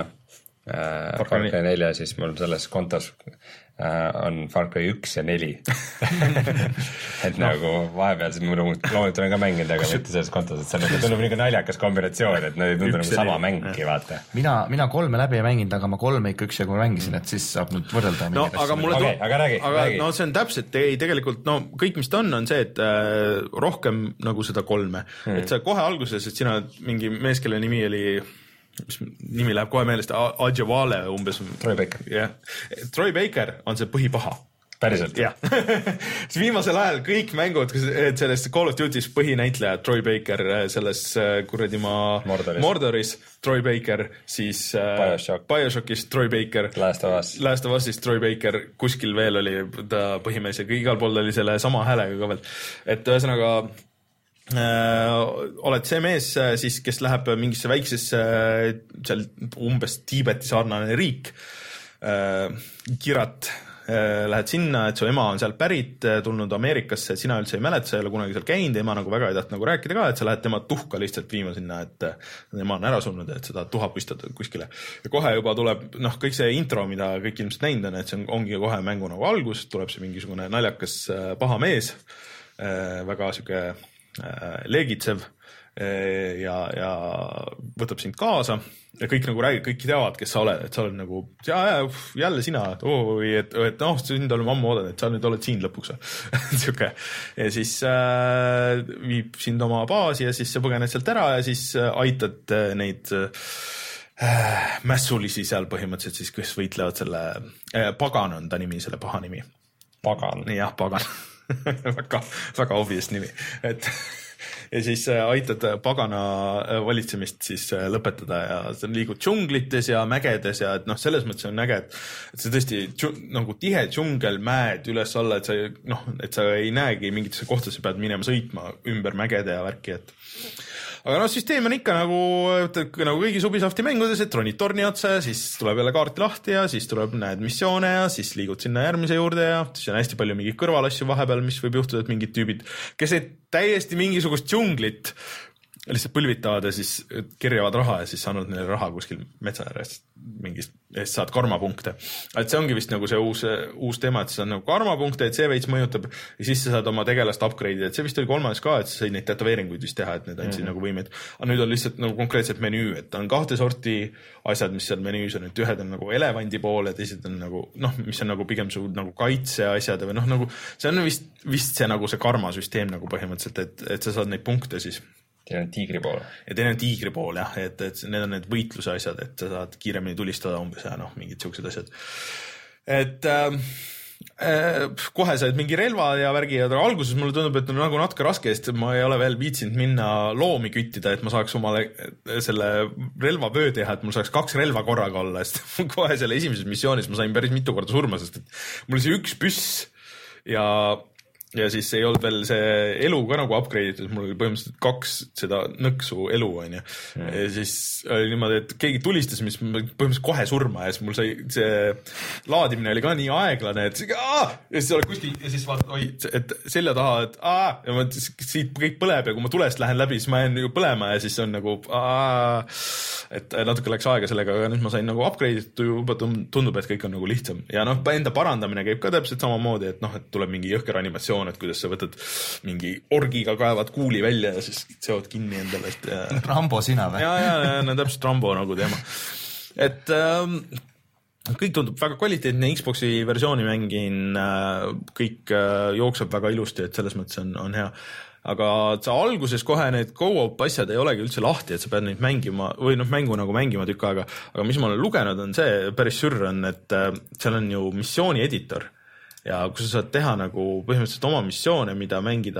äh, Far Cry nelja, siis mul selles kontos Uh, on Far Cry üks ja neli. et no. Nagu vahepeal mul loomulikult olen ka mänginud, aga mitte selles kontos, et see tundub niisugune naljakas kombinatsioon, et nad ei tundu nagu sama mängi, vaata. Mina, mina kolme läbi ei mänginud, aga ma kolme ikka üks ja kui mängisin, et siis saab nüüd võrrelda. No, aga mulle okay, aga räägi, aga räägi. No see on täpselt, ei tegelikult, no kõik mis ta on, on see, et äh, rohkem nagu seda kolme. Hmm. Et sa kohe alguses, et sina mingi mees, kelle nimi oli mis nimi läheb kohe meelest, Adjavale umbes. Troy Baker. Yeah. Troy Baker on see põhipaha. Päriselt? Jah. siis viimasel ajal kõik mängud, selles Call of Duty's põhinäitleja Troy Baker, selles kuradi ma Mordoris. Mordoris Troy Baker, siis Bioshock. Bioshockis Troy Baker, Last of Us. Last of Us'is Troy Baker, kuskil veel oli ta põhimees ja igal pool oli selle sama häälega ka veel. Et ühesõnaga äh, oled see mees siis, kes läheb mingisse väiksesse seal umbes Tiibeti sarnane riik äh,, Kirat, lähed sinna, et su ema on sealt pärit, tulnud Ameerikasse, et sina üldse ei mäleta, sa ei ole kunagi seal käinud, ema nagu väga ei taht nagu rääkida ka, et sa lähed tema tuhka lihtsalt viima sinna, et ema on ära surnud, et seda tuha püstada kuskile. Ja kohe juba tuleb, noh, kõik see intro, mida kõik ilmselt näinud on, et see on, ongi kohe mängu nagu algus, tuleb see mingisugune naljakas paha mees, väga siuke leegitsev ja, ja võtab sind kaasa ja kõik nagu räägid, kõik teavad, kes sa oled, et sa oled nagu, ja, ja jälle sina, et, oh, et, et noh, sind oleme ammu oodanud, et sa nüüd oled siin lõpuks. Siuke. Ja siis äh, viib sind oma baasi ja siis sa põgened sealt ära ja siis aitad neid äh, mässulisi seal põhimõtteliselt siis, kes võitlevad selle äh, Pagan on ta nimi, selle paha nimi. Pagan. Jah, Pagan. väga, väga obvious nimi, et ja siis aitad pagana valitsemist siis lõpetada ja sa liigud džunglites ja mägedes ja et noh, selles mõttes on äge, et see tõesti nagu tihe džungel, mäed üles-alla, et sa, noh, et sa ei näegi mingitesse kohtadesse pead minema sõitma ümber mägede ja värki, et aga noh, süsteem on ikka nagu, nagu kõigi Ubisofti mängudes, et ronid torni otsa ja siis tuleb jälle kaarti lahti ja siis tuleb, näed missioone ja siis liigud sinna järgmise juurde ja siis on hästi palju mingeid kõrvalasju vahepeal, mis võib juhtuda, et mingid tüübid, kes ei täiesti mingisugust džunglit lihtsalt põlvitavad ja siis kerjavad raha ja siis annavad neile raha kuskil metsa äärest mingist, ja siis saad karmapunkte. Et see ongi vist nagu see uus, uus teema, et see on nagu karmapunkte, et see veits mõjutab ja siis sa saad oma tegelast upgrade'ida, et see vist oli kolmandas ka, et sa said neid tätoveeringuid vist teha, et need andsid mm-hmm. nagu võimeid. Aga nüüd on lihtsalt nagu konkreetselt menüü, et on kahte sorti asjad, mis seal menüüs on, et ühed on nagu elevandi pool ja teised on nagu, noh, mis on nagu pigem su nagu kaitseasjad või noh, nagu see on vist, vist see nagu see karmasüsteem nagu põhimõtteliselt, et, et sa saad neid punkte siis teine on tiigri pool. Ja teine on tiigri pool, jah, et, et need on need võitluse asjad, et sa saad kiiremini tulistada umbes ja noh, mingid siuksed asjad. Et äh, äh, kohe said mingi relva ja värgi ja alguses mulle tundub, et on nagu natuke raske, sest ma ei ole veel viitsinud minna loomi küttida, et ma saaks omale selle relvavöö teha, et mul saaks kaks relva korraga olla, sest kohe selle esimeses missioonis ma sain päris mitu korda surma, sest et mul oli see üks püss ja ja siis ei olnud veel see elu ka nagu upgrade'itud, mul oli põhimõtteliselt kaks seda nõksu elu, on ju. Mm. Ja siis oli niimoodi, et keegi tulistas, mis põhimõtteliselt kohe surma ja siis mul sai see laadimine oli ka nii aeglane, et aah! Ja siis oled kuskil ja siis vaatad, oi, et selja taha, et aah! Ja ma siit kõik põleb ja kui ma tulest lähen läbi, siis ma jään nagu põlema ja siis on nagu aah! Et natuke läks aega sellega, aga nüüd ma sain nagu upgrade'itud, juba tundub, et kõik on nagu lihtsam. Ja noh, enda parandamine käib ka täpselt samamoodi, et noh, et tuleb mingi jõhker animatsioon, et kuidas sa võtad mingi orgiga kaevad kuuli välja ja siis seod kinni endale. Ja... Rambo sina või? Ja, ja, ja, no täpselt Rambo nagu teema. Et ähm, kõik tundub väga kvaliteetne, Xboxi versiooni mängin, äh, kõik äh, jookseb väga ilusti, et selles mõttes on, on hea. Aga sa alguses kohe need go-op asjad ei olegi üldse lahti, et sa pead neid mängima või noh, mängu nagu mängima tükk aega. Aga mis ma olen lugenud on see, päris sürr on, et äh, seal on ju missiooni editor. Ja kui sa saad teha nagu põhimõtteliselt oma missioone, mida mängida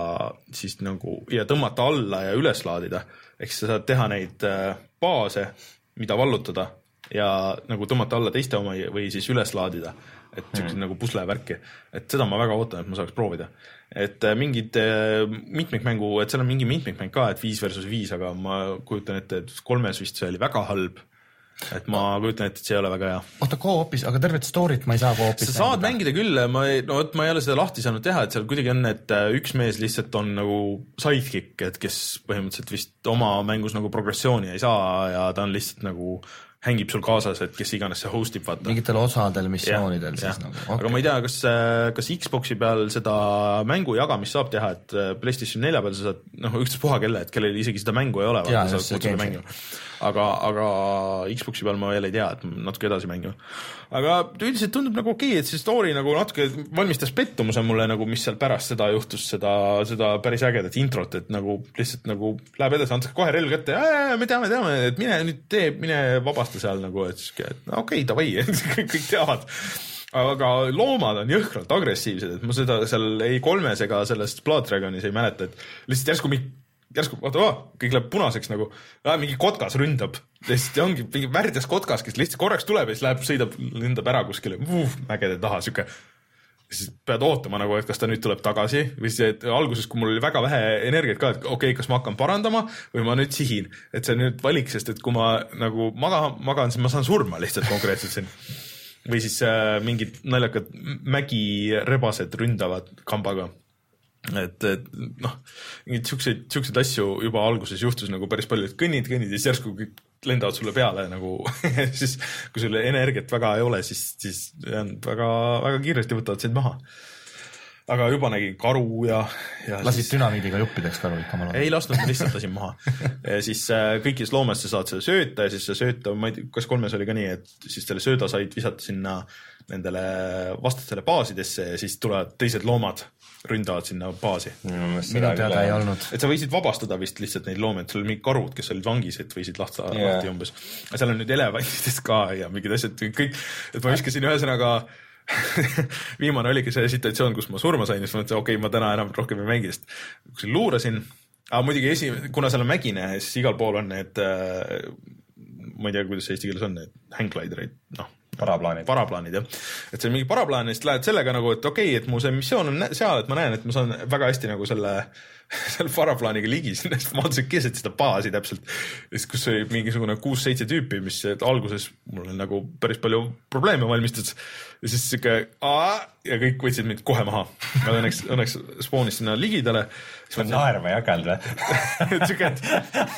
siis nagu ja tõmmata alla ja üles laadida, ehk sa saad teha neid baase, mida vallutada ja nagu tõmmata alla teiste oma või siis üles laadida, et siuksed mm. nagu pusle värki, et seda ma väga ootan, et ma saaks proovida. Et mingid mitmikmängu, et seal on mingi mitmikmäng ka, et viis versus viis, aga ma kujutan ette, et kolmes vist see oli väga halb. Et ma kujutan, et see ei ole väga hea. Oota, co-opis, aga tervet story't ma ei saa co-opis sa saad mängida küll, ma ei, no, ma ei ole seda lahti saanud teha, et seal kuidagi on, et üks mees lihtsalt on nagu sidekick, et kes põhimõtteliselt vist oma mängus nagu progressiooni ei saa ja ta on lihtsalt nagu hängib sul kaasas, et kes iganes see hostib, vaata. Mingitel osadel missioonidel ja, siis ja. Nagu. Okay. Aga ma ei tea, kas, kas Xboxi peal seda mängu jagamist saab teha, et PlayStation nelja peal sa saad, noh, üks puha kelle, et kellel isegi seda mängu ei ole, vaata, sa saad kutsuda mängu. Aga, aga Xboxi peal ma veel ei tea, et natuke edasi mängu. Aga üldiselt tundub nagu okei, et see story nagu natuke valmistas pettumuse mulle, nagu mis seal pärast seda juhtus, seda, seda päris ägedat introt, et nagu lihtsalt nagu läheb edasi, antakse kohe relv kätte, me teame, teame, et mine nüüd tee, mine vabasta seal nagu, et, et okei, davai, kõik, kõik teavad. Aga loomad on jõhkralt agressiivsed, et ma seda seal ei kolmes ega sellest Blood Dragonis ei mäleta, et lihtsalt järsku mingi järsku, vaata, oh, kõik läheb punaseks nagu, ah, mingi kotkas ründab, lihtsalt ongi mingi värdjas kotkas, kes lihtsalt korraks tuleb ja siis läheb, sõidab, lendab ära kuskile, uh, mägede taha, siuke siis pead ootama nagu, et kas ta nüüd tuleb tagasi või siis, et alguses, kui mul oli väga vähe energiat ka, et okei okay,, kas ma hakkan parandama või ma nüüd sihin, et see nüüd valik, sest et kui ma nagu maga, magan, siis ma saan surma lihtsalt konkreetselt siin. Või siis äh, mingid naljakad mägirebased ründavad kambaga. Et, et noh, mingid siukseid, siukseid asju juba alguses juhtus nagu päris palju, et kõnnid, kõnnid ja siis järsku kõik lendavad sulle peale nagu siis kui sulle energiat väga ei ole, siis, siis väga, väga kiiresti võtavad sind maha. Aga juba nägin karu ja, ja lasid siis... dünamiidiga juppideks karu ikka malu? Ei lasknud, ma lihtsalt lasin maha. Ja siis äh, kõigis loomes sa saad seda sööta ja siis sa sööta, ma ei tea, kas kolmes oli ka nii, et siis selle sööda said visata sinna nendele vastastele baasidesse ja siis tulevad teised loomad ründavad sinna baasi. Minu teada ei olnud. Et sa võisid vabastada vist lihtsalt neid loomi, et sul oli mingi karud, kes olid vangis, et võisid lahta, yeah. lahti umbes. Aga seal on nüüd elevantidest ka ja mingid asjad, kõik, et ma viskasin ühesõnaga viimane oligi see situatsioon, kus ma surma sain, siis ma mõtlesin, okei, okay, ma täna enam rohkem ei mängist. Kui luurasin, aga muidugi esi, kuna seal on mägine, siis igal pool on need, ma ei tea, kuidas see eesti keeles on, need hangglidereid, noh, Paraplaanid. Paraplaanid, jah. Et see on mingi paraplaan, siis lähed sellega nagu, et okei, okay, et mu see missioon on seal, et ma näen, et ma saan väga hästi nagu selle, selle paraplaaniga ligi sinna, siis ma vaatasin keset seda baasi täpselt, siis kus oli mingisugune kuus-seitse tüüpi, mis alguses mul on nagu päris palju probleeme valmistas ja siis siuke aa ja kõik võtsid mind kohe maha. Aga õnneks, õnneks spoonis sinna ligidale. See on naerma jageld või? Siuke, et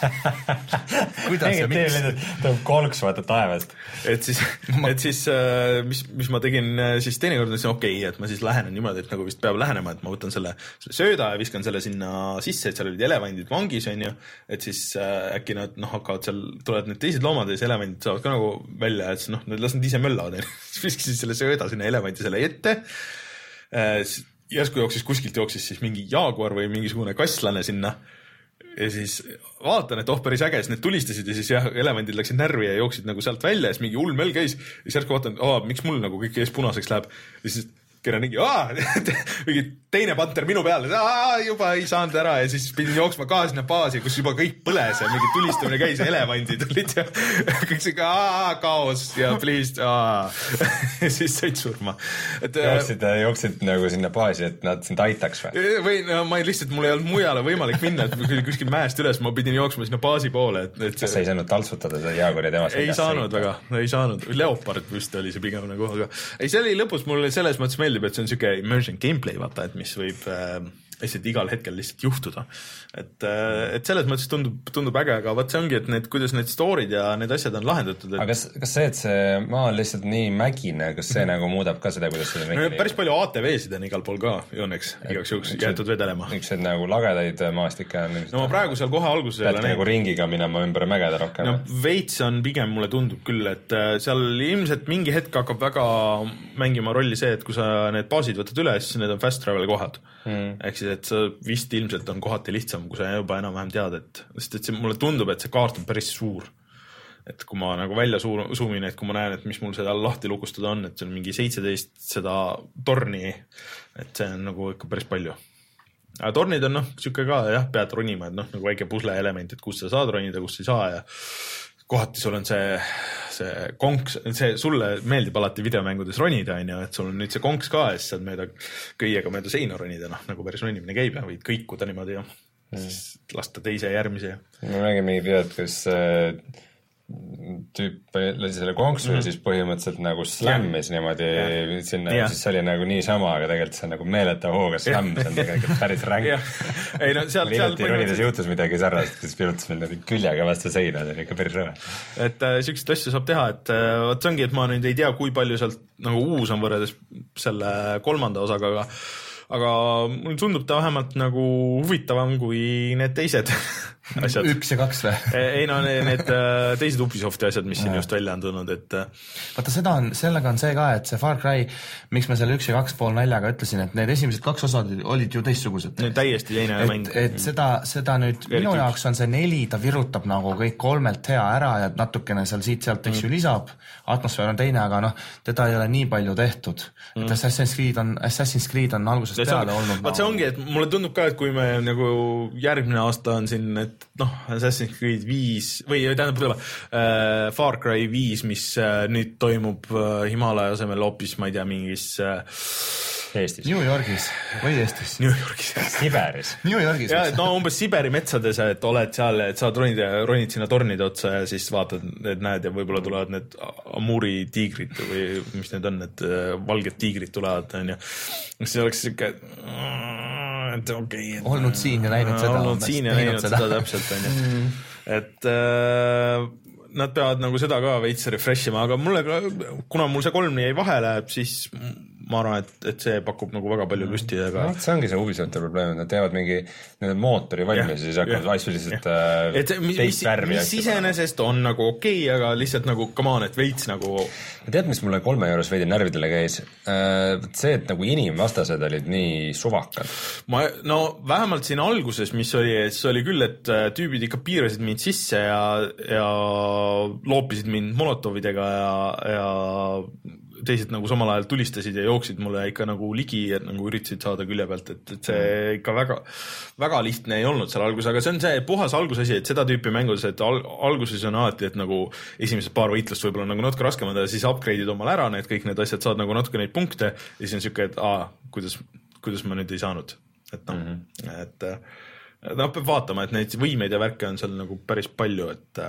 kuidas see miks? Tõub kolks vaata taevast. Et siis, et siis mis, mis ma tegin siis teinekord, et okei, okay, et ma siis lähenen niimoodi, et nagu vist peab lähenema, et ma võtan selle, selle sööda ja viskan selle sinna sisse, et seal olid elevandid vangis, on ju, et siis äkki nad noh, hakkavad seal, tulevad need teised loomad ja siis elevandid saavad ka nagu välja, et noh, nad las nad ise möllavad. Siis viskasin selle sööda sinna elevandi selle ette. Järsku jooksis, kuskilt jooksis siis mingi jaaguar või mingisugune kasslane sinna ja siis vaatan, et oh, päris äge, siis need tulistasid ja siis jah, elevandid läksid närvi ja jooksid nagu sealt välja ja siis mingi hull möll käis ja siis järsku vaatan, oh, miks mul nagu kõik ees punaseks läheb ja siis kera mingi, mingi teine panter minu peale, juba ei saanud ära ja siis pidin jooksma ka sinna baasi, kus juba kõik põles ja mingi tulistamine käis ja elevandid olid ja kõik see ka kaos ja please ja siis said surma. Et, jooksid, jooksid nagu sinna baasi, et nad sind aitaks või? Või no, ma ei lihtsalt, mul ei olnud mujale võimalik minna, et kuskil mäest üles ma pidin jooksma sinna baasi poole. Et, et kas sa ei saanud taltsutada seda jaaguri temast? Ei saanud väga, ei saanud. Leopard vist oli see pigem nagu, aga ei, see oli lõpus mulle selles mõttes meeldib, et see on siuke immersion gameplay, vaata, et mis võib äh, lihtsalt igal hetkel lihtsalt juhtuda. Et, äh, et selles mõttes tundub, tundub äge, aga vaat see ongi, et need, kuidas need story'd ja need asjad on lahendatud. Et... aga kas, kas see, et see maa on lihtsalt nii mägine, kas see mm-hmm. nagu muudab ka seda, kuidas seda no, päris palju A T V-sid on igal pool ka, õnneks, igaks juhuks jäetud vedelema. Niisugused nagu lagedaid maastikke on. No ma praegu seal kohe alguses pead nagu ringiga minema ümber mägeda rohkem. No veits on pigem, mulle tundub küll, et seal ilmselt mingi hetk hakkab väga mängima rolli see, et kui sa need baasid võtad üle, siis need on fast travel kohad. Mm. Ehk siis, et sa vist ilmselt on kohati lihtsam, kui sa juba enam vähem tead, et, sest et see, mulle tundub, et see kaart on päris suur. Et kui ma nagu välja suumin, et kui ma näen, et mis mul seda lahti lukustada on, et see on mingi seitseteist seda torni, et see on nagu ikka päris palju. Aga tornid on noh, siuke ka, jah, pead ronima, et noh, nagu väike pusle element, et kus sa saad ronida, kus sa ei saa ja kohati sul on see, see konks, see sulle meeldib alati videomängudes ronida, on ju, et sul on nüüd see konks ka ja siis saad mööda köiega mööda seina ronida, noh, nagu päris ronimine käib ja võid kõikuda niimoodi ja mm. siis lasta teise järgmise. Ma mängin mingi videot, kus äh, tüüp lasi selle konksu mm-hmm. ja siis põhimõtteliselt nagu slämmis niimoodi ja. Sinna ja siis see oli nagu niisama, aga tegelikult see on nagu meeleta hooga slämm, see on tegelikult päris ränk. Ei no seal, seal põhimõtteliselt juhtus midagi sarnast, siis pilutas meil küljega vastu seina, see on ikka päris rõve. Et äh, siukseid asju saab teha, et äh, võt see ongi, et ma nüüd ei tea, kui palju sealt nagu uus on võrreldes selle kolmanda osaga, aga aga mul tundub ta vähemalt nagu huvitavam kui need teised asjad. Üks ja kaks või? Ei no need teised Ubisofti asjad, mis siin just välja on tulnud, et vaata seda on, sellega on see ka, et see Far Cry, miks ma selle üks ja kaks pool naljaga ütlesin, et need esimesed kaks osad olid ju teistsugused. Nüüd täiesti teine et, mäng. Et seda, seda nüüd Eriti minu jaoks on see neli, ta virutab nagu kõik kolmelt hea ära ja natukene seal siit-sealt eks ju lisab, atmosfäär on teine, aga noh, teda ei ole nii palju tehtud. Mm. Et Assassin's Creed on, Assassin's Creed on algusest ja peale on, olnud. Vaat see ongi, et mulle tundub ka, et kui me nagu järgmine aasta on siin, et noh, Assassin's Creed viis või tähendab äh, Far Cry viis, mis äh, nüüd toimub äh, Himalaia asemel hoopis, ma ei tea, mingis äh, Eestis. New Yorgis või Eestis? New Yorgis. Siberis. New Yorgis. Ja, no umbes Siberi metsades, et oled seal, et saad ronid, ronid sinna tornide otsa ja siis vaatad, et näed ja võib-olla tulevad need Amuri tiigrid või mis need on, need valged tiigrid tulevad, on ju. Siis oleks siuke, et okei. Okay, olnud siin ja näinud seda. Olnud siin ja näinud seda, seda täpselt, on ju. Et äh, nad peavad nagu seda ka veits refresh ima, aga mulle, kuna mul see kolm jäi vahele, siis ma arvan, et, et see pakub nagu väga palju lusti. Aga... No, see ongi see Ubisofti probleem, et nad teevad mingi nende mootori valmis ja siis hakkavad asju lihtsalt et, teist värvi. Mis iseenesest on nagu okei, okay, aga lihtsalt nagu come on, et veits nagu... Tead, mis mulle kolme juures veidi närvidele käis? See, et nagu inimvastased olid nii suvakad. Ma, no vähemalt siin alguses, mis oli, siis oli küll, et tüübid ikka piirasid mind sisse ja, ja loopisid mind molotovidega ja, ja teised nagu samal ajal tulistasid ja jooksid mulle ikka nagu ligi, et nagu üritasid saada külje pealt, et, et see ikka väga, väga lihtne ei olnud seal alguses, aga see on see puhas algusasi, et seda tüüpi mängus, et al alguses on alati, et nagu esimesed paar võitlust võib-olla nagu natuke raskemad ja siis upgrade'id omal ära need kõik need asjad, saad nagu natuke neid punkte ja siis on siuke, et aa, kuidas, kuidas ma nüüd ei saanud, et noh, mm -hmm. et noh, peab vaatama, et neid võimeid ja värke on seal nagu päris palju, et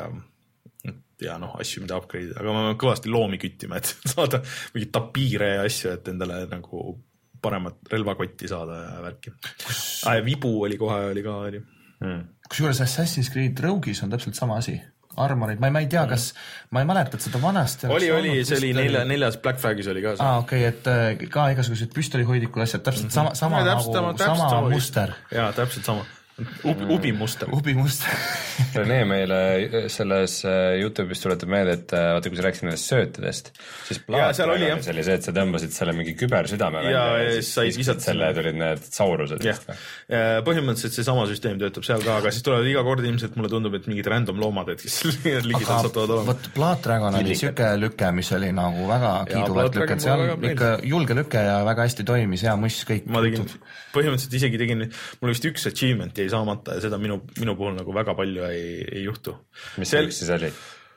ja noh, asju, mida upgrade, aga ma kõvasti loomi küttima, et saada mingid tapiire ja asju, et endale nagu paremat relvakotti saada ja värki. Ah, ja vibu oli kohe, oli ka, oli. Hmm. Kusjuures Assassin's Creed Rogue'is on täpselt sama asi. Armorid, ma ei, ma ei tea, kas, ma ei mäleta, et seda vanasti oli, oli, see oli nelja, neljas Black Flagis oli ka see. Ah, okei, okay, et ka igasugused püstolihoidikul asjad, täpselt sama, sama ja, täpselt, nagu, täpselt, sama, sama muster. Jaa, täpselt sama. Ubi, ubi muster. Ubi muster. Rene meile selles YouTube'is tuletab meelde, et vaata, kui sa rääkisid nendest söötadest, siis plaat oli see, et sa tõmbasid selle mingi kübersüdame välja ja, ja siis sai visata selle, tulid need saurused. Põhimõtteliselt see sama süsteem töötab seal ka, aga siis tulevad iga kord ilmselt mulle tundub, et mingid random loomad, et kes ligidalt satuvad olema. Võt Blood Dragon oli süke lüke, mis oli nagu väga kiiduvalt lüke, seal ikka julge lüke ja väga hästi toimis, hea muss kõik. Ma tegin, põhimõtteliselt isegi tegin, mul vist üks achievement jäi saamata ja seda minu, minu puhul nagu väga palju ei, ei juhtu. Mis see üks siis oli?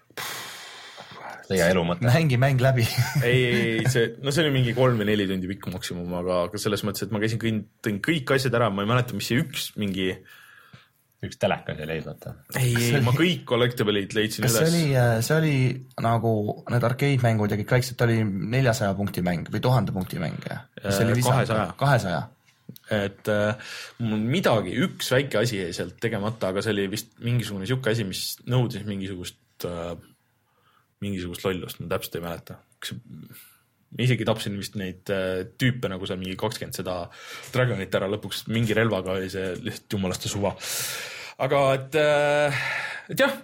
Liga elu mõte. Mängi mäng läbi. ei, ei, see, no see oli mingi kolm või neli tundi pikku maksimum, aga, aga selles mõttes, et ma käisin kõik, tõin kõik asjad ära, ma ei mäleta, mis see üks mingi... Üks telekas ei leidmata. Ei, ei, ma kõik collectible'id leidsin kas üles. See oli, see oli nagu need arcade-mängud ja kõik väiksed oli neljasaja punkti mäng või tuhande punkti mäng. kahesaja. kahesaja. Et äh, mul midagi, üks väike asi jäi sealt tegemata, aga see oli vist mingisugune siuke asi, mis nõudis mingisugust äh, mingisugust lollust, ma täpselt ei mäleta. Ma isegi tapsin vist neid äh, tüüpe nagu seal mingi kakskümmend seda Dragonit ära lõpuks, mingi relvaga oli see lihtsalt jumalaste suva. Aga et, äh, et jah,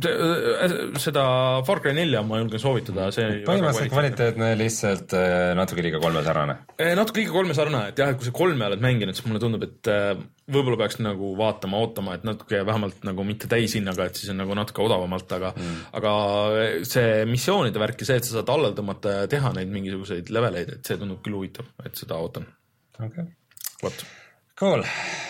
seda Far Cry nelja ma julgen soovitada. See põhimõtteliselt kvaliteetne, lihtsalt natuke liiga kolme sarnane. Natuke liiga kolme sarnane, et jah, et kui see kolme oled mänginud, siis mulle tundub, et võib-olla peaks nagu vaatama, ootama, et natuke vähemalt nagu mitte täishinnaga, et siis on nagu natuke odavamalt, aga, mm. aga see missioonide värk ja see, et sa saad alla tõmmata ja teha neid mingisuguseid leveleid, et see tundub küll huvitav, et seda ootan. Okay. What? Cool.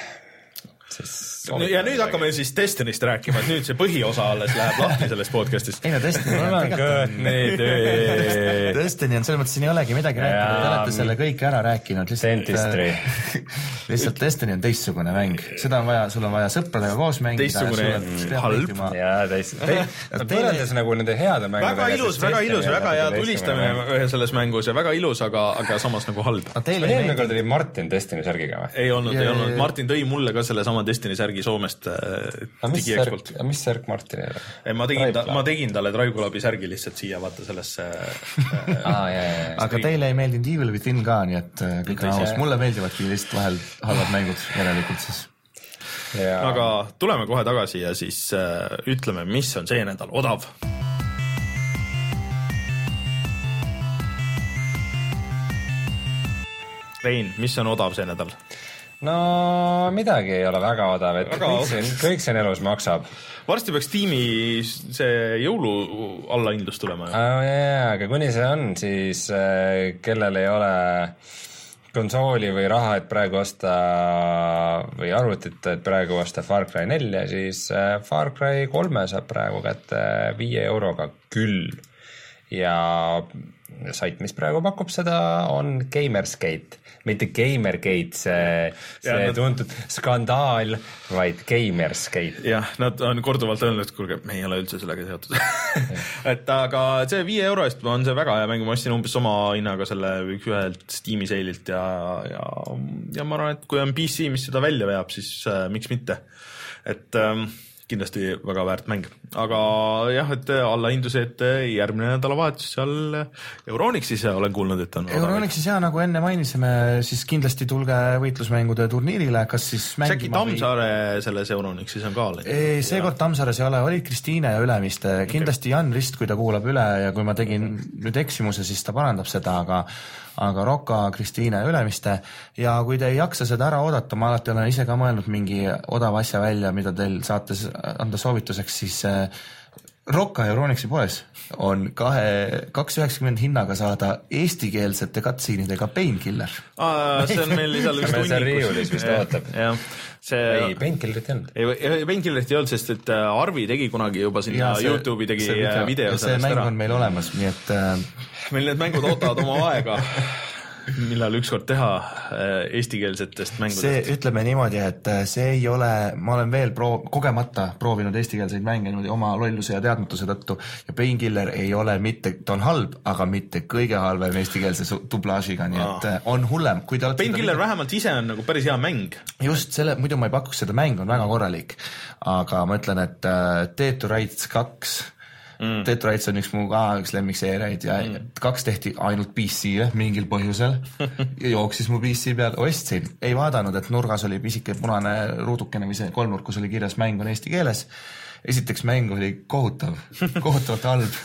Ja nüüd hakkame siis Destiny'st rääkima, et nüüd see põhiosa alles läheb lahti sellest podcastist. Ei no Destiny on Destiny on selles mõttes, siin ei olegi midagi rääkida, te olete selle kõik ära rääkinud. Dentistry. Lihtsalt Destiny on teistsugune mäng. Seda on vaja, sul on vaja sõpradega koos mängida. Teistsugune halb. Jaa, teistsugune. Võrreldes nagu nende heade mängu. Väga ilus, väga ilus, väga hea tulistamine selles mängus ja väga ilus, aga, aga samas nagu halb. Eelmine kord oli Martin Destiny särgiga või? Ei olnud, ei olnud. Martin tõi mulle ka selle sama Destiny särgi Soomest digiexpolt. Aga mis särk Martinile? Ma tegin, ta, ma tegin talle Traigulabi särgi lihtsalt siia vaata sellesse ah, jah, jah. Aga teile ei meeldinud Evil Within ka, nii et kõik on aus. Mulle meeldivadki lihtsalt vahel halvad mängud järelikult siis. Ja. Aga tuleme kohe tagasi ja siis äh, ütleme, mis on see nädal odav. Rein, mis on odav see nädal? No midagi ei ole väga odav, et väga kõik, siin, kõik siin elus maksab. Varsti peaks tiimi see jõulu allahindlus tulema. Oh, yeah, aga kuni see on, siis äh, kellel ei ole konsooli või raha, et praegu osta või arvutit, et praegu osta Far Cry nelja, siis äh, Far Cry kolme saab praegu kätte viie euroga küll. Ja sait, mis praegu pakub seda, on Gamersgate, mitte Gamergate, see, see ja, nad... tuntud skandaal, vaid Gamersgate. jah, nad on korduvalt öelnud, et kuulge, me ei ole üldse sellega seotud. et aga see viie euro eest on see väga hea mäng, ma ostsin umbes sama hinnaga selle ühelt Steam'i seililt ja, ja, ja ma arvan, et kui on P C, mis seda välja veab, siis äh, miks mitte. Et ähm, kindlasti väga väärt mäng, aga jah, et allahindluse, et järgmine nädalavahetus seal Euronixis olen kuulnud, et on Euronixis ja nagu enne mainisime, siis kindlasti tulge võitlusmängude turniirile, kas siis mängima või... Tammsaare selles Euronixis on ka all? Seekord Tammsaares ei ole, olid Kristiine ja Ülemiste, kindlasti Jan Rist, kui ta kuulab üle ja kui ma tegin nüüd eksimuse, siis ta parandab seda, aga aga Roka, Kristiine ja Ülemiste ja kui te ei jaksa seda ära oodata, ma alati olen ise ka mõelnud mingi odava asja välja, mida teil saate anda soovituseks, siis Roka Euronixi poes on kahe, kaks üheksakümmend hinnaga saada eestikeelsete katsiinidega Painkiller. Aa, see on meil lisal vist hunnikus. See riiulis vist ootab. Jah. See... ei, Painkillerit ei olnud. ei, Painkillerit ei olnud, sest et Arvi tegi kunagi juba sinna ja, see, YouTube'i tegi see video, video see mäng ära. On meil olemas, nii et meil need mängud ootavad oma aega, millal ükskord teha eestikeelsetest mängudest. See, ütleme niimoodi, et see ei ole, ma olen veel proov, kogemata proovinud eestikeelseid mänge niimoodi oma lolluse ja teadmatuse tõttu ja Painkiller ei ole mitte, ta on halb, aga mitte kõige halvem eestikeelse dublaažiga, nii et on hullem. Painkiller seda... vähemalt ise on nagu päris hea mäng. Just selle, muidu ma ei pakuks seda mäng, on väga korralik, aga ma ütlen, et Dead to Rights kaks Mm. Dead Rights on üks mu ka üks lemmikseeriaid ja mm. kaks tehti ainult P C-le mingil põhjusel ja jooksis mu P C peal, ostsin, ei vaadanud, et nurgas oli pisike punane ruudukene või see kolmnurk, kus oli kirjas mäng on eesti keeles. Esiteks mäng oli kohutav, kohutavalt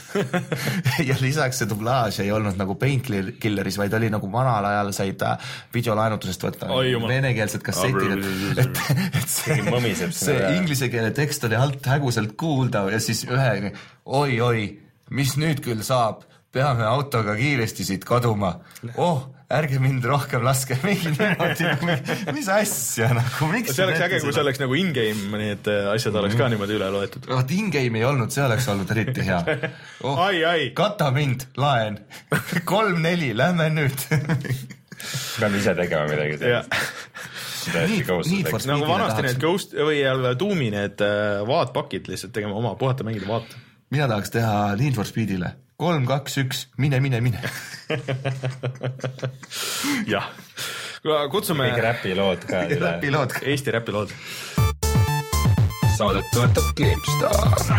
halb ja lisaks see dublaaž ei olnud nagu Painkilleris, vaid oli nagu vanal ajal said videolaenutusest võtta venekeelsed kassetid, et, et, et see, see inglise keele tekst oli alt häguselt kuuldav ja siis ühe oi-oi, mis nüüd küll saab, peame autoga kiiresti siit kaduma, oh, ärge mind rohkem laske mingi niimoodi, mis asja nagu, miks see oleks äge, kui see oleks nagu in-game, need asjad oleks ka niimoodi üle loetud. Vaat in-game ei olnud, see oleks olnud eriti hea. Oh, ai, ai. Kata mind, laen. kolm-neli, lähme nüüd. Peame ise tegema midagi sellist. Nagu vanasti need Ghost või Doomi need vaatpakid lihtsalt tegema oma puhata mängida vaat. Mina tahaks teha Need for Speedile. kolm, kaks, üks, mine, mine, mine. jah. Kutsume... Mingi räpilood ka. Räpilood ka. Eesti räpilood. Saadet toetab GameStar.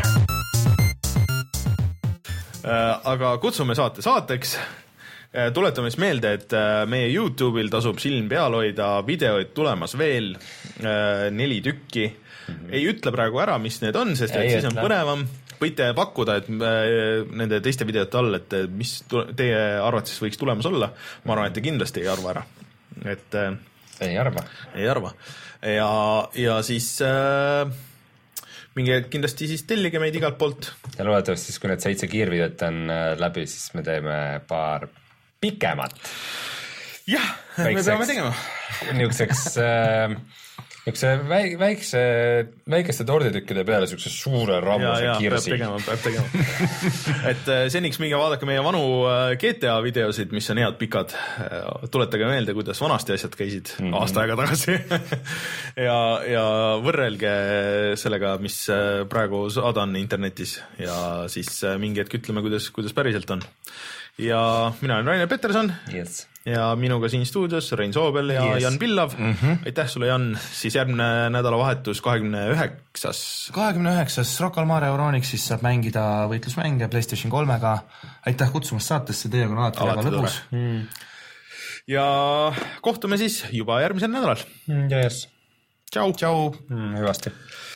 Aga kutsume saate saateks. Tuletame siis meelde, et meie YouTube'il tasub silm peal hoida, videoid tulemas veel neli tükki. Mm-hmm. Ei ütle praegu ära, mis need on, sest et siis on põnevam. Võite pakkuda, et nende teiste videote all, et mis teie arvates võiks tulemas olla. Ma arvan, et te kindlasti ei arva ära. Et, ei arva. Ei arva. Ja, ja siis äh, mingi kindlasti siis tellige meid igalt poolt. Ja loodetavasti siis, kui need seitse kiirvideot on läbi, siis me teeme paar pikemat. Jah, me peame tegema. Niisuguseks... Äh, üks see väikse, väikeste torditükkide peale niisuguse suure rammuse kirsi. Peab tegema, peab tegema. et seniks minge vaadake meie vanu G T A videosid, mis on head pikad. Tuletage meelde, kuidas vanasti asjad käisid mm-hmm. aasta aega tagasi. ja, ja võrrelge sellega, mis praegu saadan internetis ja siis mingi hetk ütleme, kuidas, kuidas päriselt on. Ja mina olen Rainer Peterson. Yes. Ja minuga siin stuudios Rein Soobel ja yes. Jan Pillav. Mm-hmm. Aitäh sulle, Jan. Siis järgmine nädalavahetus kahekümne üheksas. kahekümne üheksas Rocca al Mare Euronixis saab mängida võitlusmänge PlayStation kolmega. Aitäh kutsumast saatesse, teiega on alati väga lõbus. Mm. Ja kohtume siis juba järgmisel nädalal. Yes. Tšau. Tšau. Mm, hüvasti.